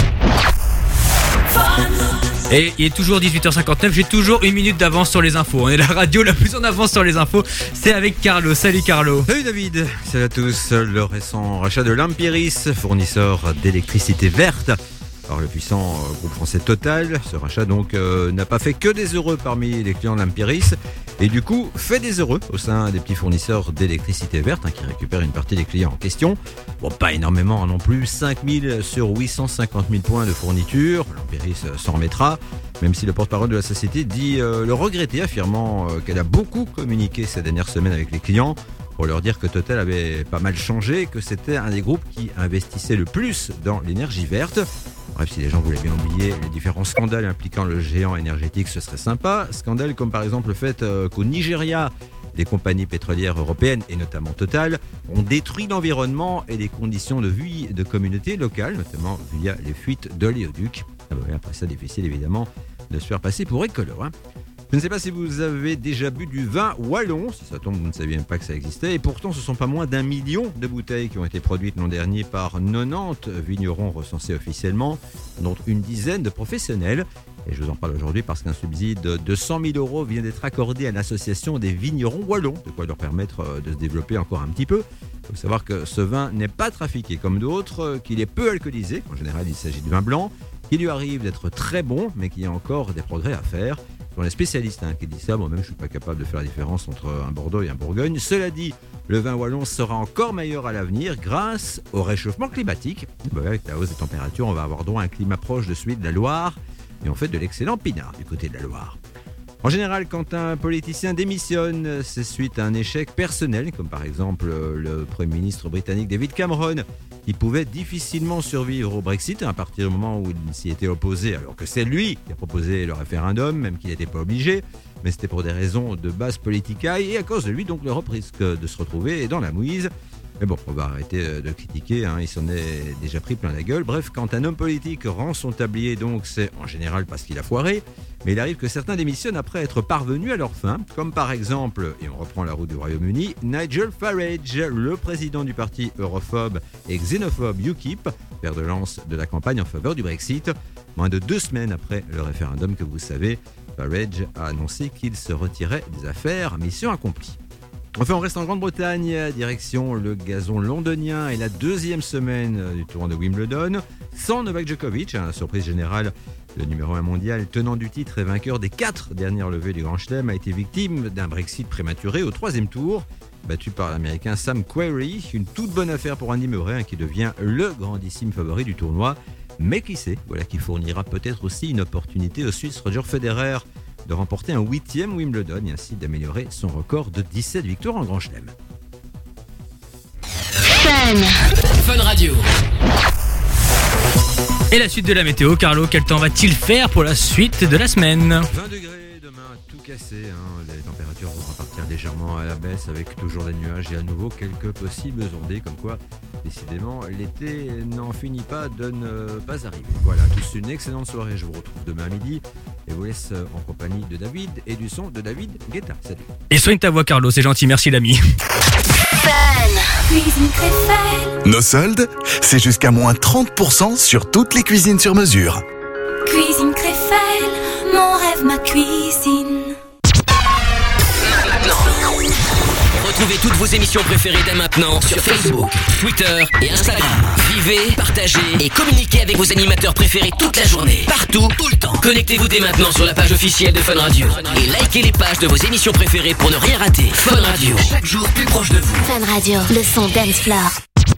Et il est toujours 18h59, j'ai toujours une minute d'avance sur les infos. On est la radio la plus en avance sur les infos. C'est avec Carlo. Salut Carlo.
Salut David. Salut à tous. Le récent rachat de Lampiris, fournisseur d'électricité verte, par le puissant groupe français Total. Ce rachat donc n'a pas fait que des heureux parmi les clients de Lampiris et du coup fait des heureux au sein des petits fournisseurs d'électricité verte qui récupèrent une partie des clients en question. Bon, pas énormément non plus, 5000 sur 850 000 points de fourniture. Lampiris s'en remettra, même si le porte-parole de la société dit le regretter, affirmant qu'elle a beaucoup communiqué ces dernières semaines avec les clients pour leur dire que Total avait pas mal changé, que c'était un des groupes qui investissait le plus dans l'énergie verte. Bref, si les gens voulaient bien oublier les différents scandales impliquant le géant énergétique, ce serait sympa. Scandales comme par exemple le fait qu'au Nigeria, des compagnies pétrolières européennes et notamment Total ont détruit l'environnement et les conditions de vie de communautés locales, notamment via les fuites d'oléoducs. Après ça, difficile évidemment de se faire passer pour écolo. Je ne sais pas si vous avez déjà bu du vin wallon, si ça tombe, vous ne saviez même pas que ça existait, et pourtant ce sont pas moins d'1 million de bouteilles qui ont été produites l'an dernier par 90 vignerons recensés officiellement, dont une dizaine de professionnels. Et je vous en parle aujourd'hui parce qu'un subside de 100 000 € vient d'être accordé à l'association des vignerons wallons, de quoi leur permettre de se développer encore un petit peu. Il faut savoir que ce vin n'est pas trafiqué comme d'autres, qu'il est peu alcoolisé, en général il s'agit de vin blanc, qu'il lui arrive d'être très bon, mais qu'il y a encore des progrès à faire. Ce sont les spécialistes qui disent ça, moi-même je ne suis pas capable de faire la différence entre un Bordeaux et un Bourgogne. Cela dit, le vin wallon sera encore meilleur à l'avenir grâce au réchauffement climatique. Avec la hausse des températures, on va avoir droit à un climat proche de celui de la Loire, et on fait de l'excellent pinard du côté de la Loire. En général, quand un politicien démissionne, c'est suite à un échec personnel, comme par exemple le Premier ministre britannique David Cameron, qui pouvait difficilement survivre au Brexit à partir du moment où il s'y était opposé, alors que c'est lui qui a proposé le référendum, même qu'il n'était pas obligé, mais c'était pour des raisons de base politicaille, et à cause de lui, donc l'Europe risque de se retrouver dans la mouise. Mais bon, on va arrêter de critiquer, il s'en est déjà pris plein la gueule. Bref, quand un homme politique rend son tablier, donc c'est en général parce qu'il a foiré, mais il arrive que certains démissionnent après être parvenus à leur fin, comme par exemple, et on reprend la route du Royaume-Uni, Nigel Farage, le président du parti europhobe et xénophobe UKIP, fer de lance de la campagne en faveur du Brexit. Moins de 2 semaines après le référendum que vous savez, Farage a annoncé qu'il se retirait des affaires, mission accomplie. Enfin, on reste en Grande-Bretagne, direction le gazon londonien et la 2e semaine du tournoi de Wimbledon. Sans Novak Djokovic, surprise générale, le numéro 1 mondial, tenant du titre et vainqueur des 4 dernières levées du Grand Chelem, a été victime d'un Brexit prématuré au 3e tour. Battu par l'Américain Sam Querrey, une toute bonne affaire pour Andy Murray qui devient le grandissime favori du tournoi. Mais qui sait, voilà qui fournira peut-être aussi une opportunité au Suisse Roger Federer de remporter un 8e Wimbledon et ainsi d'améliorer son record de 17 victoires en Grand Chelem.
Fun Radio.
Et la suite de la météo, Carlo, quel temps va-t-il faire pour la suite de la semaine ?
20 degrés demain, tout cassé, les températures vont repartir légèrement à la baisse avec toujours des nuages et à nouveau quelques possibles ondées, comme quoi décidément l'été n'en finit pas de ne pas arriver. Voilà, tous une excellente soirée, je vous retrouve demain à midi et vous laisse en compagnie de David et du son de David Guetta. Salut.
Et soigne ta voix, Carlo, c'est gentil, merci l'ami.
Nos soldes, c'est jusqu'à moins 30% sur toutes les cuisines sur mesure.
Cuisine Créfelle, mon rêve, ma cuisine.
Retrouvez toutes vos émissions préférées dès maintenant sur Facebook, Twitter et Instagram. Vivez, partagez et communiquez avec vos animateurs préférés toute la journée, partout, tout le temps. Connectez-vous dès maintenant sur la page officielle de Fun Radio et likez les pages de vos émissions préférées pour ne rien rater. Fun Radio, chaque jour plus proche de vous.
Fun Radio, le son dance floor.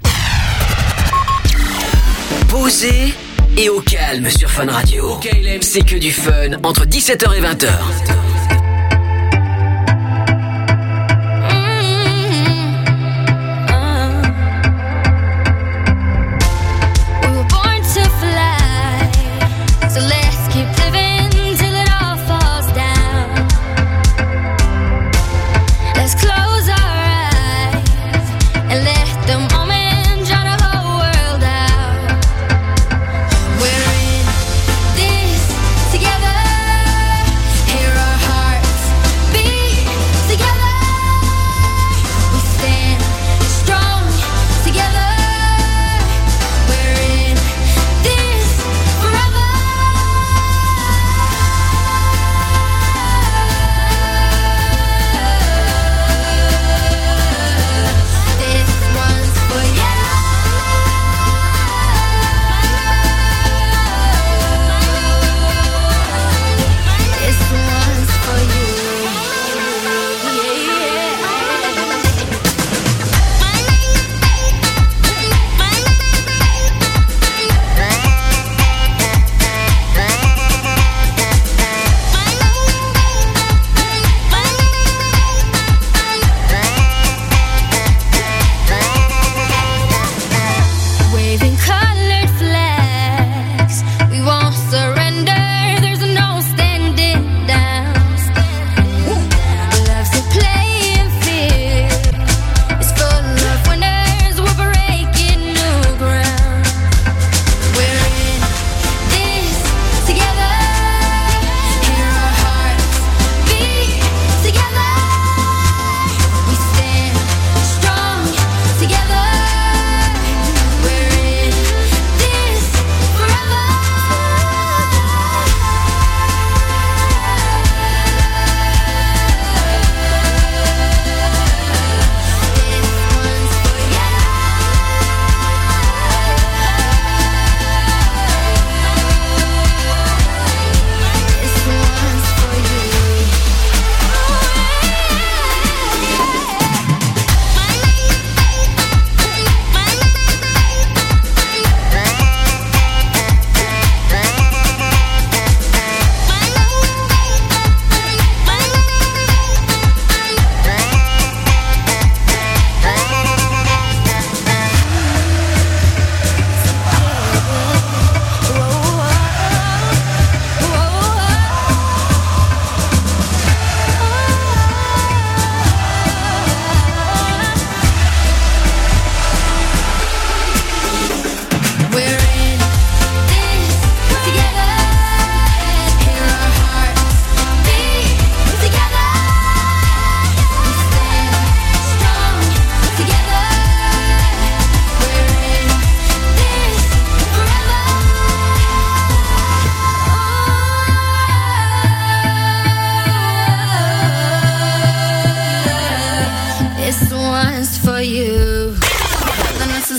Posé et au calme sur Fun Radio. KLM, c'est que du fun entre 17h et 20h.
Together, hear our hearts.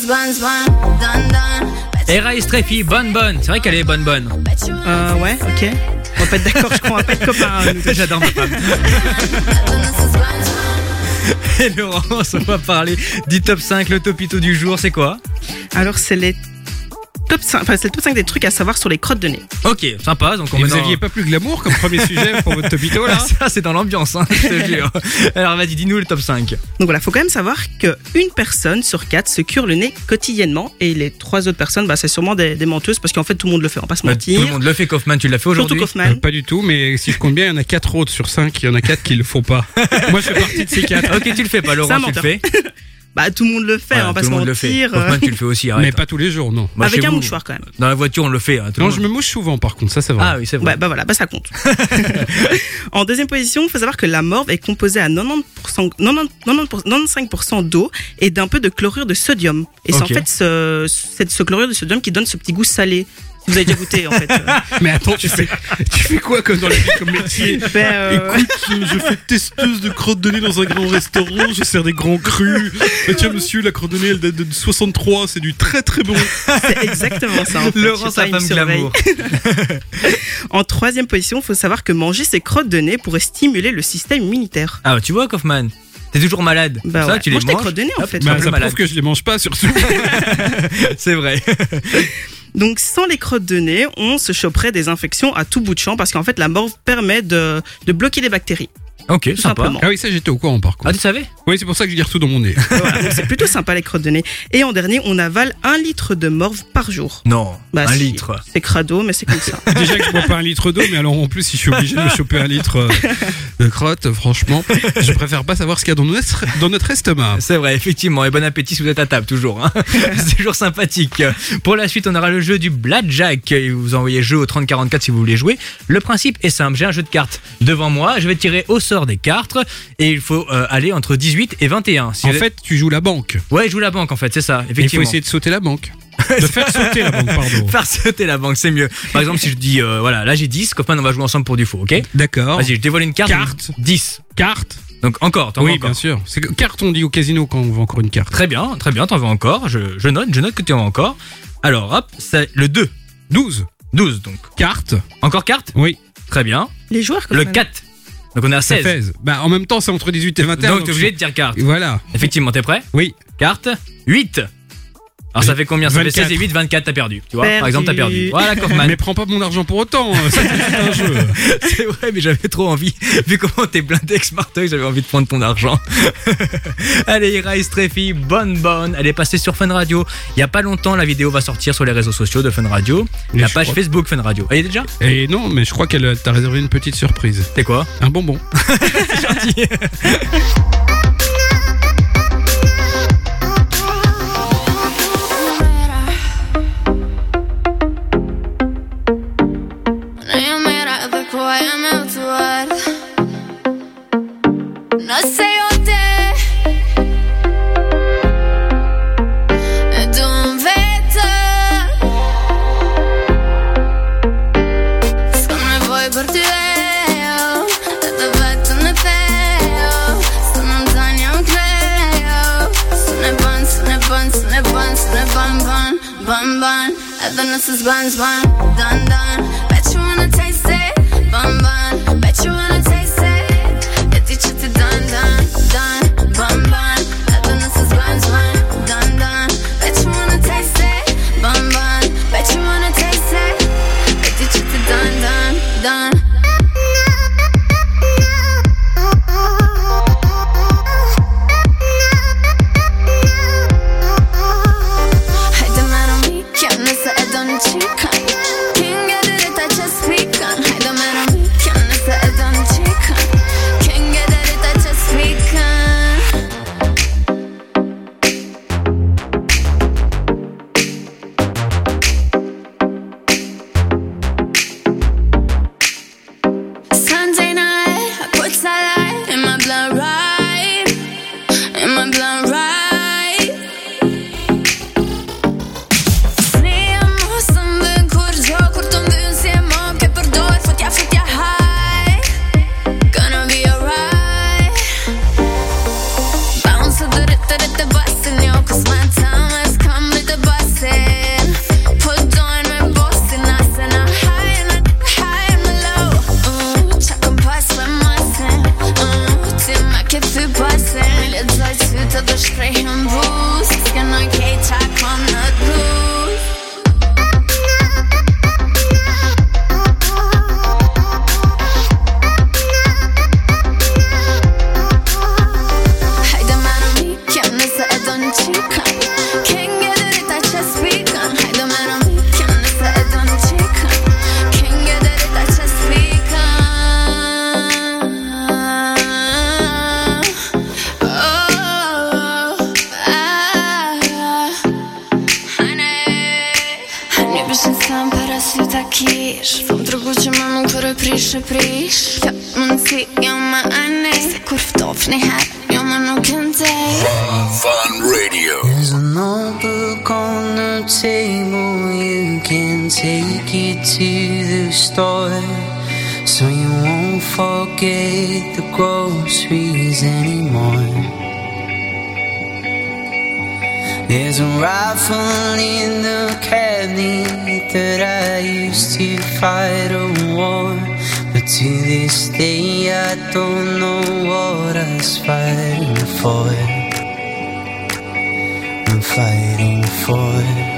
Era Estrefi, bonne. C'est vrai qu'elle est bonne.
Ouais, ok. On va pas être d'accord, je crois, on va pas être copains.
J'adore ma femme. Et Laurence, on va parler du top 5, le topito du jour, c'est quoi?
Alors, c'est les top 5, enfin, c'est le top 5 des trucs à savoir sur les crottes de nez.
Ok, sympa. Donc
vous aviez pas plus glamour comme premier sujet pour votre topito là?
Ça, c'est dans l'ambiance, hein, je te jure. Alors, vas-y, dis-nous le top 5.
Donc voilà, faut quand même savoir qu'une personne sur 4 se cure le nez quotidiennement et les 3 autres personnes, c'est sûrement des menteuses parce qu'en fait tout le monde le fait, on va pas se mentir.
Tout le monde le fait, Kaufman, tu l'as fait aujourd'hui?
Surtout Kaufman.
Pas du tout, mais si je compte bien, il y en a 4 autres sur 5, il y en a 4 qui le font pas. Moi, je fais partie de ces 4.
Ok, tu le fais pas, Laurent, tu le fais?
Tout le monde le fait,
voilà,
on va pas
tout
se
le monde
mentir.
le fait. Kaufman, tu le fais aussi, arrête.
Mais pas tous les jours, non.
Moi,
avec un mouchoir quand même.
Dans la voiture, on le fait. Hein,
non, je me mouche souvent par contre, ça c'est vrai.
Ah oui, c'est vrai.
Voilà, ça compte. En deuxième position, il faut savoir que la morve est composée à 95% d'eau et d'un peu de chlorure de sodium. Et c'est en fait ce chlorure de sodium qui donne ce petit goût salé. Vous avez déjà goûté en fait.
Mais attends, tu fais quoi comme dans la vie comme métier? Écoute, je fais testeuse de crottes de nez dans un grand restaurant, je sers des grands crus. Tiens monsieur, la crotte de nez elle date de 63, c'est du très très bon.
C'est exactement ça en fait.
Laurent, sa femme glamour.
En troisième position, il faut savoir que manger ces crottes de nez pourrait stimuler le système immunitaire.
Ah tu vois Kaufman, t'es toujours malade.
Ça,
ouais. Tu les
mange tes
manges
crottes de nez en fait.
Ça prouve que je les mange pas surtout.
C'est vrai.
Donc sans les crottes de nez, on se choperait des infections à tout bout de champ parce qu'en fait la morve permet de bloquer les bactéries.
Ok,
tout
sympa.
Simplement.
Ah oui, ça j'étais au courant par contre.
Ah tu savais?
Oui, c'est pour ça que je garde tout dans mon nez.
Voilà, donc c'est plutôt sympa les crottes de nez. Et en dernier, on avale 1 litre de morve par jour.
Non, 1
si,
litre.
C'est crado, mais c'est comme ça.
Déjà que je bois pas 1 litre d'eau, mais alors en plus si je suis obligé de me choper 1 litre de crotte, franchement, je préfère pas savoir ce qu'il y a dans notre estomac.
C'est vrai, effectivement, et bon appétit si vous êtes à table toujours. Hein. C'est toujours sympathique. Pour la suite, on aura le jeu du Blackjack. Vous envoyez jeu au 3044 si vous voulez jouer. Le principe est simple, j'ai un jeu de cartes devant moi, je vais tirer au sort des cartes. Et il faut aller entre 18 et 21.
Si fait, tu joues la banque.
Ouais, je joue la banque en fait, c'est ça, effectivement.
Il faut essayer de sauter la banque. De faire sauter la banque, pardon.
Faire sauter la banque, c'est mieux. Par exemple, si je dis, voilà, là j'ai 10, Kaufman, on va jouer ensemble pour du faux, ok?
D'accord.
Vas-y, je dévoile une carte. 10.
Carte.
Donc encore, t'en veux encore?
Oui, bien sûr. C'est carte, on dit au casino quand on veut encore une carte.
Très bien, t'en veux encore. Je note que tu en veux encore. Alors, hop, c'est le 2.
12
donc.
Carte.
Encore carte?
Oui.
Très bien.
Les joueurs,
le 4. Donc on est à 16.
En même temps, c'est entre 18 et 21.
Donc t'es obligé de dire carte.
Voilà.
Effectivement, t'es prêt?
Oui.
Carte 8. Alors ça fait combien? Ça fait 16 et 8, 24, t'as perdu. Tu vois, par exemple, t'as perdu. Voilà, Kaufman.
Mais prends pas mon argent pour autant, c'est un jeu.
C'est vrai, mais j'avais trop envie. Vu comment t'es blindé avec Smarteuil, j'avais envie de prendre ton argent. Allez, Rise Treffy, bonne. Elle est passée sur Fun Radio. Il y a pas longtemps, la vidéo va sortir sur les réseaux sociaux de Fun Radio. La page Facebook Fun Radio. Elle y est déjà?
Et non, mais je crois qu'elle t'a réservé une petite surprise.
C'est quoi?
Un bonbon.
C'est gentil.
No sé te du vet Come vuoi partire da vetto ne peo sono lontani non credo sono ban and then this is buns done bet you wanna taste it bun bet you wanna taste it done, bun, and then this is buns, done, bet you wanna taste it, bun, bet you wanna taste it, bet you it's done. Hai da mano mi, che hanno sa e donne chica, King of the I just speak, hai da mano mi, che hanno sa e donne chica. się takiż w drogu cię mam, który priše Ja man se jag anes kurftofni här jag man nog kan säga
Fun Radio.
There's an old book on the table, you can take it to the store, so you won't forget the groceries anymore. There's a rifle in the cabinet that I used to fight a war, but to this day I don't know what I was fighting for. I'm fighting for.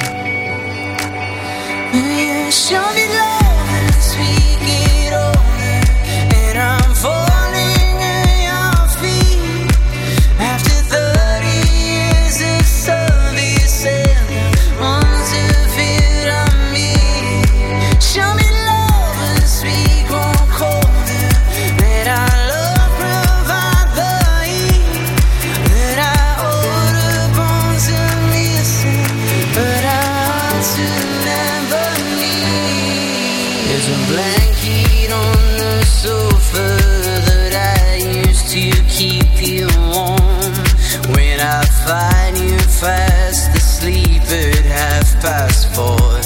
You show me love as we get older, and I'm falling at your feet. After 30 years of service and the ones who feared on me, show me love as we grow colder. Let our love provide the heat that I owe the bones of missing, but our hearts will never meet. There's a blanket on the sofa that I used to keep you warm. When I find you fast asleep at 4:30.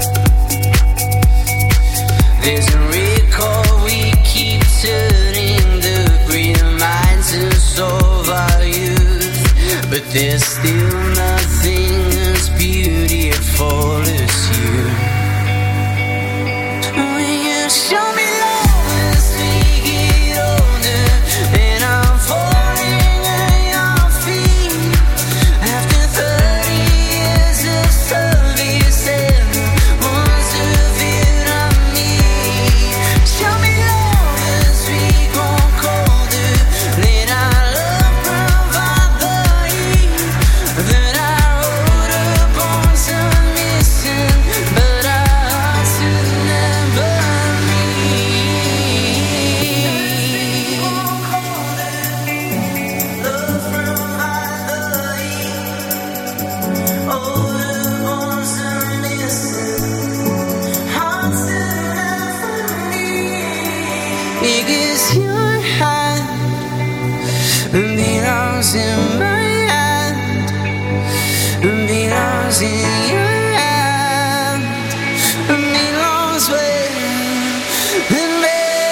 There's a record we keep turning, the great reminds us of our youth, but there's still nothing as beautiful as you. Will you show me love as we get older, and I'm falling at your feet. After 30 years of service and the ones who feared on me, show me love as we grow colder. Let our love provide the heat that I owe the bones are missing, but our hearts will never because your hand belongs in my hand, belongs in your hand, belongs with me.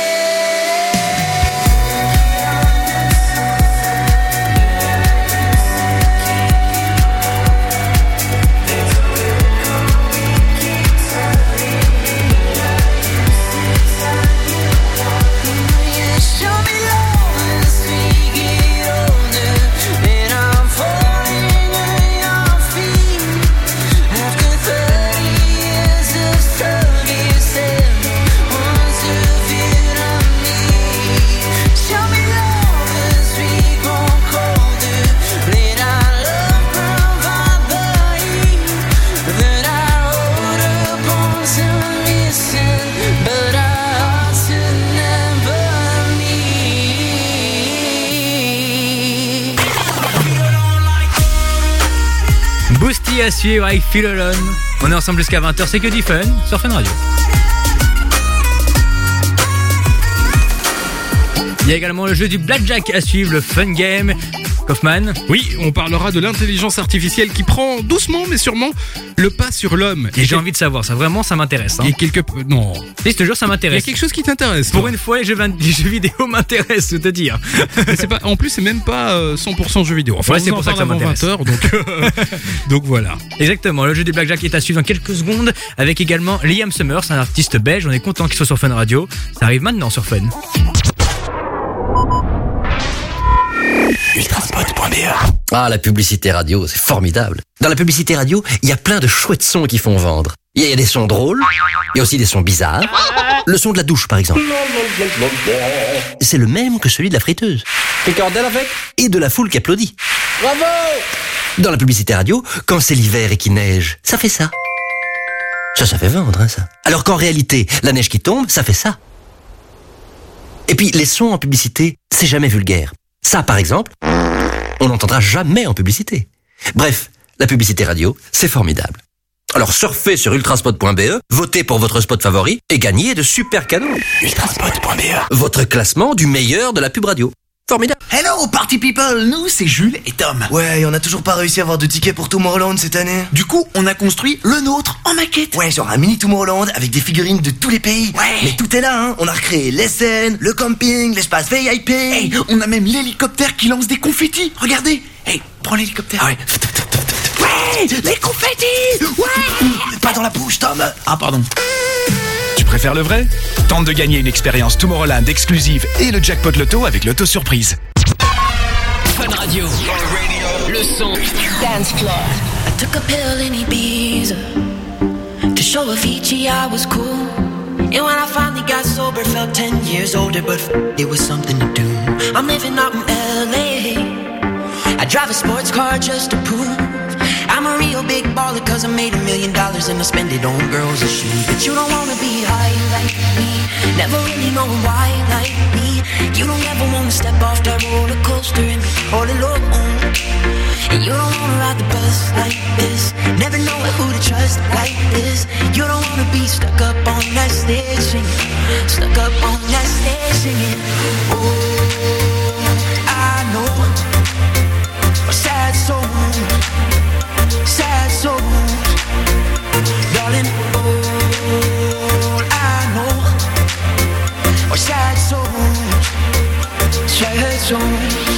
You show me love as we get older, and I'm falling at your feet. After 30 years of service and the ones who feared on me, show me love as we grow colder. Let our love provide the heat that I owe the bones are missing, but our hearts will never meet.
Boosty à suivre avec Feel Alone. On est ensemble jusqu'à 20h, c'est que du fun sur Fun Radio. Il y a également le jeu du Blackjack à suivre, le Fun Game. Kaufman.
Oui, on parlera de l'intelligence artificielle qui prend doucement mais sûrement le pas sur l'homme.
Et j'ai envie de savoir, ça vraiment ça m'intéresse. Hein.
Non.
Si, je te jure, ça m'intéresse.
Il y a quelque chose qui t'intéresse.
Pour
toi.
une fois, les jeux vidéo m'intéressent, je te dire.
Mais c'est pas, en plus, c'est même pas 100% jeux vidéo. Enfin,
Ouais,
on
c'est
en
pour ça que
parle
ça
avant
m'intéresse.
20h, donc voilà.
Exactement, le jeu du Blackjack est à suivre dans quelques secondes avec également Liam Summers, un artiste belge. On est content qu'il soit sur Fun Radio. Ça arrive maintenant sur Fun.
Ultraspot.be. Ah, la publicité radio, c'est formidable. Dans la publicité radio, il y a plein de chouettes sons qui font vendre. Il y a des sons drôles, il y a aussi des sons bizarres. Le son de la douche, par exemple. C'est le même que celui de la friteuse.
Ricardel avec.
Et de la foule qui applaudit.
Bravo!
Dans la publicité radio, quand c'est l'hiver et qu'il neige, ça fait ça. Ça fait vendre, hein, ça. Alors qu'en réalité, la neige qui tombe, ça fait ça. Et puis, les sons en publicité, c'est jamais vulgaire. Ça, par exemple, on n'entendra jamais en publicité. Bref, la publicité radio, c'est formidable.
Alors surfez sur ultraspot.be, votez pour votre spot favori et gagnez de super cadeaux. Ultraspot.be, votre classement du meilleur de la pub radio. Formidable.
Hello party people, nous c'est Jules et Tom. Ouais, on a toujours pas réussi à avoir de tickets pour Tomorrowland cette année. Du coup, on a construit le nôtre en maquette. Ouais, genre un mini Tomorrowland avec des figurines de tous les pays. Ouais. Mais tout est là, hein. On a recréé les scènes, le camping, l'espace VIP. Hey, on a même l'hélicoptère qui lance des confettis. Regardez. Hey, prends l'hélicoptère. Ah ouais. Ouais, les confettis. Ouais. Pas dans la bouche, Tom. Ah pardon.
Tu préfères le vrai? Tente de gagner une expérience Tomorrowland exclusive et le jackpot loto avec l'auto surprise.
Fun Radio. Le son Dance Floor.
I took a pill in Ibiza to show Avicii I was cool. And when I finally got sober, felt 10 years older, but it was something to do. I'm living out in LA. I drive a sports car just to prove I'm a real big baller, cause I made $1 million and I spend it on girls and shoes. But you don't wanna be high like me, never really know why like me. You don't ever wanna step off that roller coaster and be all alone. And you don't wanna ride the bus like this, never know who to trust like this. You don't wanna be stuck up on that stage singing, stuck up on that stage singing. Oh, I know a sad soul, sad souls, darling, all I know are sad souls, sad souls.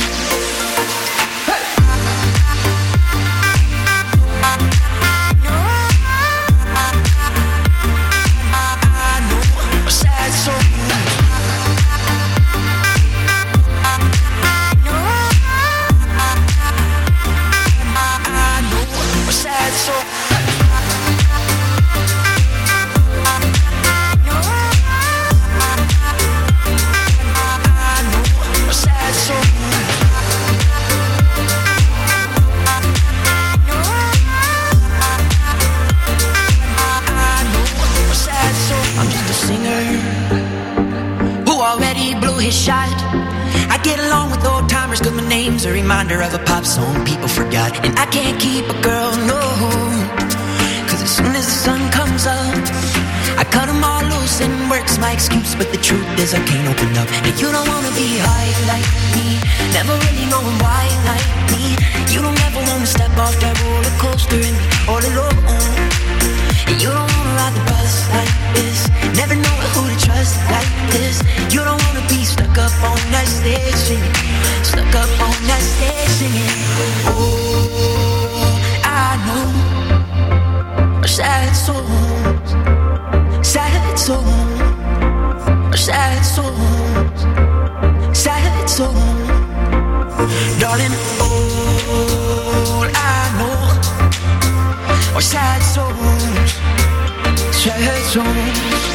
His shot. I get along with old timers cause my name's a reminder of a pop song people forgot. And I can't keep a girl, no, cause as soon as the sun comes up I cut them all loose and work's my excuse. But the truth is I can't open up. And you don't wanna be high like me, never really knowing why like me. You don't ever wanna step off that roller coaster and be all alone. And you don't wanna ride the bus like this, never know who to trust like this. You don't wanna be stuck up on that stage singing, stuck up on that stage singing. Oh, I know sad souls, sad souls, sad souls, sad souls, darling. All I know are sad souls, sad souls.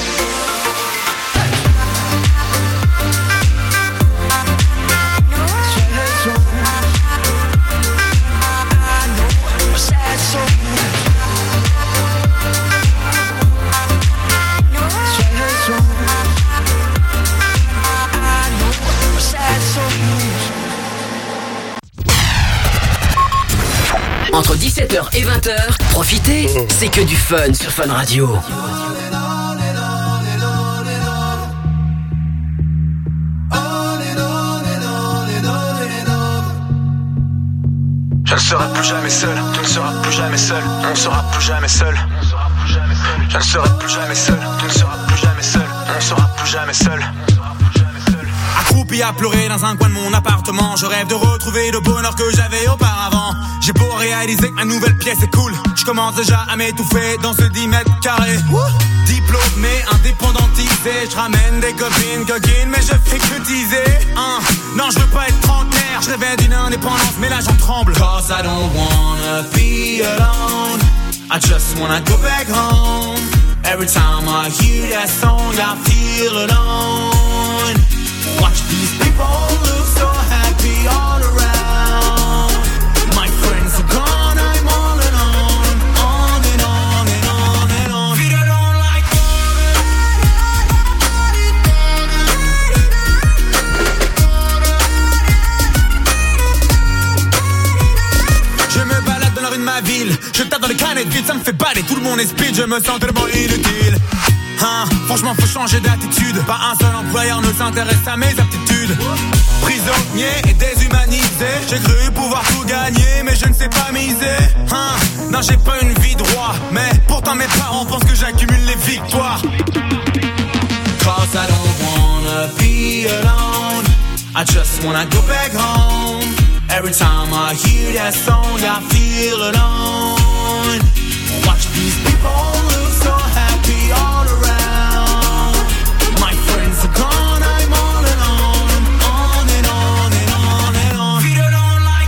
Entre 17h et 20h, profitez, c'est que du fun sur Fun Radio.
Je ne serai plus jamais seul, tu ne seras plus jamais seul, on ne sera plus jamais seul. Je ne serai plus jamais seul, tu ne seras plus jamais seul, on ne sera plus jamais seul. Accroupi à pleurer dans un coin de mon appartement, je rêve de retrouver le bonheur que j'avais auparavant. J'ai beau réaliser que ma nouvelle pièce est cool, je commence déjà à m'étouffer dans ce 10 mètres carrés. Diplômé, indépendantisé, je ramène des copines coquines, mais je fais que teaser. Non, je veux pas être trentenaire, je rêvais d'une indépendance, mais là j'en tremble. Cause I don't wanna be alone, I just wanna go back home. Every time I hear that song, I feel alone. Watch these people look so happy all around. My friends are gone, I'm all alone. On and on and on and on. If you don't like je me balade dans la rue de ma ville, je
Je tape dans les canettes vides, ça me fait baler. Tout le monde est speed, je me sens tellement inutile. Hein, franchement faut changer d'attitude. Pas un seul employeur ne s'intéresse à mes aptitudes. Prisonnier et déshumanisé, j'ai cru pouvoir tout gagner, mais je ne sais pas miser. Hein, non j'ai pas une vie de roi, mais pourtant mes parents pensent que j'accumule les victoires. Cause I don't wanna be alone, I just wanna go back home. Every time I hear that song I feel alone. Watch these people look so happy all around. My friends are gone, I'm all alone. On and on and on and on. Feet alone like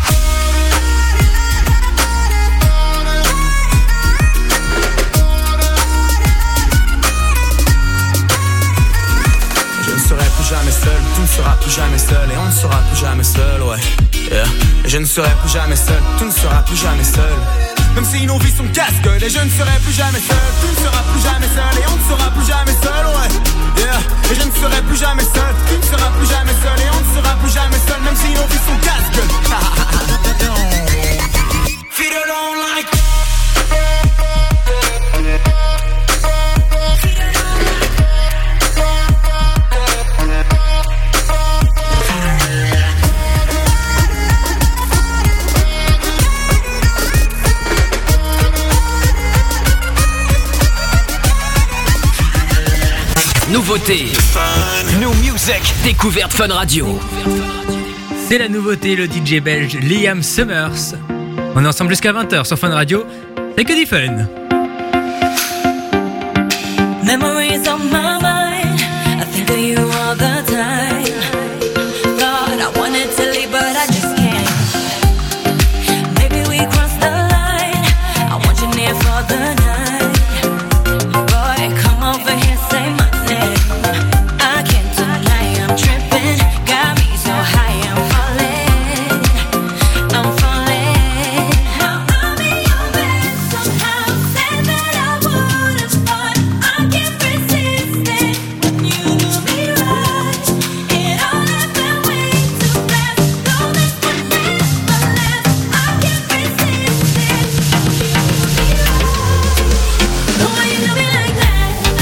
je ne serai plus jamais seul, tu ne seras plus jamais seul et on ne sera plus jamais seul, ouais. Yeah. Et je ne serai plus jamais seul, tu ne seras plus jamais seul. Même si nos vies sont casse-gueule et je ne serai plus jamais seul, tu ne seras plus jamais seul et on ne sera plus jamais seul, ouais. Yeah. Et je ne serai plus jamais seul, tu ne seras plus jamais seul et on ne sera plus jamais seul. Même si nos vies sont casse-gueule. Feet alone like
Nouveauté, New Music, découverte Fun Radio.
C'est la nouveauté, le DJ belge Liam Summers. On est ensemble jusqu'à 20h sur Fun Radio. C'est que du fun.
Memories on my mind, I think of you all the time. Thought I wanted to leave but I just can't. Maybe we crossed the line, I want you near for the night. Boy, come over here, say my name. I can't deny I'm tripping, got me so high I'm falling. I'm falling. Now I'm in your bed somehow, said that I would've thought I can't resist it. When you do me right, it all happened way too fast. Though this would never last, I can't resist it. The way you do me like that.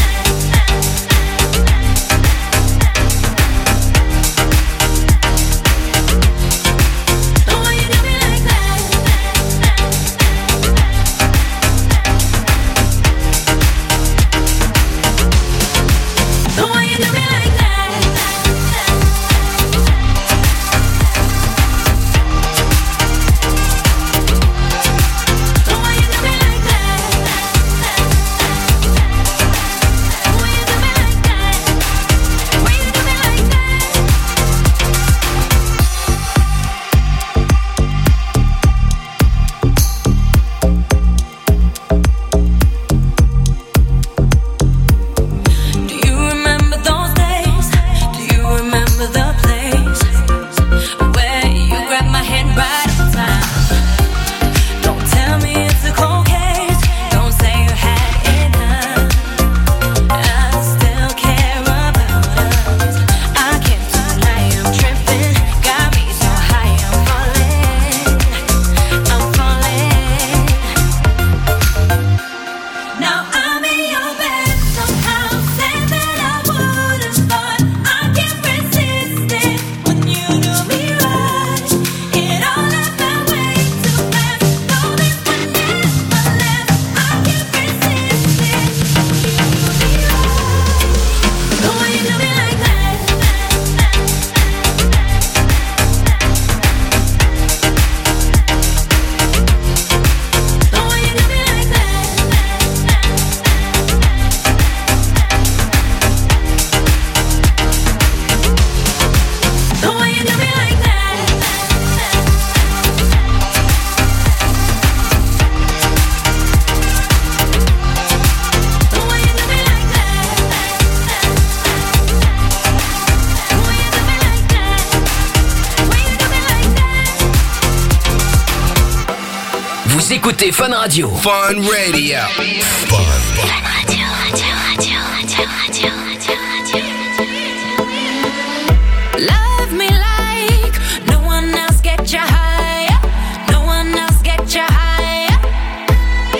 The way you do me like that. The way you do me like that. The way you do me like that. The way you do me like that. The way you do me like that. Do you remember those days? Do you remember the place where you grabbed my hand right at the time? Don't tell me it's a cold case. Don't say you had enough. I still care about us. I can't deny I'm tripping. Got me so high I'm falling. I'm falling. Now I'm in your bed somehow, said that I would've thought I can't resist it. When you do me right, it all happened way too fast. Though this would never last, I can't resist it. The way you do me like that. The way you do me like that. The way you do me like that. The way you do me like that. The way you do me like that. The way you do me like that.
Vous écoutez Fun Radio.
Fun Radio.
Love me like no one else, get you higher. No one else get you higher.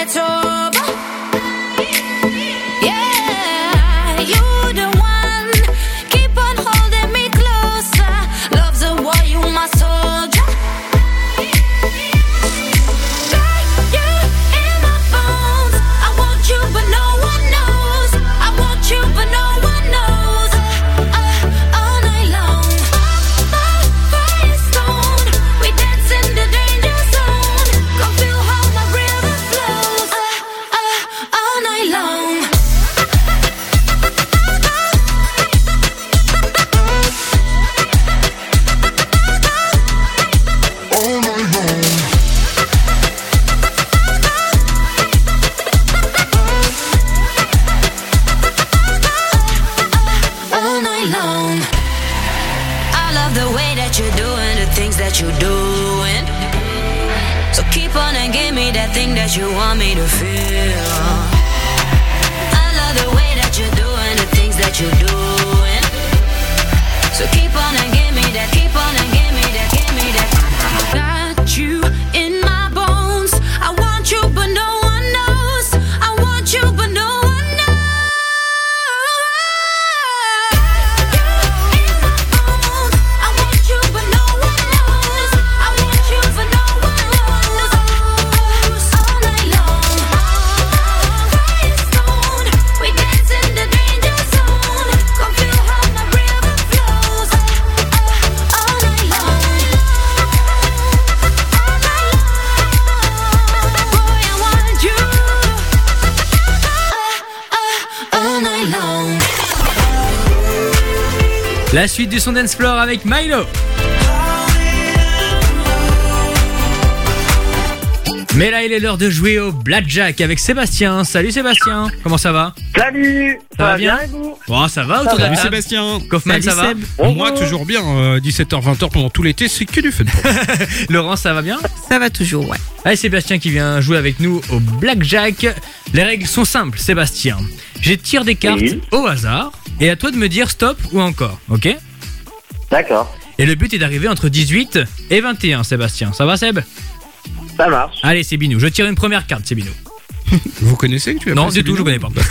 it's over. Yeah, you the one. Keep on holding me closer. Love's a war, you my soldier. Got you in my bones. I want you, but no one knows. I want you, but no one knows. All night long. My Firestone. We dance in the danger zone. Come feel how my river flows. All night long. All night long. I love the way that you're doing the things that you're doing. So keep on and give me that thing that you want me to feel. I love the way that you're doing the things that you're doing. So keep on and give me that, keep on and give me that, give me that. Got you in my bones. I want you, but no one knows. I want you, but no one knows. I want you, but no one knows. I want you, but no one knows. All night long. Firestone. We dance in the danger zone. Come feel how my river flows. All night long. Boy, I want you. All night long.
La suite du son Dance Floor avec Milo. Mais là, il est l'heure de jouer au Blackjack avec Sébastien. Salut Sébastien, comment ça va?
Salut.
Ça va bien
et vous?
Bon, ça va autour de la
Salut
table.
Sébastien.
Kaufman, ça va?
Moi toujours bien, 17h 20h pendant tout l'été, c'est que du fun.
Laurent, ça va bien?
Ça va toujours, ouais.
Allez, Sébastien qui vient jouer avec nous au Blackjack. Les règles sont simples, Sébastien. Je tire des cartes au hasard et à toi de me dire stop ou encore, ok?
D'accord.
Et le but est d'arriver entre 18 et 21, Sébastien. Ça va, Seb?
Ça marche.
Allez, c'est Binou. Je tire une première carte, c'est Binou.
Vous connaissez que tu as
Non,
passé
du tout, je
Binou
connais pas.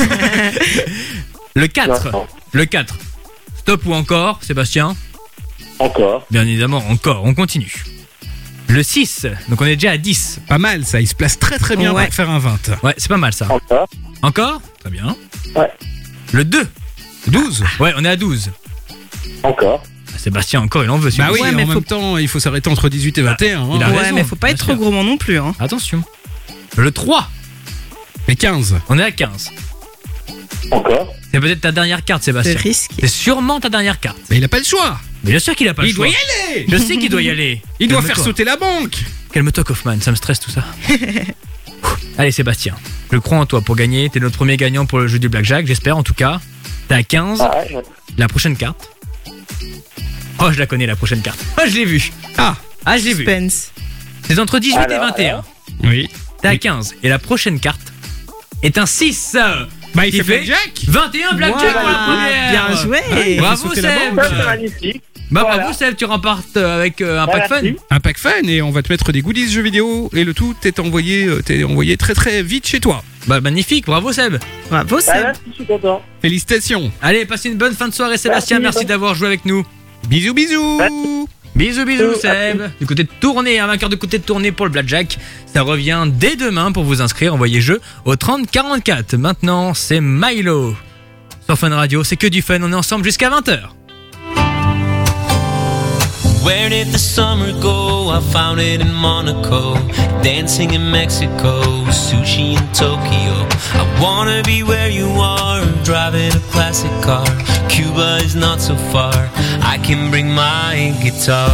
Le 4.
Non.
Le 4. Stop ou encore, Sébastien?
Encore.
Bien évidemment, encore. On continue. Le 6. Donc on est déjà à 10.
Pas mal ça, il se place très très bien
Ouais.
pour faire un 20.
Ouais, c'est pas mal ça.
Encore.
Encore? Très bien.
Ouais.
Le 2.
12.
Ouais, on est à 12.
Encore.
Sébastien, encore, il en veut.
Bah oui,
Ouais,
en
mais
même temps, il faut s'arrêter entre 18 et 21.
il a
hein.
Ouais,
raison,
mais faut pas
bien
être
sûr.
trop gourmand non plus. Hein.
Attention. Le 3.
Et 15.
On est à 15.
Encore.
C'est peut-être ta dernière carte, Sébastien.
C'est risqué.
C'est sûrement ta dernière carte.
Mais il a pas le choix.
Mais bien sûr qu'il a pas le
Il
choix.
doit y aller.
Je sais qu'il doit y aller.
Il doit
Calme-toi.
faire sauter la banque.
Calme-toi, Kaufman, ça me stresse tout ça. Allez, Sébastien, je crois en toi pour gagner. T'es notre premier gagnant pour le jeu du Blackjack, j'espère en tout cas. T'es à 15.
Ah ouais.
La prochaine carte. Oh, je la connais, la prochaine carte. Oh, je l'ai vue.
Ah,
je l'ai vue.
Suspense.
C'est entre 18 et
Alors,
21.
oui.
T'es à 15. Et la prochaine carte est un 6.
Bah il
Qui
fait
fait
Blackjack.
21 Blackjack
Voilà,
pour la première.
bien joué.
il
Bravo,
faut sauter la
Seb.
banque.
Ça, c'est magnifique.
Bah
Voilà.
bravo, Seb, tu remportes avec un pack fun.
Merci.
Un pack fan et on va te mettre des goodies jeux vidéo et le tout t'es envoyé très très vite chez toi.
Bah magnifique, bravo Seb.
Bravo,
Ah,
Seb.
là, je suis content.
Félicitations.
Allez, passez une bonne fin de soirée Sébastien, merci d'avoir joué avec nous.
Bisous bisous.
Bisous bisous Seb. Du côté de tournée, un vainqueur de côté de tournée pour le Blackjack. Ça revient dès demain pour vous inscrire, envoyez jeu au 3044. Maintenant, c'est Milo. Sur Fun Radio, c'est que du fun, on est ensemble jusqu'à 20h.
Where did the summer go? I found it in Monaco, dancing in Mexico, sushi in Tokyo. I wanna be where you are, driving a classic car. Cuba is not so far, I can bring my guitar.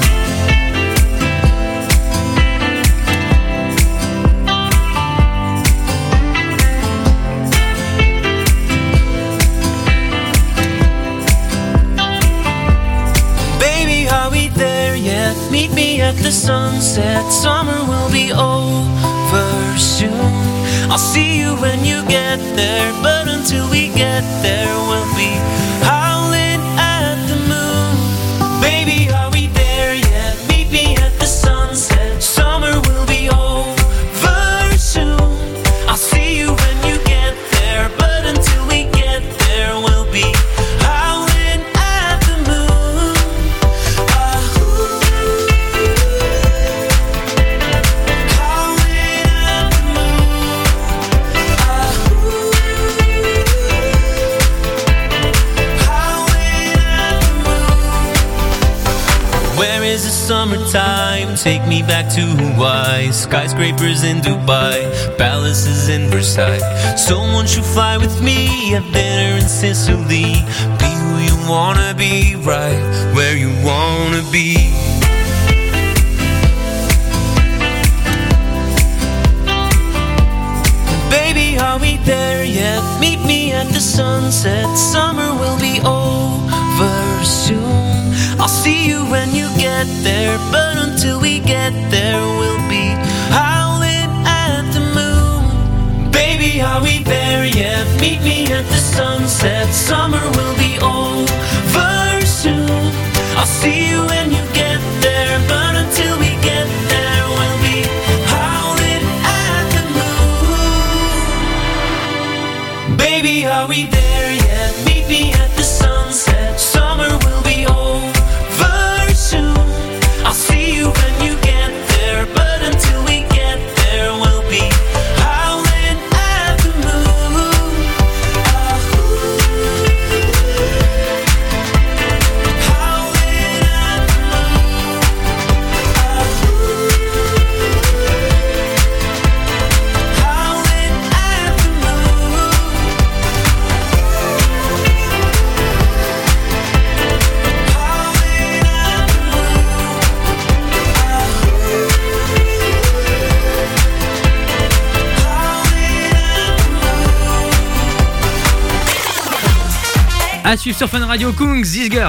Baby, are we there yet? Meet me at the sunset. Summer will be over soon. I'll see you when you get there, but until we get there, we'll be howling at the moon. Baby, are we there yet? Meet me at the sunset. Summer will be over soon. is the summertime. Take me back to Hawaii. Skyscrapers in Dubai, palaces in Versailles. So won't you fly with me? Have dinner in Sicily. Be who you wanna be, right where you wanna be. Baby, are we there yet? Meet me at the sunset. Summer will be over soon. I'll see you when you get there, but until we get there, we'll be howling at the moon. Baby, are we there yet? Meet me at the sunset. Summer will be over soon. I'll see you when you get there, but until we get there, we'll be howling at the moon. Baby, are we there yet? Meet me at the sunset. Summer will be over soon. I'll see you when you get there, but until we get there, we'll be howling at the moon. Howling at the moon. Howling at the moon.
À suivre sur Fun Radio, Kungs, This Girl.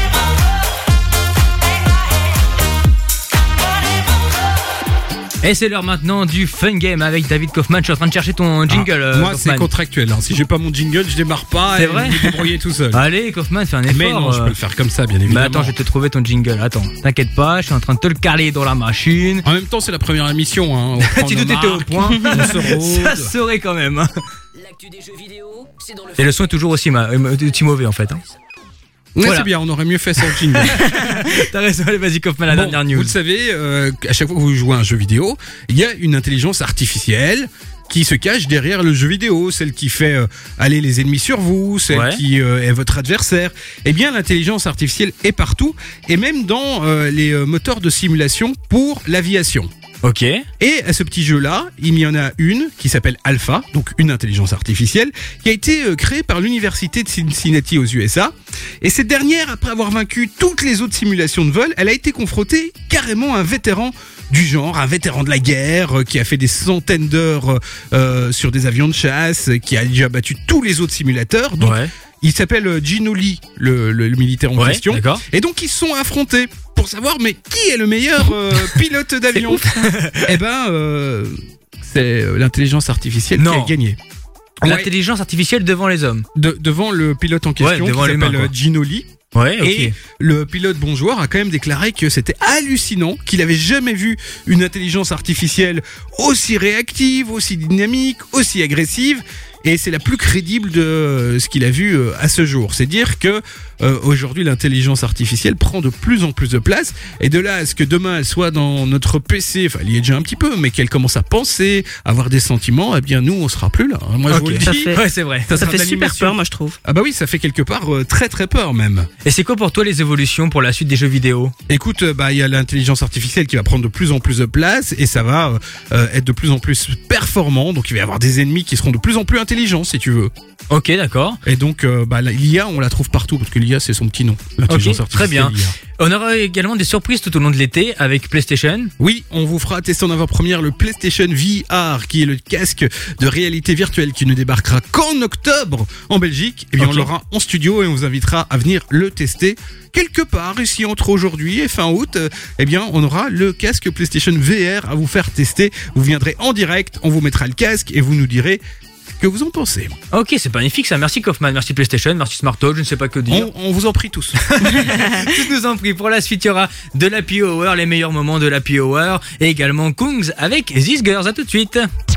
Et c'est l'heure maintenant du Fun Game avec David Kaufman. Je suis en train de chercher ton jingle.
Moi,
Kaufman.
c'est contractuel. Hein. Si j'ai pas mon jingle, je démarre pas.
C'est
et
vrai.
je vais me débrouiller tout seul.
Allez, Kaufman, fais un effort.
Mais non, je peux le faire comme ça, bien évidemment.
Mais attends, je vais te trouver ton jingle. Attends, t'inquiète pas, je suis en train de te le caler dans la machine.
En même temps, c'est la première émission. Hein.
Tu doutais au point.
On se rôde.
Ça serait quand même. Hein.
L'actu des jeux vidéo, c'est dans le
Et le son est toujours aussi mauvais en fait. Hein.
Ouais,
Voilà.
c'est bien, on aurait mieux fait sans le jingle.
T'as raison, allez, vas-y, Kaufman, la dernière news.
Vous le savez, à chaque fois que vous jouez à un jeu vidéo, il y a une intelligence artificielle qui se cache derrière le jeu vidéo, celle qui fait aller les ennemis sur vous, celle qui est votre adversaire. Eh bien, l'intelligence artificielle est partout, et même dans les moteurs de simulation pour l'aviation.
Ok.
Et à ce petit jeu-là, il y en a une qui s'appelle Alpha, donc une intelligence artificielle, qui a été créée par l'université de Cincinnati aux USA. Et cette dernière, après avoir vaincu toutes les autres simulations de vol, elle a été confrontée carrément à un vétéran du genre, un vétéran de la guerre, qui a fait des centaines d'heures sur des avions de chasse, qui a déjà battu tous les autres simulateurs. Donc, il s'appelle Gino Lee, le militaire en question.
D'accord.
Et donc, ils se sont affrontés pour savoir, mais qui est le meilleur pilote d'avion? Eh ben, c'est l'intelligence artificielle qui a gagné.
L'intelligence artificielle devant les hommes.
Devant le pilote en question,
devant
qui
l'humain,
s'appelle
quoi.
Gino Lee.
Ouais, ok.
Et le pilote bon joueur a quand même déclaré que c'était hallucinant, qu'il avait jamais vu une intelligence artificielle aussi réactive, aussi dynamique, aussi agressive. Et c'est la plus crédible de ce qu'il a vu à ce jour. C'est dire que aujourd'hui l'intelligence artificielle prend de plus en plus de place. Et de là à ce que demain elle soit dans notre PC, enfin elle y est déjà un petit peu, mais qu'elle commence à penser, avoir des sentiments, eh bien nous on sera plus là. Moi je vous le dis.
Ouais, c'est vrai.
Ça fait super peur, moi je trouve.
Ah bah oui, ça fait quelque part très très peur même.
Et c'est quoi pour toi les évolutions pour la suite des jeux vidéo?
Écoute, bah il y a l'intelligence artificielle qui va prendre de plus en plus de place et ça va être de plus en plus performant. Donc il va y avoir des ennemis qui seront de plus en plus intelligents si tu veux.
Ok, d'accord.
Et donc l'IA on la trouve partout parce que l'IA c'est son petit nom. L'intelligence artificielle.
Très bien.
l'IA.
On aura également des surprises tout au long de l'été avec PlayStation.
Oui, on vous fera tester en avant-première le PlayStation VR, qui est le casque de réalité virtuelle qui ne débarquera qu'en octobre en Belgique. Et bien on l'aura en studio et on vous invitera à venir le tester quelque part ici entre aujourd'hui et fin août. Eh bien on aura le casque PlayStation VR à vous faire tester. Vous viendrez en direct, on vous mettra le casque et vous nous direz que vous en pensez.
Ok, c'est magnifique ça. Merci Kaufman, merci PlayStation, merci Smartphone, je ne sais pas que dire.
On vous en prie tous.
Tous nous en prie. Pour la suite, il y aura de l'Happy Hour, les meilleurs moments de l'Happy Hour, et également Kungs avec This Girls. À tout de suite.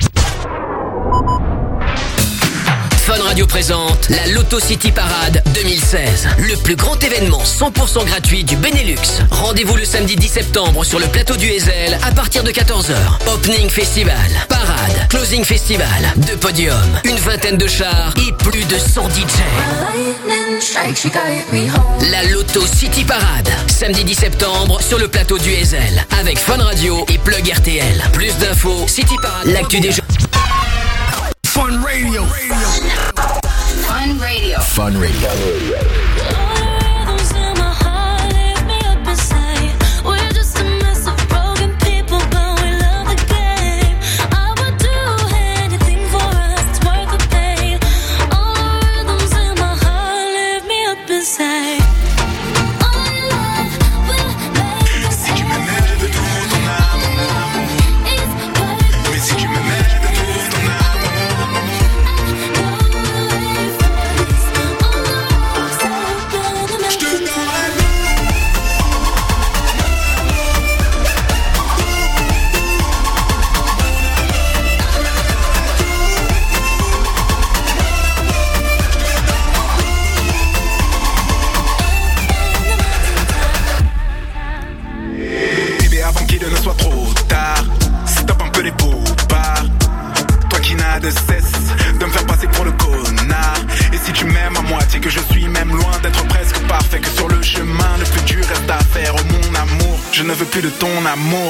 Fun Radio présente la Lotto City Parade 2016. Le plus grand événement 100% gratuit du Benelux. Rendez-vous le samedi 10 septembre sur le plateau du Heysel à partir de 14h. Opening Festival, parade, closing festival, 2 podiums, une vingtaine de chars et plus de 100 DJ. La Loto City Parade, samedi 10 septembre sur le plateau du Hazel avec Fun Radio et Plug RTL. Plus d'infos, City Parade, l'actu des jeux.
Fun Radio.
Fun Radio.
Fun Radio.
Je ne veux plus de ton amour.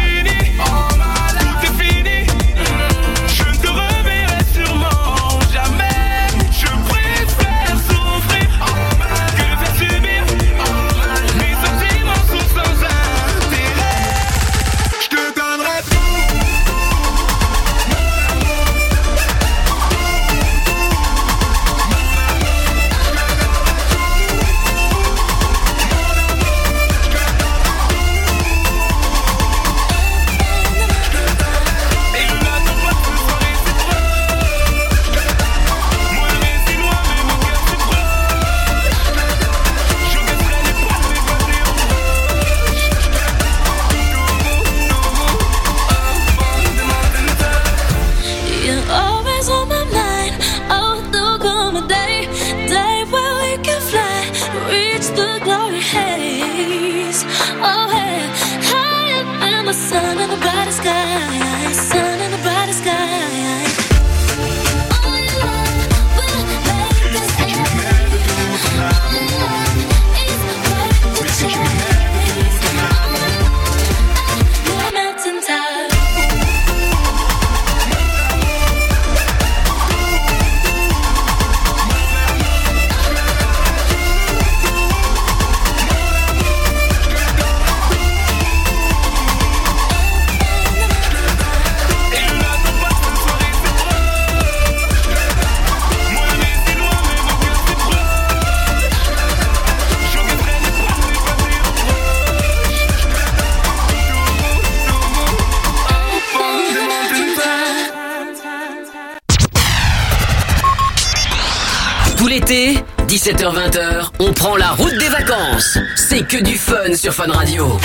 Tout l'été, 17h-20h, on prend la route des vacances. C'est que du fun sur Fun Radio.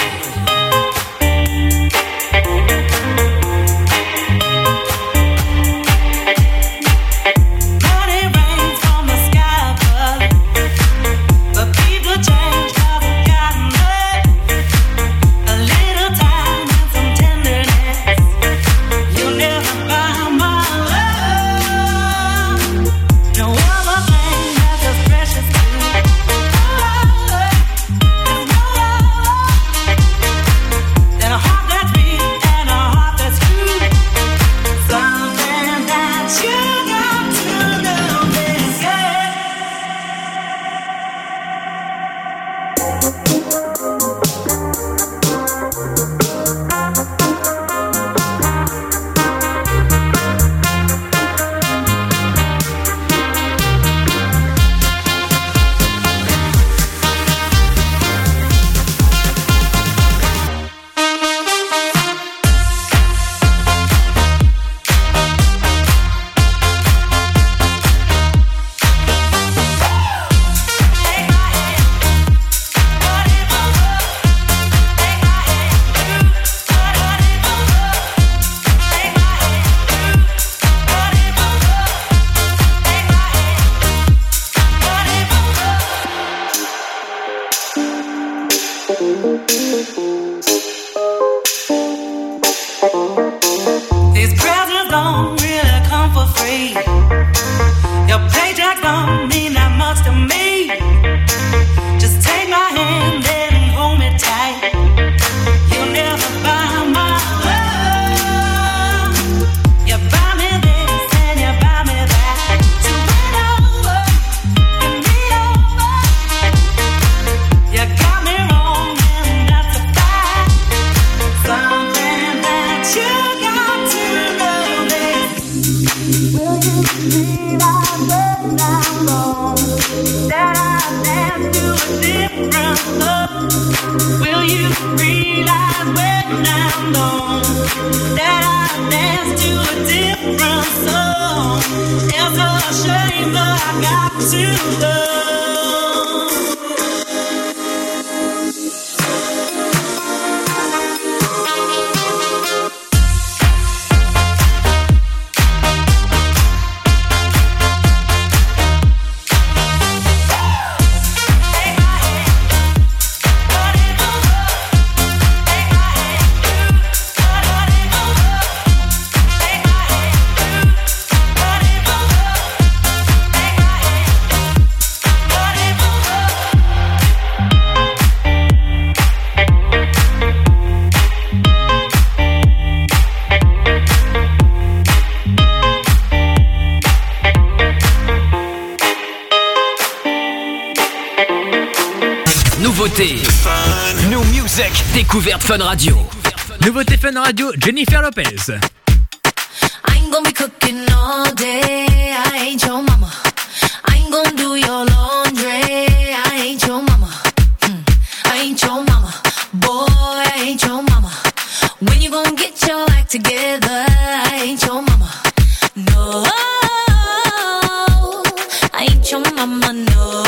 These presents don't really come for free. Your paycheck don't mean that much to me.
to a different love? Will you realize when I'm gone that I dance to a different song? It's a shame that I got to love.
Nouveauté, New Music, découverte Fun Radio.
Nouveauté Fun Radio, Jennifer Lopez.
I ain't gonna be cooking all day. I ain't your mama. I ain't gonna do your laundry. I ain't your mama. I ain't your mama. Boy, I ain't your mama. When you gonna get your act together? I ain't your mama. No, I ain't your mama. No,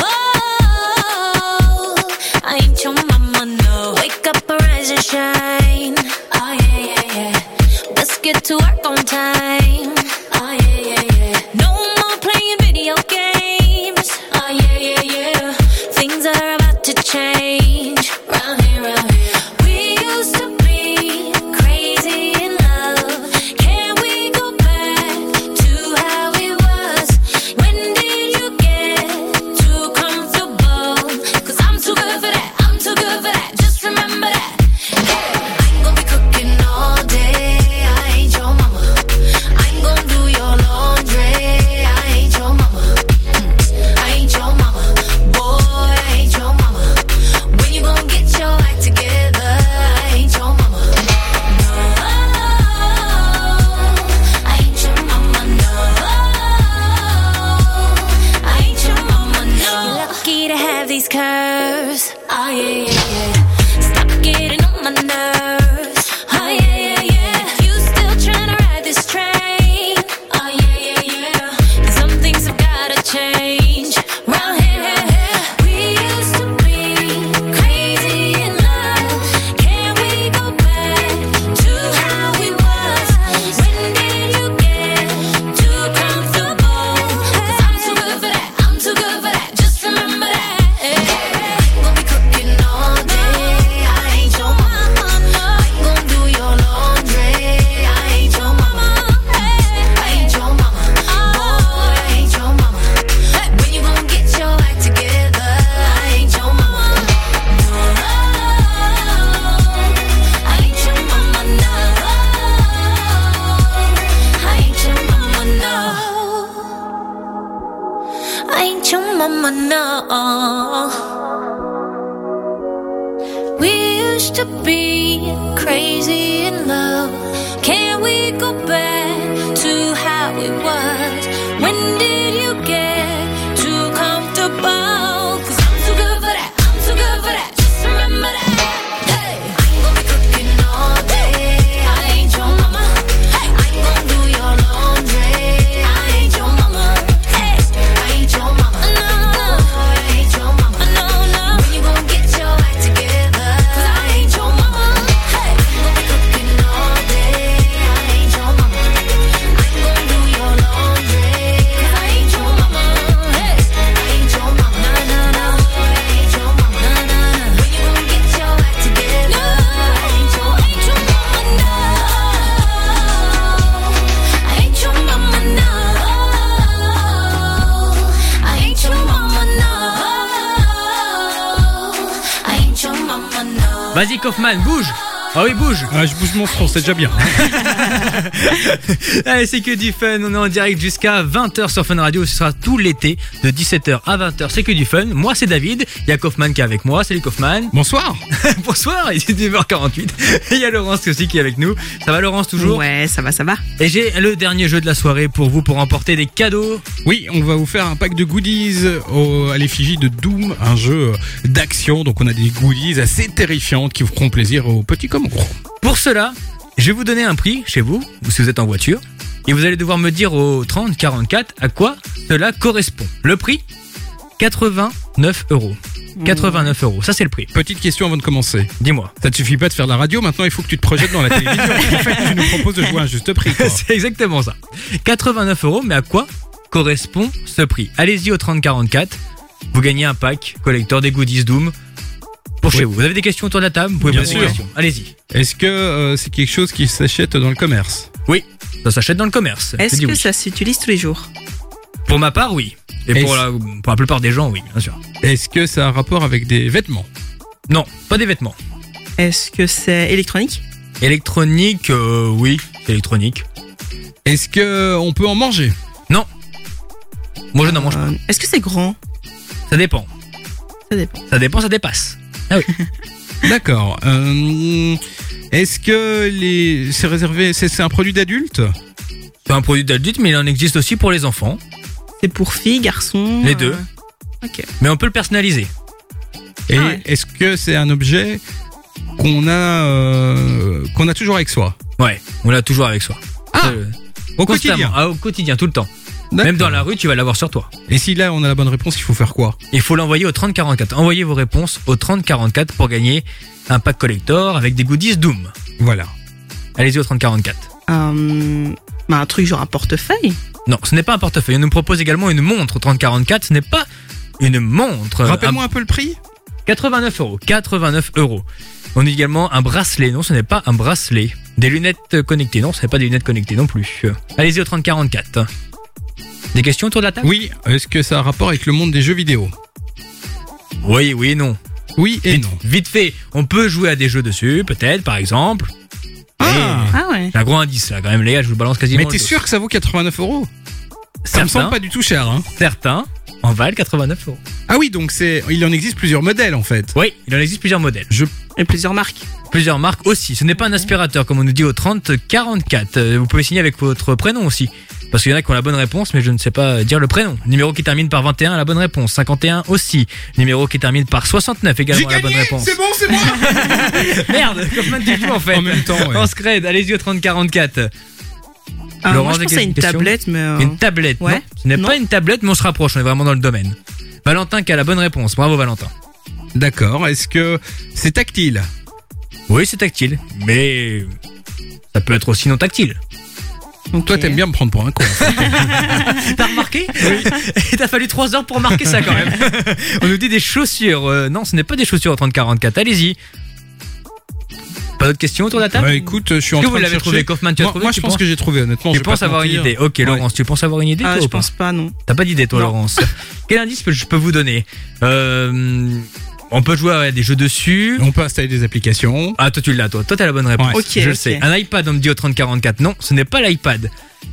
I ain't your mama. No, wake up, arise and shine. Oh yeah, yeah, yeah. Let's get to work on time. Oh yeah, yeah, yeah. No more playing video games. Oh yeah, yeah, yeah. Things are about to change. Round here, round here. We used to be crazy in love. Can we go back to how it was? When did you get too comfortable? 'Cause I'm too good for that. I'm too good for that. Just remember that. Hey, I ain't gonna be cooking all day. I ain't your mama. I ain't gonna do your laundry. I ain't your mama. I ain't your mama. Boy, I ain't your mama. When you gonna get your act together? I ain't your mama. No, I ain't your mama. No, I ain't your mama. No. You're lucky to have these curves. Oh yeah, yeah, yeah. Stop getting on my nerves. Oh yeah, yeah, yeah. You still trying to ride this train? Oh yeah, yeah, yeah. 'Cause some things have gotta change. Round here, we used to be crazy in love. Can we go back to how it was? When did you get too comfortable? 'Cause I'm too good for that. I'm too good for that. Just remember that. Gonna be cooking all day. I ain't your mama. I ain't gonna do your laundry. I ain't your mama. I ain't your mama. Boy, I ain't your mama. When you gonna get your act together? I ain't your mama. No, I ain't your mama. No, I ain't your mama. No, I ain't your mama. No. We used to be crazy in love. Can we go back to how it was? When did you get too comfortable? 'Cause I'm too good for that. I'm too good for that. Just remember that. Hey, I ain't gonna be cooking all day. I ain't your mama. Hey, I ain't gonna do your laundry. I ain't your mama. Hey, I ain't your mama. No, no, I ain't your mama. No, no. When you gonna get your act together? 'Cause I ain't your mama. Hey, I'm gonna be cooking all day. I ain't your mama. I ain't gonna do your laundry. 'Cause I ain't your mama. Hey, I ain't your mama. No, no, no. I ain't your mama. No, no, no. When you gonna get your act together? I ain't your mama. No, I ain't your mama. No, I ain't your mama. No, I ain't your mama. No.
Vas-y Kaufman, bouge. Ah oui, bouge.
Ah, je bouge mon front, c'est déjà bien.
Allez, c'est que du fun. On est en direct jusqu'à 20h sur Fun Radio. Ce sera tout l'été de 17h à 20h. C'est que du fun. Moi, c'est David. Il y a Kaufman qui est avec moi. Salut Kaufman.
Bonsoir.
Bonsoir. Il est 9h48. Et il y a Laurence aussi qui est avec nous. Ça va, Laurence, toujours?
Ouais, ça va.
Et j'ai le dernier jeu de la soirée pour vous pour emporter des cadeaux.
Oui, on va vous faire un pack de goodies à l'effigie de Doom, un jeu d'action. Donc on a des goodies assez terrifiantes qui vous feront plaisir aux petits comme aux gros.
Pour cela, je vais vous donner un prix chez vous, ou si vous êtes en voiture, et vous allez devoir me dire au 30 44 à quoi cela correspond. Le prix, 89 €. 89 €, ça c'est le prix.
Petite question avant de commencer.
Dis-moi.
Ça ne suffit pas de faire de la radio, maintenant il faut que tu te projettes dans la télévision. En fait, tu nous proposes de jouer à un juste prix.
C'est exactement ça. 89 €, mais à quoi correspond ce prix? Allez-y au 30 44, vous gagnez un pack collector des goodies Doom pour chez vous. Vous avez des questions autour de la table? Vous pouvez poser des questions. Allez-y.
Est-ce que c'est quelque chose qui s'achète dans le commerce?
Oui, ça s'achète dans le commerce.
Est-ce que
oui.
ça s'utilise tous les jours?
Pour ma part, oui. Et pour la plupart des gens, oui, bien sûr.
Est-ce que ça a un rapport avec des vêtements?
Non, pas des vêtements.
Est-ce que c'est électronique?
Électronique, oui, c'est électronique.
Est-ce que on peut en manger?
Non. Moi, je n'en mange pas.
Est-ce que c'est grand?
Ça dépend. Ça dépend, ça dépasse. Ah oui.
D'accord. Est-ce que c'est réservé, c'est un produit d'adulte?
C'est un produit d'adulte, mais il en existe aussi pour les enfants.
C'est pour filles, garçons?
Les deux.
Ok.
Mais on peut le personnaliser.
Et est-ce que c'est un objet qu'on a toujours avec soi?
Ouais, on l'a toujours avec soi.
Au quotidien?
Au quotidien, tout le temps. Même dans la rue, tu vas l'avoir sur toi.
Et si là, on a la bonne réponse, il faut faire quoi?
Il faut l'envoyer au 30 44. Envoyez vos réponses au 30 44 pour gagner un pack collector avec des goodies Doom.
Voilà.
Allez-y au 30 44.
Un truc genre un portefeuille?
Non, ce n'est pas un portefeuille. On nous propose également une montre au 30 44. Ce n'est pas une montre.
Rappelle-moi un peu le prix.
89 €. 89 €. On a également un bracelet. Non, ce n'est pas un bracelet. Des lunettes connectées. Non, ce n'est pas des lunettes connectées non plus. Allez-y au 30 44. Des questions autour de la table?
Oui. Est-ce que ça a un rapport avec le monde des jeux vidéo?
Oui et non.
Oui et non.
Vite fait, on peut jouer à des jeux dessus, peut-être, par exemple.
Ah ouais.
C'est un gros indice là, quand même, les gars, je vous balance quasiment.
Mais t'es sûr que ça vaut 89 €? Ça me semble pas du tout cher, hein.
Certains en valent 89 €.
Ah oui, donc il en existe plusieurs modèles en fait.
Oui, il en existe plusieurs modèles.
Et plusieurs marques.
Plusieurs marques aussi. Ce n'est pas un aspirateur comme on nous dit au 30 44. Vous pouvez signer avec votre prénom aussi. Parce qu'il y en a qui ont la bonne réponse, mais je ne sais pas dire le prénom. Numéro qui termine par 21 a la bonne réponse. 51 aussi. Numéro qui termine par 69 également a la bonne réponse.
C'est bon, c'est bon.
Merde, comment tu joues en fait?
En même temps, ouais.
En scred, allez-y au 30 44.
Moi je pense à une tablette, mais...
Une tablette,
ouais.
Non, ce n'est pas une tablette, mais on se rapproche, on est vraiment dans le domaine. Valentin qui a la bonne réponse. Bravo Valentin.
D'accord, est-ce que c'est tactile?
Oui, c'est tactile, mais ça peut être aussi non tactile.
Donc toi t'aimes bien me prendre pour un con.
T'as remarqué? Oui. Et t'as fallu 3 heures pour remarquer ça quand même. On nous dit des chaussures. Non, ce n'est pas des chaussures au 30 44. Allez-y. Pas d'autres questions autour de la table?
Bah écoute, je suis en train de
vous l'avez
chercher.
trouvé, Kaufman? Tu as trouvé?
Moi je pense que j'ai trouvé, honnêtement.
Tu penses avoir une idée? Ok, Laurence, tu penses avoir une idée?
Ah,
toi,
je
ou pas?
pense pas, non.
T'as pas d'idée toi,
Non.
Laurence? Quel indice je peux vous donner? On peut jouer à des jeux dessus.
On peut installer des applications.
Ah, toi tu l'as, toi t'as la bonne réponse.
Ouais. Ok,
je le
ok.
sais. Un iPad, on me dit au 30 44. Non, ce n'est pas l'iPad.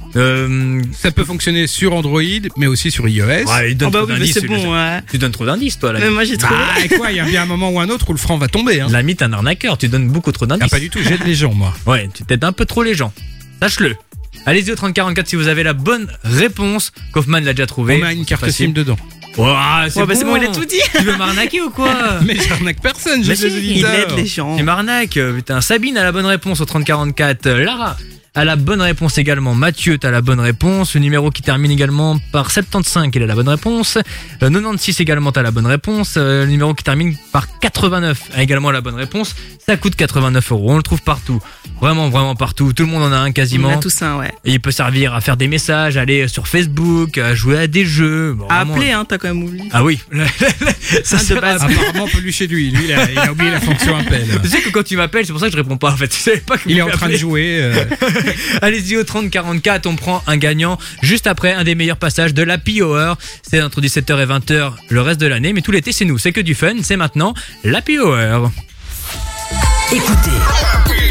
Ça peut fonctionner sur Android, mais aussi sur iOS.
Ouais, il donne trop d'indices,
c'est
celui-là.
bon, ouais.
Tu donnes trop d'indices, toi. Là.
Mais moi j'ai trouvé.
Ah, et quoi, il y a bien un moment ou un autre où le franc va tomber. Hein.
L'ami, t'es un arnaqueur. Tu donnes beaucoup trop d'indices.
Ah, pas du tout, j'aide les gens, moi.
Ouais, tu t'aides un peu trop les gens. Sache-le. Allez-y au 30 44 si vous avez la bonne réponse. Kaufman l'a déjà trouvé.
On a une carte
Facile.
SIM dedans.
C'est
c'est bon, il a tout dit.
Tu veux m'arnaquer ou quoi?
Mais j'arnaque personne,
Mais
j'ai
si,
des
Il
auditeurs.
aide les gens.
Tu m'arnaques. Putain, Sabine a la bonne réponse au 30 44. Lara a la bonne réponse également. Mathieu, t'as la bonne réponse. Le numéro qui termine également par 75, il a la bonne réponse. 96 également, t'as la bonne réponse. Le numéro qui termine par 89 a également la bonne réponse. Ça coûte 89 €. On le trouve partout. Vraiment, vraiment partout. Tout le monde en a un quasiment.
On a tous un, ouais.
Et il peut servir à faire des messages, à aller sur Facebook, à jouer à des jeux. Bon,
À
vraiment.
appeler, hein, t'as quand même oublié.
Ah oui. Ça
de
sert à-
base.
Apparemment, pas lui chez lui. Lui, il a oublié la fonction appel.
Tu sais que quand tu m'appelles, c'est pour ça que je réponds pas en fait. Tu savais pas que
Il
vous
est en train de
m'appelez.
jouer.
Allez-y au 30 44, on prend un gagnant juste après un des meilleurs passages de l'Happy Hour. C'est entre 17h et 20h le reste de l'année, mais tout l'été c'est nous, c'est que du fun, c'est maintenant l'Happy Hour.
Écoutez,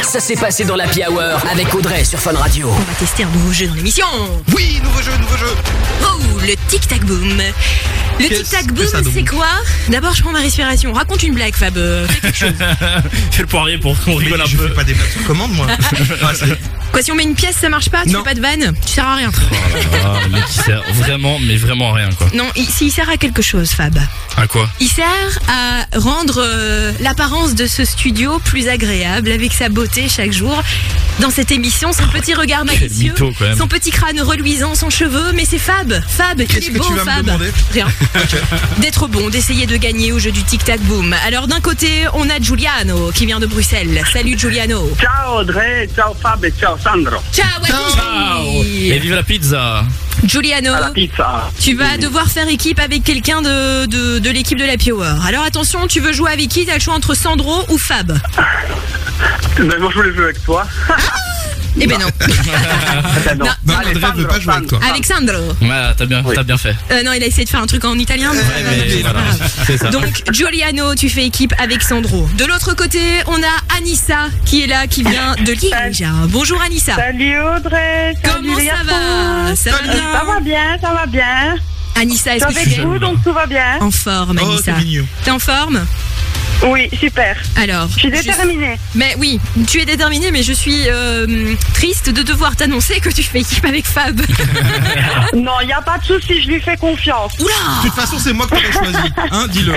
Ça s'est passé dans l'Happy Hour avec Audrey sur Fun Radio.
On va tester un nouveau jeu dans l'émission.
Oui, nouveau jeu.
Oh, le tic-tac boom. Le tic-tac boom, c'est quoi? D'abord, je prends ma respiration. Raconte une blague, Fab. Fais quelque chose.
Fais le poirier pour qu'on rigole un peu.
Je fais pas des blagues sur commande, moi.
Quoi, si on met une pièce, ça marche pas? Tu fais pas de vanne? Tu sers à rien.
Le mec, il sert vraiment, mais vraiment à rien, quoi.
Non, il sert à quelque chose, Fab.
À quoi?
Il sert à rendre l'apparence de ce studio plus agréable avec sa beauté chaque jour. Dans cette émission, son petit regard malicieux,
mytho, quand même.
son petit crâne reluisant, son cheveu, mais c'est Fab. Fab, il est beau, Fab. Rien. D'être bon, d'essayer de gagner au jeu du tic-tac boom. Alors d'un côté, on a Giuliano qui vient de Bruxelles. Salut Giuliano.
Ciao Audrey, ciao Fab et ciao Sandro.
Ciao.
Et vive la pizza.
Giuliano,
À la pizza.
tu vas devoir faire équipe avec quelqu'un de l'équipe de l'Happy Hour. Alors attention, tu veux jouer avec qui? T'as le choix entre Sandro ou Fab.
Ben, moi je voulais jouer avec toi.
Eh ben non.
Non,
Audrey veut pas jouer avec toi.
Alexandro.
Ouais, t'as bien fait.
Non, il a essayé de faire un truc en italien.
Mais voilà, c'est ça.
Donc Giuliano, tu fais équipe avec Sandro. De l'autre côté, on a Anissa qui est là, qui vient de Liège. Bonjour Anissa.
Salut Audrey.
Comment ça va? Ça va bien?
Ça va bien.
Anissa, est-ce que tu es
vous, donc tout va bien.
en forme, Anissa? T'es en forme?
Oui, super.
Alors,
je suis déterminée.
Mais oui, tu es déterminée, mais je suis triste de devoir t'annoncer que tu fais équipe avec Fab.
Non, il n'y a pas de souci, je lui fais confiance.
Oula!
De toute façon, c'est moi qui t'aurais choisi. Hein, dis-le.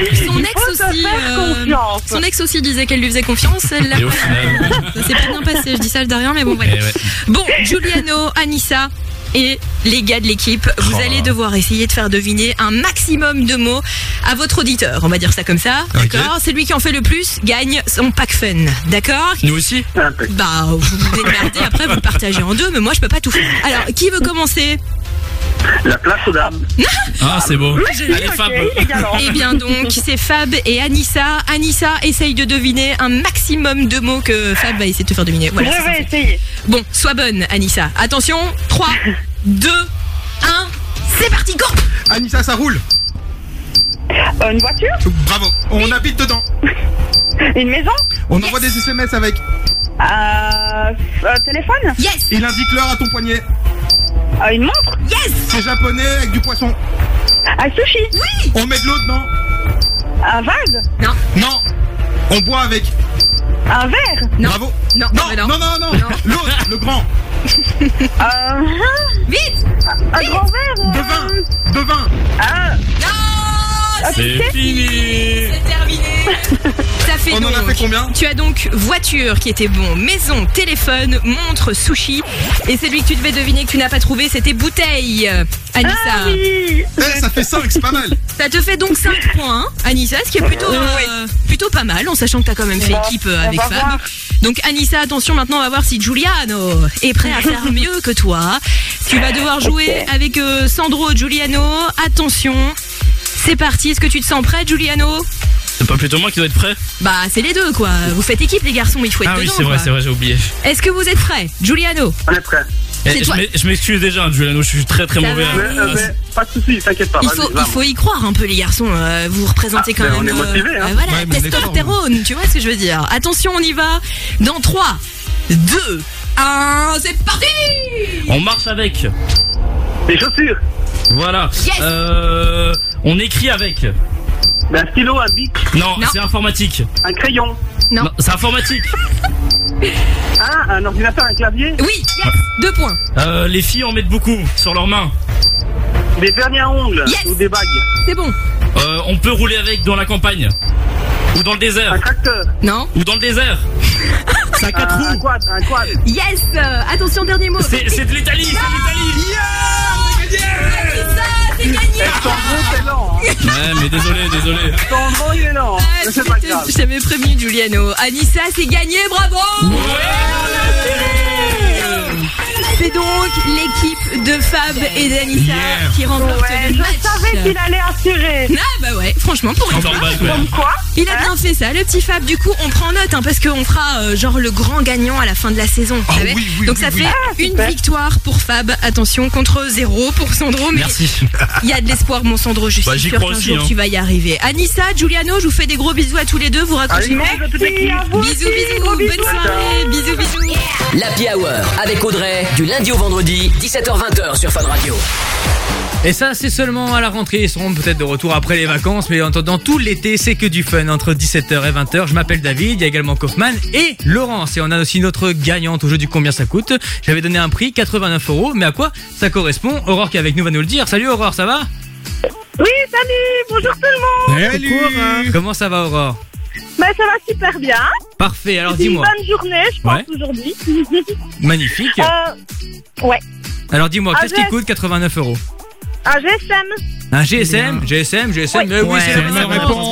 Son ex aussi disait qu'elle lui faisait confiance. Elle l'a
Et au final.
Ça s'est pas bien passé, je dis ça de rien, mais bon, voilà. Bon, Giuliano, Anissa et les gars de l'équipe, vous allez devoir essayer de faire deviner un maximum de mots à votre auditeur. On va dire ça comme ça, d'accord? C'est lui qui en fait le plus gagne son pack fun, d'accord?
Nous aussi?
Bah, vous vous démerdez, après vous le partagez en deux, mais moi je peux pas tout faire. Alors, qui veut commencer?
La place aux dames.
Ah, c'est beau. Allez, Fab.
Eh bien donc, c'est Fab et Anissa. Anissa essaye de deviner un maximum de mots que Fab va essayer de te faire deviner. Voilà,
Je vais essayer.
Bon, sois bonne, Anissa. Attention, 3, 2, 1, c'est parti, go!
Anissa, ça roule.
Une voiture?
Bravo. On habite dedans.
Une maison?
On envoie des SMS avec.
Téléphone?
Yes!
Il indique l'heure à ton poignet.
Une montre?
Yes!
C'est japonais avec du poisson.
Un sushi?
Oui!
On met de l'eau dedans.
Un vase?
Non.
Non. On boit avec.
Un verre?
Non.
Bravo.
Non,
Non. L'autre, le grand.
Vite!
Un grand verre?
De vin.
C'est fini.
C'est terminé. Ça fait
On en a fait combien?
Tu as donc voiture qui était bon, maison, téléphone, montre, sushi. Et celui que tu devais deviner que tu n'as pas trouvé, c'était bouteille. Anissa.
Ah oui.
Ça fait 5, c'est pas mal.
Ça te fait donc 5 points, hein, Anissa, ce qui est plutôt pas mal, en sachant que tu as quand même fait équipe avec
va
Fab.
voir.
Donc Anissa, attention, maintenant on va voir si Giuliano est prêt à faire mieux que toi. Tu vas devoir jouer avec Sandro Giuliano. Attention, c'est parti. Est-ce que tu te sens prêt, Giuliano?
C'est pas plutôt moi qui dois être prêt?
Bah c'est les deux quoi. Vous faites équipe les garçons, il faut être
Ah oui,
dedans.
c'est vrai, j'ai oublié.
Est-ce que vous êtes prêts, Giuliano?
On est prêt.
Je m'excuse déjà, Giuliano, je suis très
Ça
mauvais.
va.
Mais pas de soucis, t'inquiète pas.
Il
vas-y,
faut y croire un peu les garçons, vous représentez quand
mais
même...
on est motivés, hein.
Voilà,
Ouais, mais on est
testostérone, tu vois ce que je veux dire. Attention, on y va. Dans 3, 2, 1, c'est parti.
On marche avec.
Les chaussures.
Voilà.
Yes.
On écrit avec.
Un stylo, un bic.
Non, c'est informatique.
Un crayon.
Non.
C'est informatique.
Un ordinateur, un clavier.
Oui, yes, 2 points.
Les filles en mettent beaucoup sur leurs mains.
Des vernis à ongles.
Yes.
Ou des bagues.
C'est bon.
On peut rouler avec dans la campagne. Ou dans le désert.
Un tracteur.
Non.
Ou dans le désert.
C'est à 4
Un
roues.
quad.
Yes. Attention, dernier mot.
C'est de l'Italie, c'est de l'Italie.
C'est gagné.
Sandro, c'est lent.
Ouais, mais désolé.
Sandro, il est lent. Mais c'est pas grave.
Je t'avais prévenu, Giuliano. Anissa, c'est gagné, bravo. C'est donc l'équipe de Fab et d'Anissa qui remporte le match.
Je savais qu'il allait assurer.
Ah bah ouais, franchement pour une fois.
Comme quoi
Il a bien fait ça, le petit Fab. Du coup, on prend note parce qu'on fera genre le grand gagnant à la fin de la saison. Vous savez. Donc ça fait une victoire pour Fab. Attention, contre 0 pour Sandro. Mais
merci.
Il y a de l'espoir, mon Sandro. Je suis sûr qu'un jour tu vas y arriver. Anissa, Giuliano, je vous fais des gros bisous à tous les deux. Vous raccrochez. Bisous, bonne soirée. Bisous.
L'Happy Hour avec Audrey, du lundi au vendredi, 17h-20h sur Fun Radio.
Et ça, c'est seulement à la rentrée. Ils seront peut-être de retour après les vacances. Mais en attendant, tout l'été, c'est que du fun entre 17h et 20h. Je m'appelle David. Il y a également Kaufman et Laurence. Et on a aussi notre gagnante au jeu du combien ça coûte. J'avais donné un prix, 89 €. Mais à quoi ça correspond? Aurore qui est avec nous va nous le dire. Salut Aurore, ça va?
Oui, salut. Bonjour tout le monde.
Salut. Comment ça va Aurore?
Bah, ça va super bien.
Parfait, alors
C'est
dis-moi.
une bonne journée, je pense, aujourd'hui.
Magnifique.
Ouais.
Alors dis-moi, qu'est-ce qui coûte 89 €?
Un GSM.
Un GSM, GSM, mais oui, c'est la bonne réponse.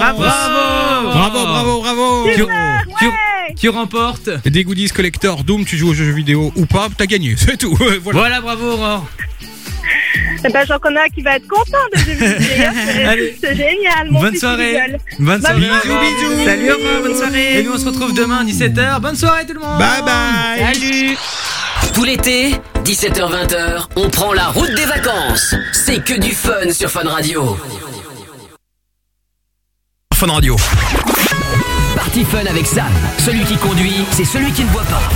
Bravo.
Tu remportes
des goodies collector Doom, tu joues aux jeux vidéo ou pas, t'as gagné, c'est tout.
Voilà, bravo Aurore.
Eh ben, j'en connais un qui va être content de jeux vidéo. C'est génial, mon
Bonne
petit
soirée.
rigole.
Bonne soirée.
Bisous.
Salut Aurore, bonne soirée.
Et nous on se retrouve demain 17h. Bonne soirée tout le monde.
Bye bye.
Salut.
Tout l'été, 17h-20h, on prend la route des vacances. C'est que du fun sur Fun Radio.
Fun Radio.
Party Fun avec Sam. Celui qui conduit, c'est celui qui ne boit pas.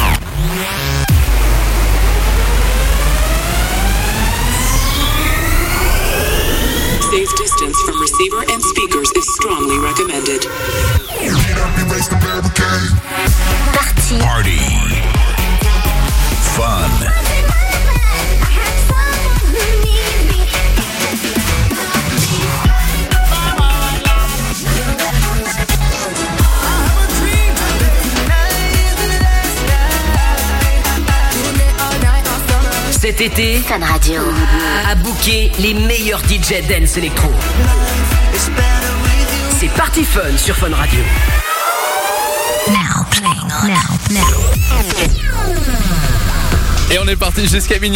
Safe distance from receiver and speakers is strongly recommended.
Party. Fun.
Cet été, Fun Radio a booké les meilleurs DJ dance électro. C'est Party Fun sur Fun Radio.
Et on est parti jusqu'à minuit.